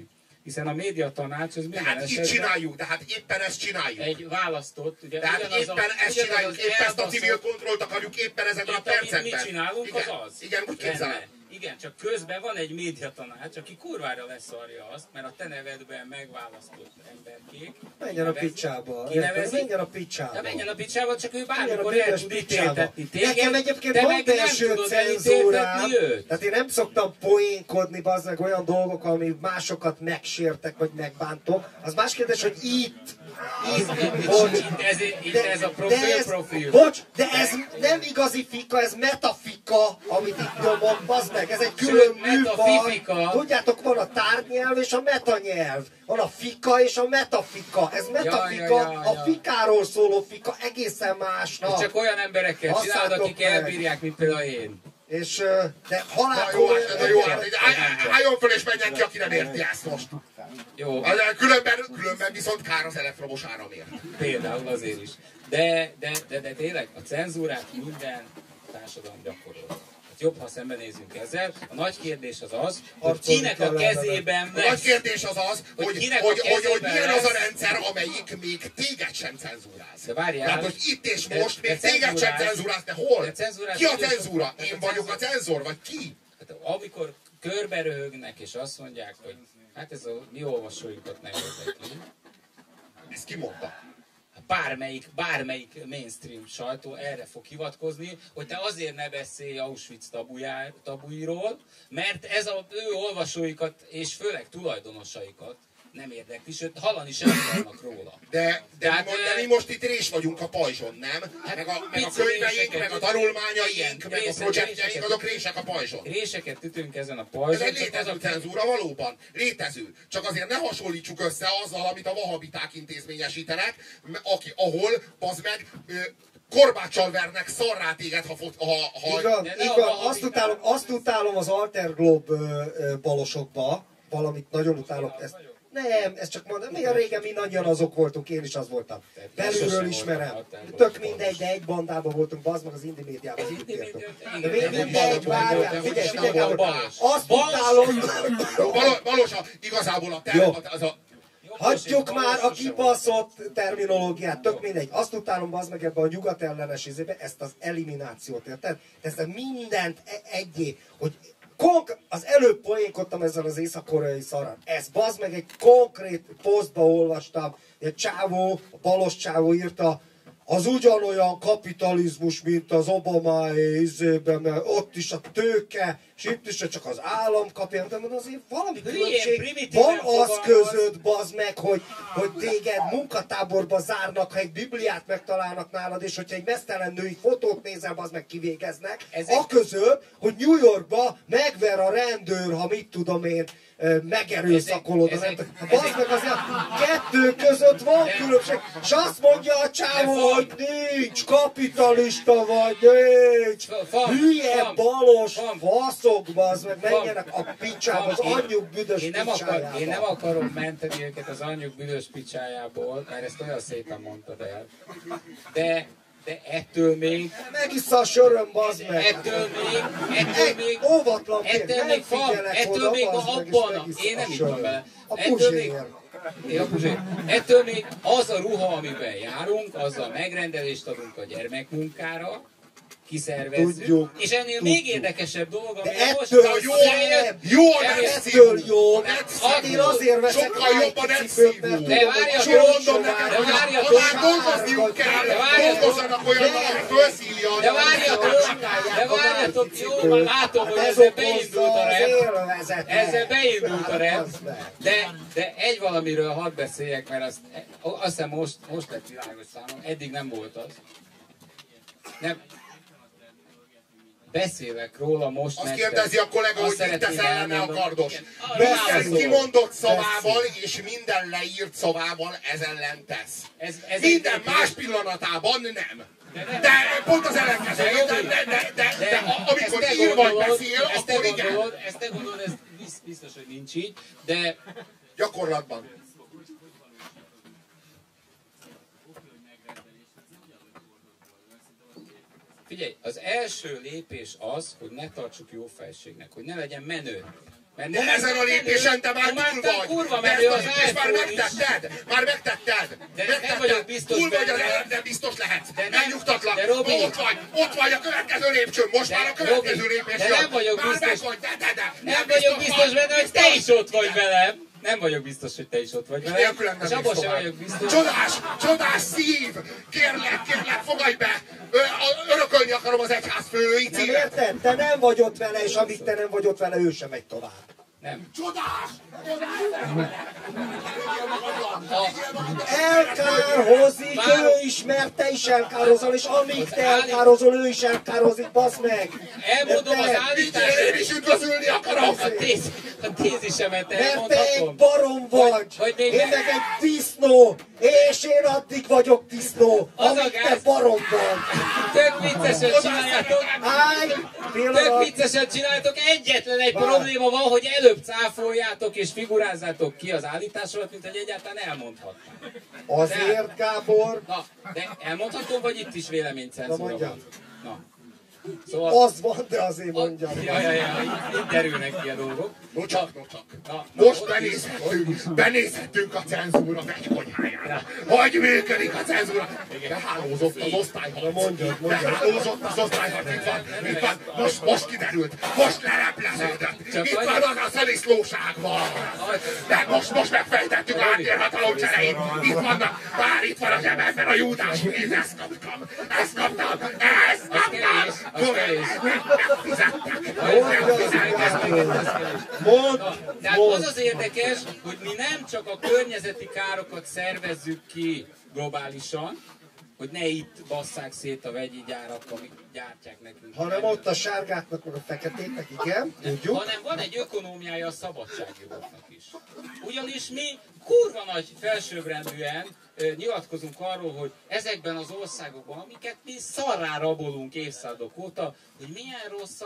Hiszen a médiatanács az De minden hát így esetben csináljuk, de hát éppen ezt csináljuk. egy választott, ugye De hát éppen ezt csináljuk, éppen ezt a civil kontrollt akarjuk éppen ezekben a percekben. Mit csinálunk, igen, az az. Igen, úgy képzelem. Lenne. Igen, csak közben van egy médiatanács, aki kurvára leszarja azt, mert a te nevedben megválasztott emberkék. Menjen a picsába. Kinevezik. Menjen a picsába. Ja, menjen a picsába, csak ő Menjen a bármikor el büdös tud picsába. ítéltetni téged, Nekem egyébként te van meg nem belső tudod cenzúrám. elítéltetni őt. Tehát én nem szoktam poénkodni, bazd meg olyan dolgok, ami másokat megsértek, vagy megbántok. Az más kérdés, hogy itt, bocs, Itt ez a profil. Bocs, de ez nem igazi fika, ez metafika, amit itt nyomok, bazd meg, ez egy külön Sőt, műfaj. metafifika. Tudjátok, van a tárnyelv és a metanyelv. Van a fika és a metafika. Ez metafika, a fikáról szóló fika egészen másnak. Ez csak olyan emberekkel csinálod, akik meg. elbírják, mint például én. És, de Na jó, halálból... hát, jó, hát, álljon föl és menjen ki, aki nem érti ezt most. Jó, Különben viszont kár az elektromos áramért. például azért is. De tényleg a cenzúrát minden társadalom gyakorol. Hát jobb, ha szembenézünk ezzel. A nagy kérdés az az, hogy kinek a kezében A nagy lesz. kérdés az az, hogy kinek a kezében milyen az a lesz. rendszer, amelyik még téged sem cenzúráz. De várjál. Tehát, hogy itt és De- most de még téged sem cenzúráz- cenzúráz, de hol? de cenzúráz- Ki a cenzúra? Én vagyok a cenzor, vagy ki? Hát, amikor körbe röhögnek és azt mondják, hogy hát ez a mi olvasóinkat nem érdekli. Ezt ki mondta? Bármelyik mainstream sajtó erre fog hivatkozni, hogy te azért ne beszélj Auschwitz tabuiról, mert ez az ő olvasóikat és főleg tulajdonosaikat nem érdekli, sőt hallani sem akarnak róla. De Tehát, mi most itt rés vagyunk a pajzson, nem? Hát Meg a pici könyveink, réseket meg a ütünk. tanulmányaink, Igen, meg a réseket- projektjeink, azok rések a pajzson. Réseket ütünk ezen a Ez pajzson, egy csak az létező a cenzúra valóban. Létező. Csak azért ne hasonlítsuk össze azzal, amit a vahabiták intézményesítenek, ahol, bazd meg, korbáccsal vernek szarrá téged, ha Így van, azt utálom az Alter Globe balosokba, valamit nagyon utálok ezt. Nem, ez csak mondom, milyen régen mindannyian azok voltunk, én is az voltam. Belülről sosem ismerem. voltam Alter Tök Globe mindegy, de egy bandában voltunk, bazd meg az Indi médiában. Itt értünk. De Igen, mindegy, várjál, figyelj, Gábor, Balos. azt utálom, Valós, igazából Jó. az a... hagyjuk már a kibaszott terminológiát, tök mindegy. Azt utálom, bazd meg ebben a nyugat ellenes izébe, ezt az eliminációt, érted? Ezt mindent egyé, hogy az előbb poénkodtam ezzel az észak-koreai szarán. Ez bazd meg egy konkrét posztba olvastam, egy csávó, a balos csávó írta, az ugyanolyan kapitalizmus, mint az Obama-i izében, mert ott is a tőke, és itt is csak az állam kapja, de azért valami különbség van az között, bazd meg, hogy téged munkatáborba zárnak, ha egy Bibliát megtalálnak nálad, és hogyha egy mesztelen női fotót nézel, bazd meg kivégeznek, a között, hogy New Yorkba megver a rendőr, ha mit tudom én, megerőszakolod az embert. Bazd meg azért kettő között van különbség, és azt mondja a csávó, hogy nincs, kapitalista vagy, nincs, hülye, balos, faszok, bazd meg, menjenek a picsába, az anyjuk büdös picsájába. Én nem akarom menteni őket az anyjuk büdös picsájából, mert ezt olyan szépen mondtad el. De ettől még... Megissza a söröm, bazd meg! Ettől még óvatlan ettől még abban, én nem ittam bele. A Puzsér. Ettől még az a ruha, amiben járunk, azzal megrendelést adunk a gyermekmunkára, kiszervezzük, Tudjuk, és ennél még érdekesebb dolog, ami ettől jó a ettől jó, hát én azért veszek sokkal rá jobban egy cipőt, mert egyszívó. De várjatok, Csak mondom neked, hogy várjatok, már dolgozniuk kell, dolgozzanak olyan, ami felszívja. de várjatok, jó, már látom, hogy ezzel beindult a rep. Ezzel beindult a rep. De egy valamiről hadd beszéljek, mert azt hiszem most lett világos számom, eddig nem volt az. Nem. Beszélek róla most. Azt kérdezi a kollega, hogy mit tesz ellene a kardos. Minden Beszélj. kimondott szavával és minden leírt szavával ez ellen tesz. Minden más pillanatában nem. De pont az ellenkező. De amikor ír vagy beszél, akkor igen. Ezt te gondolod, ez biztos, hogy nincs így, de Gyakorlatban. figyelj, az első lépés az, hogy ne tartsuk jó fejségnek, hogy ne legyen menő. De ezen a lépésen te már túl vagy. Kurva De ezt menő a az lépést már iPhone is. megtetted. Már megtetted. De nem vagyok biztos Túl vagy, benne. de biztos lehetsz. De nem. Megnyugtatlak. De Robi. Ott vagy a következő lépcsőn. Most De már a következő Robi, lépés de jön. nem vagyok Már biztos. meg vagy, de. Nem vagyok biztos benne, hogy te is ott vagy velem. Nem vagyok biztos, hogy te is ott vagy velem. Nélkülem nem És abban mész sem tovább. vagyok biztos. Csodás szív! Kérlek, fogadj be! Örökölni akarom az egyház fői Nem címet! érted? Te nem vagy ott vele, és amíg te nem vagy ott vele, ő sem megy tovább. Nem. Csodás! Elkárhozik ő is, mert te is elkározol, és amíg te elkározol, ő is elkározik, bassz meg! Elmondom az Én állítást. is üdvözölni akarom! A tézisemet Mert te egy elmondhatom. barom vagy! Hogy még Én meg egy disznó! És én addig vagyok disznó, Az a amíg te gáz. barom vagy! Tök viccesen csináljátok. Állj! Tök Pillanat! viccesen csináljátok. Egyetlen egy Várj. probléma van, hogy előbb cáfoljátok és figurázzátok ki az állításokat, mint hogy egyáltalán elmondhatnám. Azért, Gábor, Na, de elmondhatom, vagy itt is véleménycenzúra Na, mondjad. van? Na. Szóval... az van, de azért mondjam. Ja, itt derülnek ki a dolgok. Nocsak. Na, Most ott benézhettünk a cenzúra vegykonyhájára. Hogy működik a cenzúra? Behálózott az osztályharc. Mondjad. Behálózott az osztályharc. Itt van. Most kiderült. Most lelepleződött. Csak Itt annyi- van az a szeliszlóság van. De most megfejtettük a háttérhatalom cseréit. Itt vannak. Bár itt van a zsebemben a Júdás pénz. Ezt kaptam. Az kevés. Mondd! Tehát az az érdekes, hogy mi nem csak a környezeti károkat szervezzük ki globálisan, hogy ne itt basszák szét a vegyi gyárak, amik gyártják nekünk. Hanem ott a sárgáknak, meg a feketéknek, igen, tudjuk. Hanem van egy ökonómiája a szabadságjogoknak is. Ugyanis mi kurva nagy felsőbbrendűen nyilatkozunk arról, hogy ezekben az országokban, amiket mi szarrá rabolunk évszázadok óta, hogy milyen rossz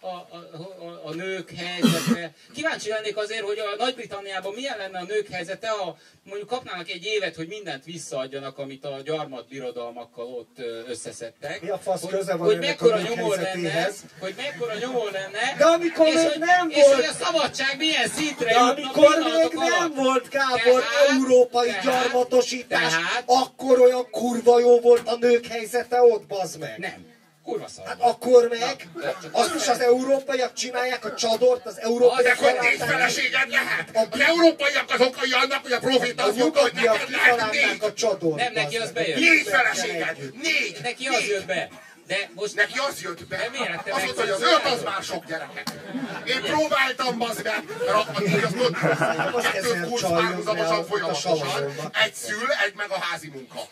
a nők helyzete. Kíváncsi lennék azért, hogy a Nagy-Britanniában milyen lenne a nők helyzete, ha mondjuk kapnának egy évet, hogy mindent visszaadjanak, amit a gyarmatbirodalmakkal ott összeszedtek. Mi a fasz köze van hogy ennek a mekkora nők nyomor lenne, helyzetéhez? hogy mekkora nyomor lenne, De amikor és még hogy, nem és volt- hogy a szabadság milyen szintre De jutna amikor pillanatok még nem alatt. volt, Gábor, Tehát- európai tehát- gyarmatosítás, tehát- akkor olyan kurva jó volt a nők helyzete ott, bazd meg. Nem, kurva szar. Hát akkor meg, azt is az európaiak csinálják, a csadort, az De európaiak hogy négy találták. feleséged lehet? Az európaiak az okai annak, hogy a proféta A azt mondta, hogy nyugatiak neked lehet kitalálták négy. a csadort. Nem, neki bazd az meg. bejön. Négy feleséged! Négy! Neki az jött be. De most Neki az jött be. De miért te Azt mondta, hogy az megcsinálod? öt az már sok gyereket. Én próbáltam, bazd meg, mert így azt mondta, kettőt kurz párhuzamosan folyamatosan. Egy szül, egy meg a házi munka.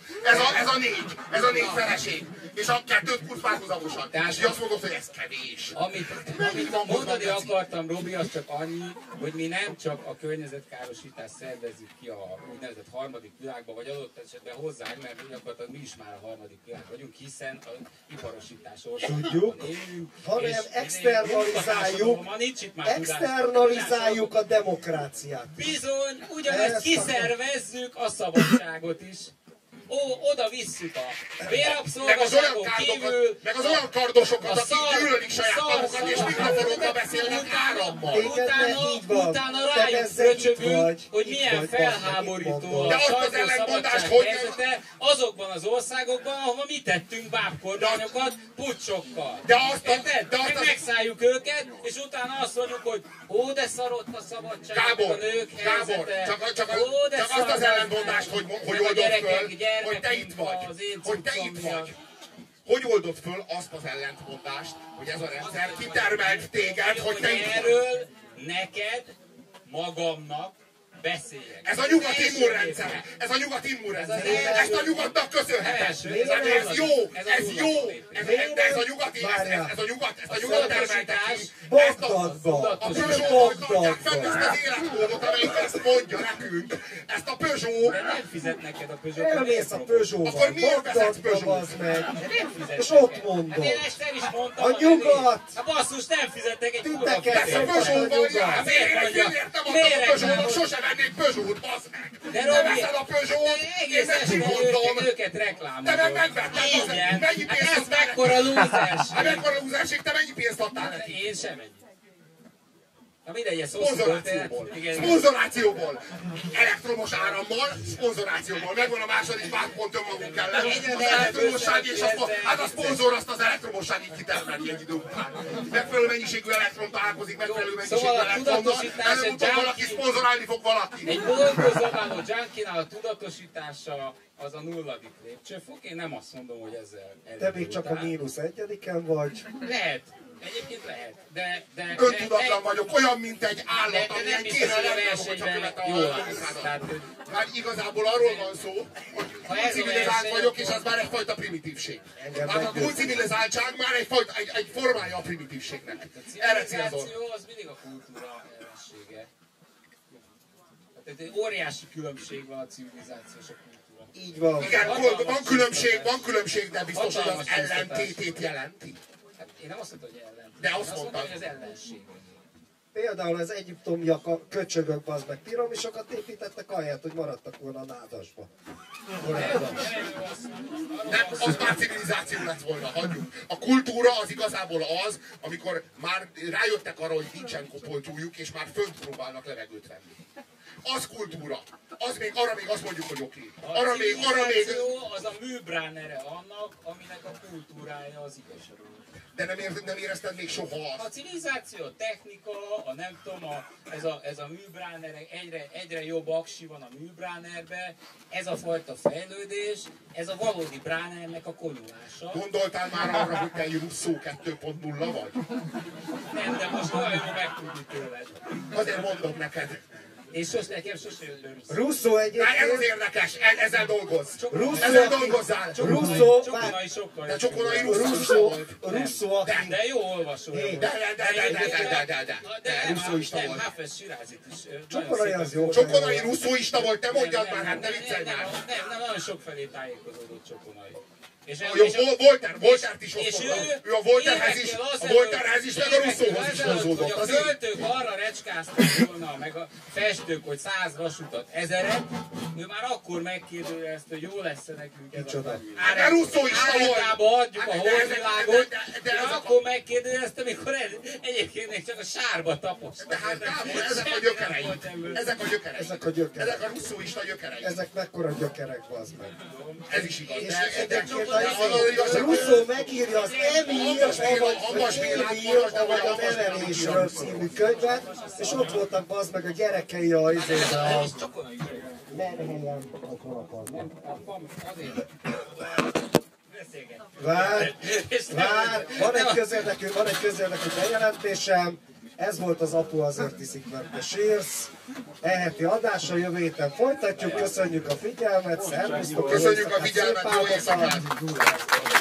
Ez a négy feleség. És a kettőt kurz párhuzamosan. Tehát- És így azt mondod, hogy ez kevés. Amit mondani akartam, Robi, az csak annyi, hogy mi nem csak a környezetkárosítást szervezzük ki a úgynevezett harmadik világba, vagy adott esetben hozzánk, mert gyakorlatilag mi is már a harmadik világ vagyunk, hiszen az iparosítás Tudjuk. élünk. Hanem és externalizáljuk, ma nincs itt már tudás. externalizáljuk a demokráciát. Bizony, ugyanezt Ezt kiszervezzük a szabadságot is. Oda visszük a bérrabszolgaságon kívül. meg az olyan kardosokat, a akik szar- gyűlölik saját szar- magukat, és szar- mikrofonokba beszélnek árammal. Így van. Utána Te rájuk ezzel itt fröcsögünk, vagy. hogy Itt milyen vagy, bazd meg, itt felháborító mondom. De a azt az sajtószabadság ellentmondást hogy- helyzete azokban az országokban, ahova mi tettünk bábkormányokat pucsokkal. De azt a- Érted? de azt Meg a- megszálljuk őket, és utána azt mondjuk, hogy ó, de szarott a szabadság, Gábor, a nők helyzete. csak Ó, de azt szar az ellentmondást, hogy meg a oldod gyerekek, föl, hogy te itt vagy. az én Hogy te cuccom itt miatt. vagy. Hogy oldod föl azt az ellentmondást, hogy ez a rendszer kitermelt téged, hogy te itt vagy. erről neked, magamnak beszéljek. Ez a nyugat immunrendszere. Ez a nyugat immunrendszere. Ezt a nyugatnak köszönheted. Ez jó. Ez jó. De ez a nyugati, ez a nyugat termelte ki. Bagdadba. A Peugeot tartják fenn ezt az életmódot, amelyik ezt mondja nekünk. Ezt a Peugeot. De nem fizet neked a Peugeot. Elmész a Peugeot-val, Akkor miért vezetsz Bagdadba, Peugeot? bazd meg. Nem fizet És neked. ott mondod. Hát én egyszer is mondtam. A nyugat! A basszus nem fizetnek egy kurva Titeket Ezt a Peugeot-val jársz. Miért Én egy mondja? fillért nem adtam a Miért Peugeot-nak, nem? sose vennék Peugeot, bazd meg. De Te Robi, veszed a Peugeot, én egész meg este kimondom. őket reklámozod. Te meg megvetted, bazd meg. Igen. Mennyi Hát pénzt ez adtál neki? mekkora lúzerség. Hát mekkora lúzerség, te mennyi pénzt adtál neki? Én sem egy. Na mindegy, ez hosszú Szponzorációból. történet. Igen. Szponzorációból. Elektromos árammal, szponzorációból. Megvan a második vádpont önmagunk ellen. Az elektromosság és hát a szponzor azt az elektromosságig kitermeli egy idő után. Megfelelő mennyiségű elektron találkozik, megfelelő mennyiségű Szóval a elektronnal. tudatosítás egy Előbb-utóbb valaki szponzorálni fog valaki. Egy dolgozóan álló junkinál a tudatosítása az a nulladik lépcsőfok. Én nem azt mondom, hogy ezzel Te még csak a -1-en vagy. Lehet. Egyébként lehet. De Öntudatlan vagyok, olyan, mint egy állat, de ami nem egy biztos, hogy a kézzel versenyben követel jól a állsz. munkádat. Tehát, Már igazából arról van szó, hogy ez a civilizált verseny, vagyok, és az már egyfajta primitívség. Hát a túlcivilizáltság már egy formája a primitívségnek. Erre célzol. a civilizáció az mindig a kultúra ellensége. Tehát egy óriási különbség van a civilizáció és a kultúra. Így van. Igen, van különbség, de biztos, hogy az ellentétét jelenti. Hát én nem azt mondtam, hogy ellen. De azt Én mondtam, mondtad. hogy az ellenség. Például az egyiptomiak a köcsögök az meg piramisokat építettek, ahelyett, hogy maradtak volna a nádasba. Nem, az már civilizáció lett volna, hagyjuk. A kultúra az igazából az, amikor már rájöttek arra, hogy nincsen kopoltyújuk, és már fönt próbálnak levegőt venni. Az kultúra. Arra még azt mondjuk, hogy oké. A civilizáció az a műbránere annak, aminek a kultúrája az igazság. De nem érezted még soha A azt. civilizáció, a technika, a nem tudom, ez a műbráner, egyre jobb aksi van a műbránerbe, ez a fajta fejlődés, ez a valódi bránernek a konyulása. Gondoltál már arra, hogy te egy Russzó 2.0 vagy? Nem, de most olyan jó megtudni tőled. Azért mondom neked. És nekem sose jött be Russzó. Russo Na, ez az egyébként... érdekes, ezzel dolgozz. Russo, Ezzel dolgozzál. Russo, Csokonai sokkal De jobb. Csokonai Russo, volt. Russo, aki... De jó olvasó. De. Russzóista volt. Hafez Sirázit is. Csokonai az jó. Csokonai russzóista volt, te mondjad már, hát ne viccelj már. Nem, nagyon sok felé tájékozódott Csokonai. Jó, Voltert is ott ő a Volterhez is, meg a Russzóhoz is hozódott. A költők arra recskáztak volna, meg a festők, hogy 100 vasutat, 1000-et, ő már akkor megkérdőjelezte, hogy jó lesz nekünk ez Micsoda? a De russzóista volt! Áretába adjuk a Hát, holdvilágot, de és ezek akkor megkérdőjelezte, amikor egyébként még csak a sárba tapostak. De hát Gábor, ezek a gyökerei. Ezek a gyökerei. Ezek a gyökerek. Ezek a russzóista gyökerei. Ezek mekkora gyökerek, bazd meg. Ez is igaz. És De egyébként a Russo megírja az Emil, avagy a nevelésről című könyvet, és ott voltak bazd meg a gyerekei a izébe a... Vár, van egy közérdekű bejelentésem. Ez volt az Apu azért iszik, mert te sírsz. Eheti adása jövő héten folytatjuk. Köszönjük a figyelmet, szervusztok! Köszönjük a figyelmet, jó éjszakát! éjszakát!